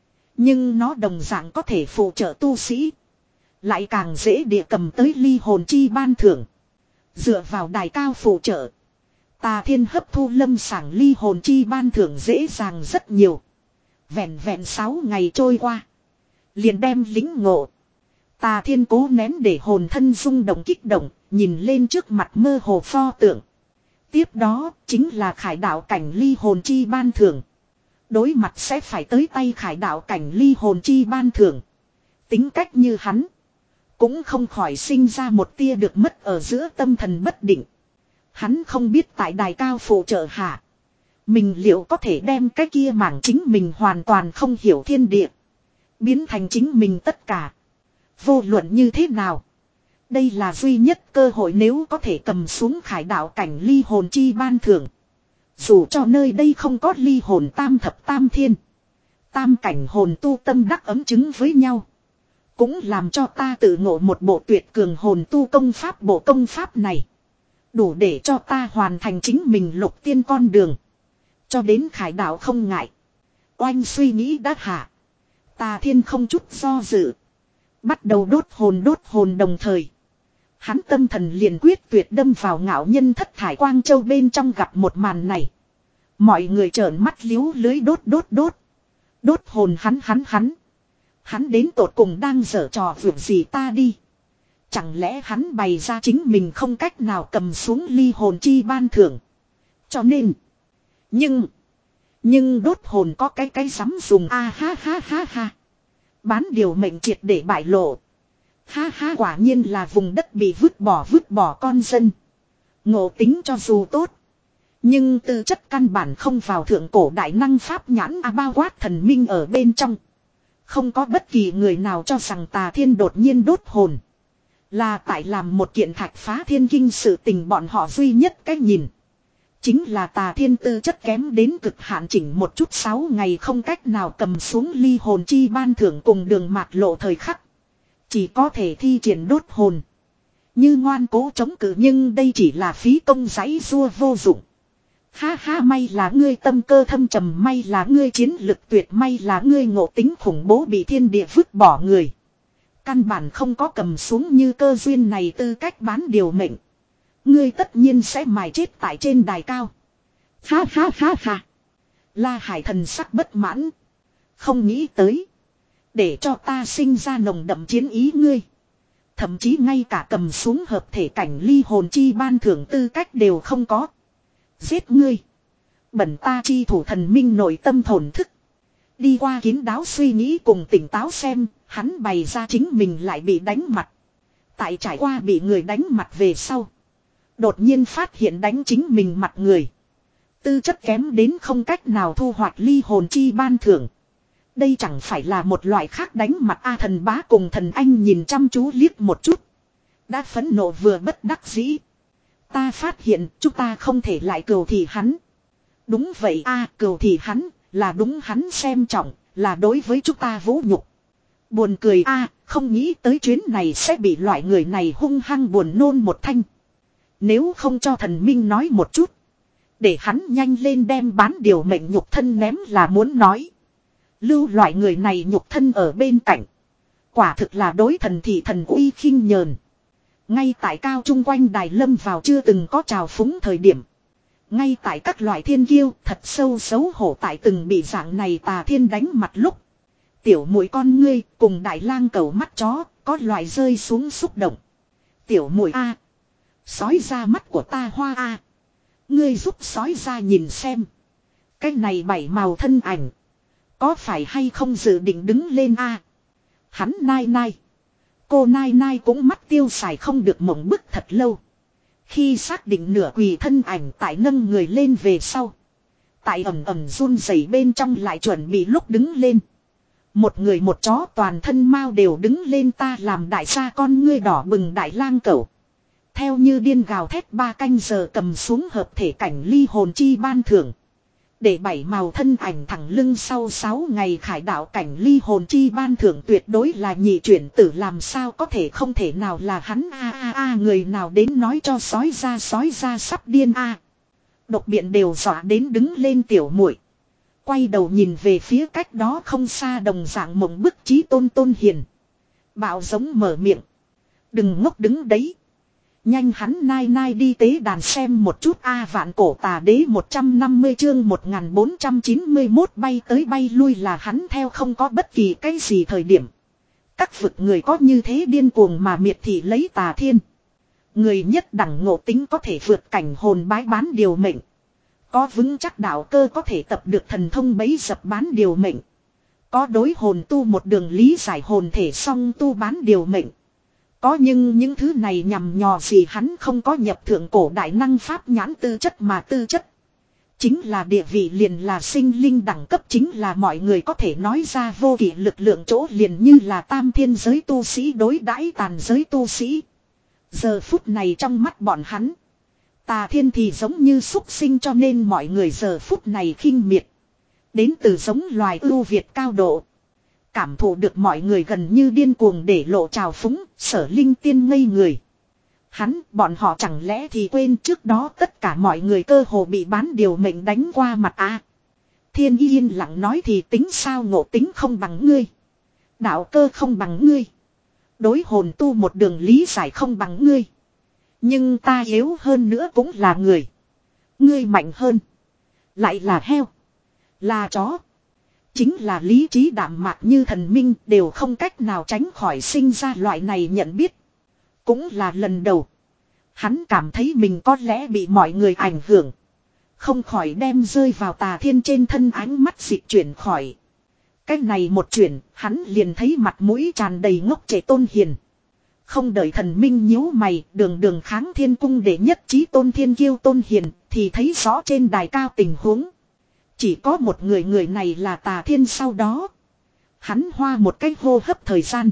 Nhưng nó đồng dạng có thể phụ trợ tu sĩ. Lại càng dễ địa cầm tới ly hồn chi ban thưởng. Dựa vào đài cao phụ trợ. Tà Thiên hấp thu lâm sảng ly hồn chi ban thưởng dễ dàng rất nhiều. Vẹn vẹn sáu ngày trôi qua. Liền đem lính ngộ. Tà Thiên cố nén để hồn thân rung động kích động. Nhìn lên trước mặt mơ hồ pho tượng. Tiếp đó chính là khải đạo cảnh ly hồn chi ban thưởng. Đối mặt sẽ phải tới tay khải đạo cảnh ly hồn chi ban thưởng. Tính cách như hắn. Cũng không khỏi sinh ra một tia được mất ở giữa tâm thần bất định. Hắn không biết tại đài cao phụ trợ hạ. Mình liệu có thể đem cái kia mảng chính mình hoàn toàn không hiểu thiên địa. Biến thành chính mình tất cả. Vô luận như thế nào. Đây là duy nhất cơ hội nếu có thể cầm xuống khải đạo cảnh ly hồn chi ban thưởng. Dù cho nơi đây không có ly hồn tam thập tam thiên. Tam cảnh hồn tu tâm đắc ấm chứng với nhau. Cũng làm cho ta tự ngộ một bộ tuyệt cường hồn tu công pháp. Bộ công pháp này đủ để cho ta hoàn thành chính mình lục tiên con đường. Cho đến khải đạo không ngại. Oanh suy nghĩ đã hạ. Tà Thiên không chút do dự. Bắt đầu đốt hồn đốt hồn đồng thời. Hắn tâm thần liền quyết tuyệt đâm vào ngạo nhân thất thải quang châu bên trong gặp một màn này. Mọi người trợn mắt liếu lưới đốt đốt đốt. Đốt hồn hắn hắn hắn. Hắn đến tột cùng đang giở trò vượt gì ta đi. Chẳng lẽ hắn bày ra chính mình không cách nào cầm xuống ly hồn chi ban thưởng. Cho nên. Nhưng. Nhưng đốt hồn có cái cái dám dùng a à, ha ha ha ha. Bán điều mệnh triệt để bại lộ. Ha ha quả nhiên là vùng đất bị vứt bỏ vứt bỏ con dân. Ngộ tính cho dù tốt. Nhưng tư chất căn bản không vào thượng cổ đại năng pháp nhãn a bao quát thần minh ở bên trong. Không có bất kỳ người nào cho rằng Tà Thiên đột nhiên đốt hồn. Là tại làm một kiện thạch phá thiên kinh sự tình bọn họ duy nhất cái nhìn. Chính là Tà Thiên tư chất kém đến cực hạn chỉnh một chút sáu ngày không cách nào cầm xuống ly hồn chi ban thưởng cùng đường mạt lộ thời khắc. Chỉ có thể thi triển đốt hồn. Như ngoan cố chống cự nhưng đây chỉ là phí công giấy rua vô dụng. Ha ha may là ngươi tâm cơ thâm trầm may là ngươi chiến lực tuyệt may là ngươi ngộ tính khủng bố bị thiên địa vứt bỏ người. Căn bản không có cầm xuống như cơ duyên này tư cách bán điều mệnh. Ngươi tất nhiên sẽ mài chết tại trên đài cao. Ha ha ha ha. La Hải thần sắc bất mãn. Không nghĩ tới. Để cho ta sinh ra nồng đậm chiến ý ngươi. Thậm chí ngay cả cầm xuống hợp thể cảnh ly hồn chi ban thưởng tư cách đều không có. Giết ngươi. Bẩn ta chi thủ thần minh nội tâm thổn thức. Đi qua kín đáo suy nghĩ cùng tỉnh táo xem. Hắn bày ra chính mình lại bị đánh mặt. Tại trải qua bị người đánh mặt về sau. Đột nhiên phát hiện đánh chính mình mặt người. Tư chất kém đến không cách nào thu hoạch ly hồn chi ban thưởng. Đây chẳng phải là một loại khác đánh mặt A. Thần bá cùng thần anh nhìn chăm chú liếc một chút. Đã phẫn nộ vừa bất đắc dĩ. Ta phát hiện chúng ta không thể lại cừu thì hắn. Đúng vậy a, cừu thì hắn, là đúng hắn xem trọng, là đối với chúng ta vũ nhục. Buồn cười a, không nghĩ tới chuyến này sẽ bị loại người này hung hăng buồn nôn một thanh. Nếu không cho thần minh nói một chút, để hắn nhanh lên đem bán điều mệnh nhục thân ném là muốn nói. Lưu loại người này nhục thân ở bên cạnh. Quả thực là đối thần thị thần uy khinh nhờn. Ngay tại cao trung quanh đài lâm vào chưa từng có trào phúng thời điểm. Ngay tại các loại thiên kiêu thật sâu xấu hổ tại từng bị dạng này tà thiên đánh mặt lúc. Tiểu mũi con ngươi cùng đại lang cầu mắt chó có loại rơi xuống xúc động. Tiểu mũi a, sói ra mắt của ta hoa a. Ngươi giúp sói ra nhìn xem. Cái này bảy màu thân ảnh. Có phải hay không dự định đứng lên a? Hắn nai nai. Cô nai nai cũng mắt tiêu xài không được mộng bức thật lâu. Khi xác định nửa quỳ thân ảnh tại nâng người lên về sau. Tại ẩm ẩm run rẩy bên trong lại chuẩn bị lúc đứng lên. Một người một chó toàn thân mau đều đứng lên, ta làm đại gia con ngươi đỏ bừng đại lang cẩu. Theo như điên gào thét ba canh giờ cầm xuống hợp thể cảnh ly hồn chi ban thưởng. Để bảy màu thân ảnh thẳng lưng sau sáu ngày khải đạo cảnh ly hồn chi ban thưởng tuyệt đối là nhị chuyển tử, làm sao có thể không thể nào là hắn a a a, người nào đến nói cho sói ra, sói ra sắp điên a. Độc biện đều dọa đến đứng lên tiểu muội. Quay đầu nhìn về phía cách đó không xa đồng dạng mộng bức Chí Tôn Tôn Hiền. Bạo giống mở miệng. Đừng ngốc đứng đấy. Nhanh hắn nai nai đi tế đàn xem một chút a. Vạn cổ tà đế một trăm năm mươi chương một nghìn bốn trăm chín mươi mốt bay tới bay lui là hắn theo không có bất kỳ cái gì thời điểm. Các vực người có như thế điên cuồng mà miệt thị lấy tà thiên. Người nhất đẳng ngộ tính có thể vượt cảnh hồn bái bán điều mệnh. Có vững chắc đạo cơ có thể tập được thần thông bấy dập bán điều mệnh. Có đối hồn tu một đường lý giải hồn thể song tu bán điều mệnh. Có nhưng những thứ này nhằm nhò gì hắn không có nhập thượng cổ đại năng pháp nhãn tư chất mà tư chất. Chính là địa vị liền là sinh linh đẳng cấp, chính là mọi người có thể nói ra vô kỷ lực lượng chỗ liền như là tam thiên giới tu sĩ đối đãi tàn giới tu sĩ. Giờ phút này trong mắt bọn hắn. Tà thiên thì giống như súc sinh, cho nên mọi người giờ phút này khinh miệt. Đến từ giống loài ưu việt cao độ. Cảm thụ được mọi người gần như điên cuồng để lộ trào phúng, Sở Linh Tiên ngây người. Hắn, bọn họ chẳng lẽ thì quên trước đó tất cả mọi người cơ hồ bị bán điều mệnh đánh qua mặt à. Thiên yên lặng nói thì tính sao, ngộ tính không bằng ngươi. Đạo cơ không bằng ngươi. Đối hồn tu một đường lý giải không bằng ngươi. Nhưng ta yếu hơn nữa cũng là người. Ngươi mạnh hơn. Lại là heo. Là chó. Chính là lý trí đạm mạc như thần minh đều không cách nào tránh khỏi sinh ra loại này nhận biết. Cũng là lần đầu. Hắn cảm thấy mình có lẽ bị mọi người ảnh hưởng. Không khỏi đem rơi vào tà thiên trên thân, ánh mắt dịch chuyển khỏi. Cách này một chuyển, hắn liền thấy mặt mũi tràn đầy ngốc trẻ Tôn Hiền. Không đợi thần minh nhíu mày, đường đường kháng thiên cung để nhất Chí Tôn Thiên Kiêu Tôn Hiền, thì thấy rõ trên đài cao tình huống. Chỉ có một người, người này là tà thiên. Sau đó hắn hoa một cái hô hấp thời gian.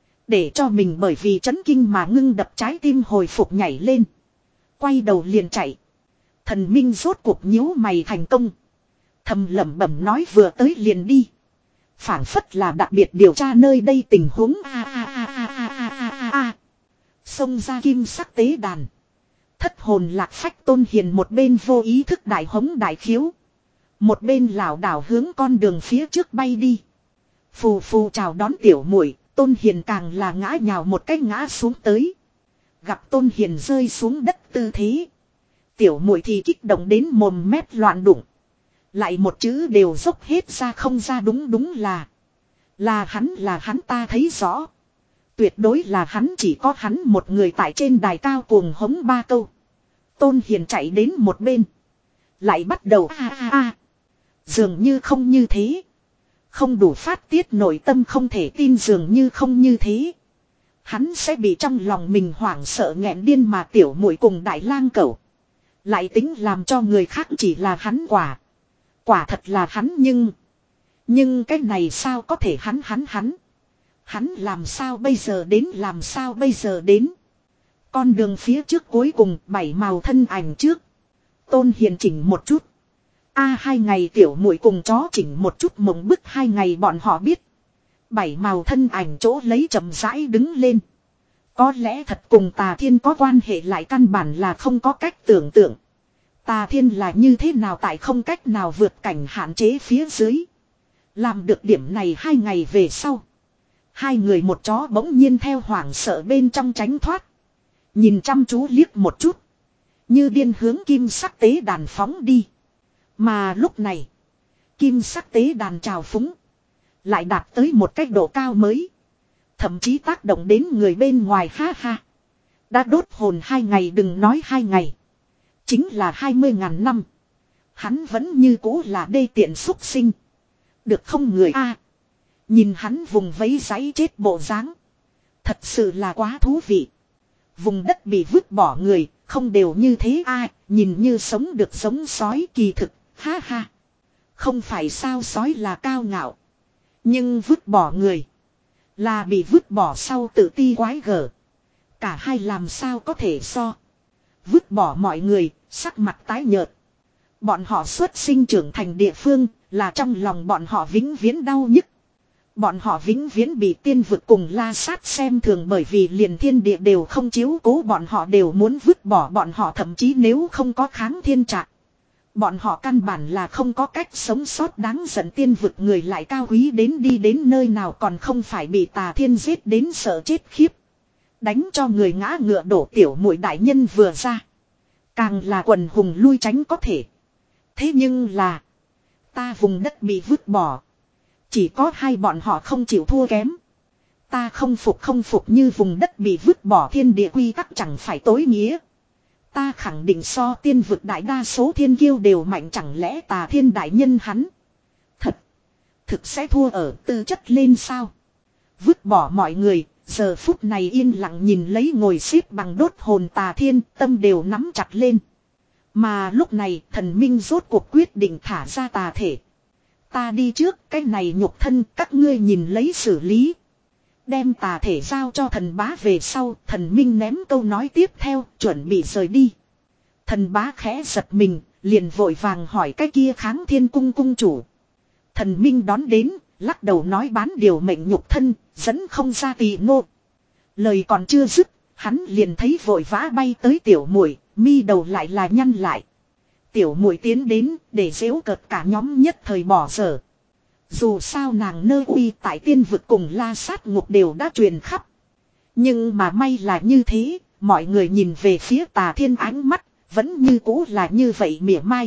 Để cho mình bởi vì chấn kinh mà ngưng đập trái tim hồi phục nhảy lên. Quay đầu liền chạy. Thần minh rốt cuộc nhíu mày thành công. Thầm lẩm bẩm nói vừa tới liền đi. Phảng phất là đặc biệt điều tra nơi đây tình huống a a a a a a a a. Xông ra kim sắc tế đàn. Thất hồn lạc phách Tôn Hiền một bên vô ý thức đại hống đại khiếu. Một bên lảo đảo hướng con đường phía trước bay đi. Phù phù chào đón tiểu muội, Tôn Hiền càng là ngã nhào một cái ngã xuống tới. Gặp Tôn Hiền rơi xuống đất tư thế. Tiểu muội thì kích động đến mồm mép loạn đụng. Lại một chữ đều dốc hết ra không ra, đúng đúng là. Là hắn, là hắn, ta thấy rõ. Tuyệt đối là hắn, chỉ có hắn một người tại trên đài cao cuồng hống ba câu. Tôn Hiền chạy đến một bên. Lại bắt đầu a a a. Dường như không như thế. Không đủ phát tiết nội tâm không thể tin, dường như không như thế. Hắn sẽ bị trong lòng mình hoảng sợ nghẹn điên, mà tiểu muội cùng đại lang cẩu Lại tính làm cho người khác chỉ là hắn quả. Quả thật là hắn nhưng. Nhưng cái này sao có thể hắn hắn hắn. Hắn làm sao bây giờ đến làm sao bây giờ đến. Con đường phía trước cuối cùng bảy màu thân ảnh trước. Tôn Hiền chỉnh một chút. A hai ngày tiểu muội cùng chó chỉnh một chút mộng bức hai ngày bọn họ biết. Bảy màu thân ảnh chỗ lấy chậm rãi đứng lên. Có lẽ thật cùng Tà Thiên có quan hệ lại căn bản là không có cách tưởng tượng. Tà Thiên là như thế nào tại không cách nào vượt cảnh hạn chế phía dưới. Làm được điểm này hai ngày về sau. Hai người một chó bỗng nhiên theo hoảng sợ bên trong tránh thoát. Nhìn chăm chú liếc một chút. Như điên hướng kim sắc tế đàn phóng đi. Mà lúc này. Kim sắc tế đàn trào phúng. Lại đạt tới một cách độ cao mới. Thậm chí tác động đến người bên ngoài ha ha. Đã đốt hồn hai ngày đừng nói hai ngày. Chính là hai mươi ngàn năm. Hắn vẫn như cũ là đê tiện xúc sinh. Được không người a? Nhìn hắn vùng vẫy giấy chết bộ dáng. Thật sự là quá thú vị. Vùng đất bị vứt bỏ người, không đều như thế a, nhìn như sống được sống sói kỳ thực, ha ha. Không phải sao sói là cao ngạo. Nhưng vứt bỏ người. Là bị vứt bỏ sau tự ti quái gở. Cả hai làm sao có thể so. Vứt bỏ mọi người, sắc mặt tái nhợt. Bọn họ xuất sinh trưởng thành địa phương, là trong lòng bọn họ vĩnh viễn đau nhức. Bọn họ vĩnh viễn bị tiên vực cùng la sát xem thường bởi vì liền thiên địa đều không chiếu cố bọn họ đều muốn vứt bỏ bọn họ thậm chí nếu không có kháng thiên trạng. Bọn họ căn bản là không có cách sống sót đáng giận tiên vực người lại cao quý đến đi đến nơi nào còn không phải bị Tà Thiên giết đến sợ chết khiếp. Đánh cho người ngã ngựa đổ tiểu muội đại nhân vừa ra. Càng là quần hùng lui tránh có thể. Thế nhưng là. Ta vùng đất bị vứt bỏ. Chỉ có hai bọn họ không chịu thua kém. Ta không phục không phục như vùng đất bị vứt bỏ thiên địa quy tắc chẳng phải tối nghĩa. Ta khẳng định so tiên vực đại đa số thiên kiêu đều mạnh chẳng lẽ Tà Thiên đại nhân hắn. Thật. Thực sẽ thua ở tư chất lên sao. Vứt bỏ mọi người. Giờ phút này yên lặng nhìn lấy ngồi xếp bằng đốt hồn Tà Thiên tâm đều nắm chặt lên. Mà lúc này thần minh rốt cuộc quyết định thả ra tà thể. Ta đi trước cái này nhục thân các ngươi nhìn lấy xử lý. Đem tà thể giao cho thần bá về sau thần minh ném câu nói tiếp theo chuẩn bị rời đi. Thần bá khẽ giật mình liền vội vàng hỏi cái kia Kháng Thiên cung cung chủ. Thần minh đón đến lắc đầu nói bán điều mệnh nhục thân dẫn không ra tỳ ngô. Lời còn chưa dứt hắn liền thấy vội vã bay tới tiểu muội mi đầu lại là nhăn lại. Tiểu muội tiến đến để giễu cợt cả nhóm nhất thời bỏ dở. Dù sao nàng nơ uy tại tiên vực cùng la sát ngục đều đã truyền khắp. Nhưng mà may là như thế, mọi người nhìn về phía Tà Thiên ánh mắt, vẫn như cũ là như vậy mỉa mai.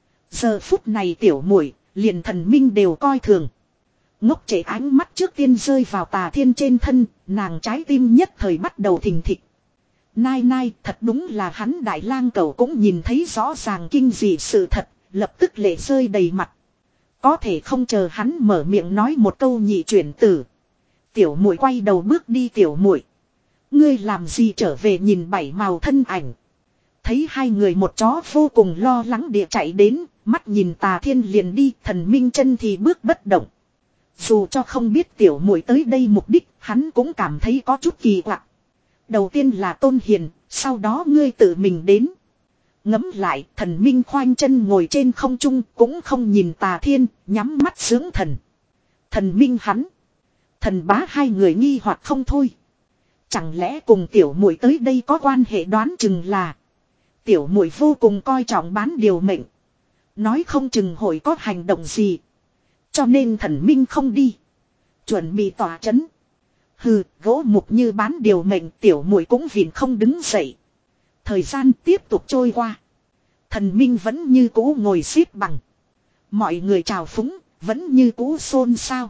Giờ phút này tiểu muội liền thần minh đều coi thường. Ngốc trễ ánh mắt trước tiên rơi vào Tà Thiên trên thân, nàng trái tim nhất thời bắt đầu thình thịch. Nai nai thật đúng là hắn đại lang cẩu cũng nhìn thấy rõ ràng kinh dị sự thật, lập tức lệ rơi đầy mặt. Có thể không chờ hắn mở miệng nói một câu nhị chuyển tử. Tiểu muội quay đầu bước đi tiểu muội. Ngươi làm gì trở về nhìn bảy màu thân ảnh. Thấy hai người một chó vô cùng lo lắng địa chạy đến, mắt nhìn Tà Thiên liền đi, thần minh chân thì bước bất động. Dù cho không biết tiểu muội tới đây mục đích, hắn cũng cảm thấy có chút kỳ quặc. Đầu tiên là Tôn Hiền, sau đó ngươi tự mình đến. Ngẫm lại, thần minh khoanh chân ngồi trên không trung, cũng không nhìn Tà Thiên, nhắm mắt dưỡng thần. Thần minh hắn. Thần bá hai người nghi hoặc không thôi. Chẳng lẽ cùng tiểu muội tới đây có quan hệ đoán chừng là. Tiểu muội vô cùng coi trọng bán điều mệnh. Nói không chừng hội có hành động gì. Cho nên thần minh không đi. Chuẩn bị tỏa chấn. Hừ, gỗ mục như bán điều mệnh tiểu muội cũng vịn không đứng dậy. Thời gian tiếp tục trôi qua. Thần minh vẫn như cũ ngồi xếp bằng. Mọi người chào phúng, vẫn như cũ xôn xao.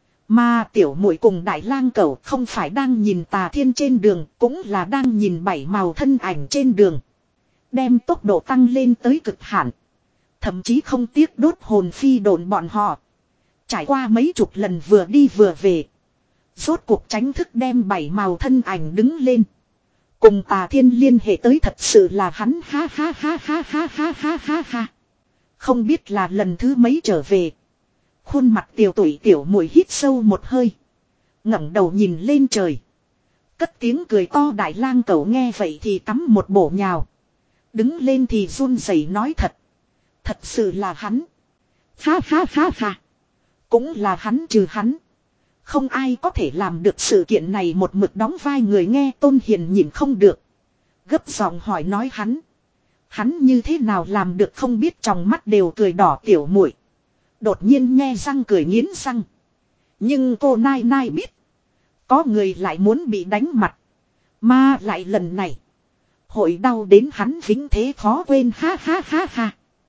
Mà tiểu muội cùng đại lang cẩu không phải đang nhìn Tà Thiên trên đường, cũng là đang nhìn bảy màu thân ảnh trên đường. Đem tốc độ tăng lên tới cực hạn. Thậm chí không tiếc đốt hồn phi độn bọn họ. Trải qua mấy chục lần vừa đi vừa về. Rốt cuộc tránh thức đem bảy màu thân ảnh đứng lên. Cùng Tà Thiên liên hệ tới thật sự là hắn, ha ha ha ha ha ha ha ha ha. Không biết là lần thứ mấy trở về. Khuôn mặt tiểu tụy tiểu muội hít sâu một hơi. ngẩng đầu nhìn lên trời. Cất tiếng cười to. Đại lang cẩu nghe vậy thì cắm một bổ nhào. Đứng lên thì run rẩy nói thật. Thật sự là hắn. Ha ha ha ha. Cũng là hắn, trừ hắn. Không ai có thể làm được sự kiện này. Một mực đóng vai người nghe Tôn Hiền nhìn không được. Gấp giọng hỏi nói hắn. Hắn như thế nào làm được không biết, trong mắt đều cười đỏ tiểu muội. Đột nhiên nghe răng cười nghiến răng. Nhưng cô nai nai biết. Có người lại muốn bị đánh mặt. Mà lại lần này. Hội đau đến hắn vĩnh thế khó quên, ha ha ha ha.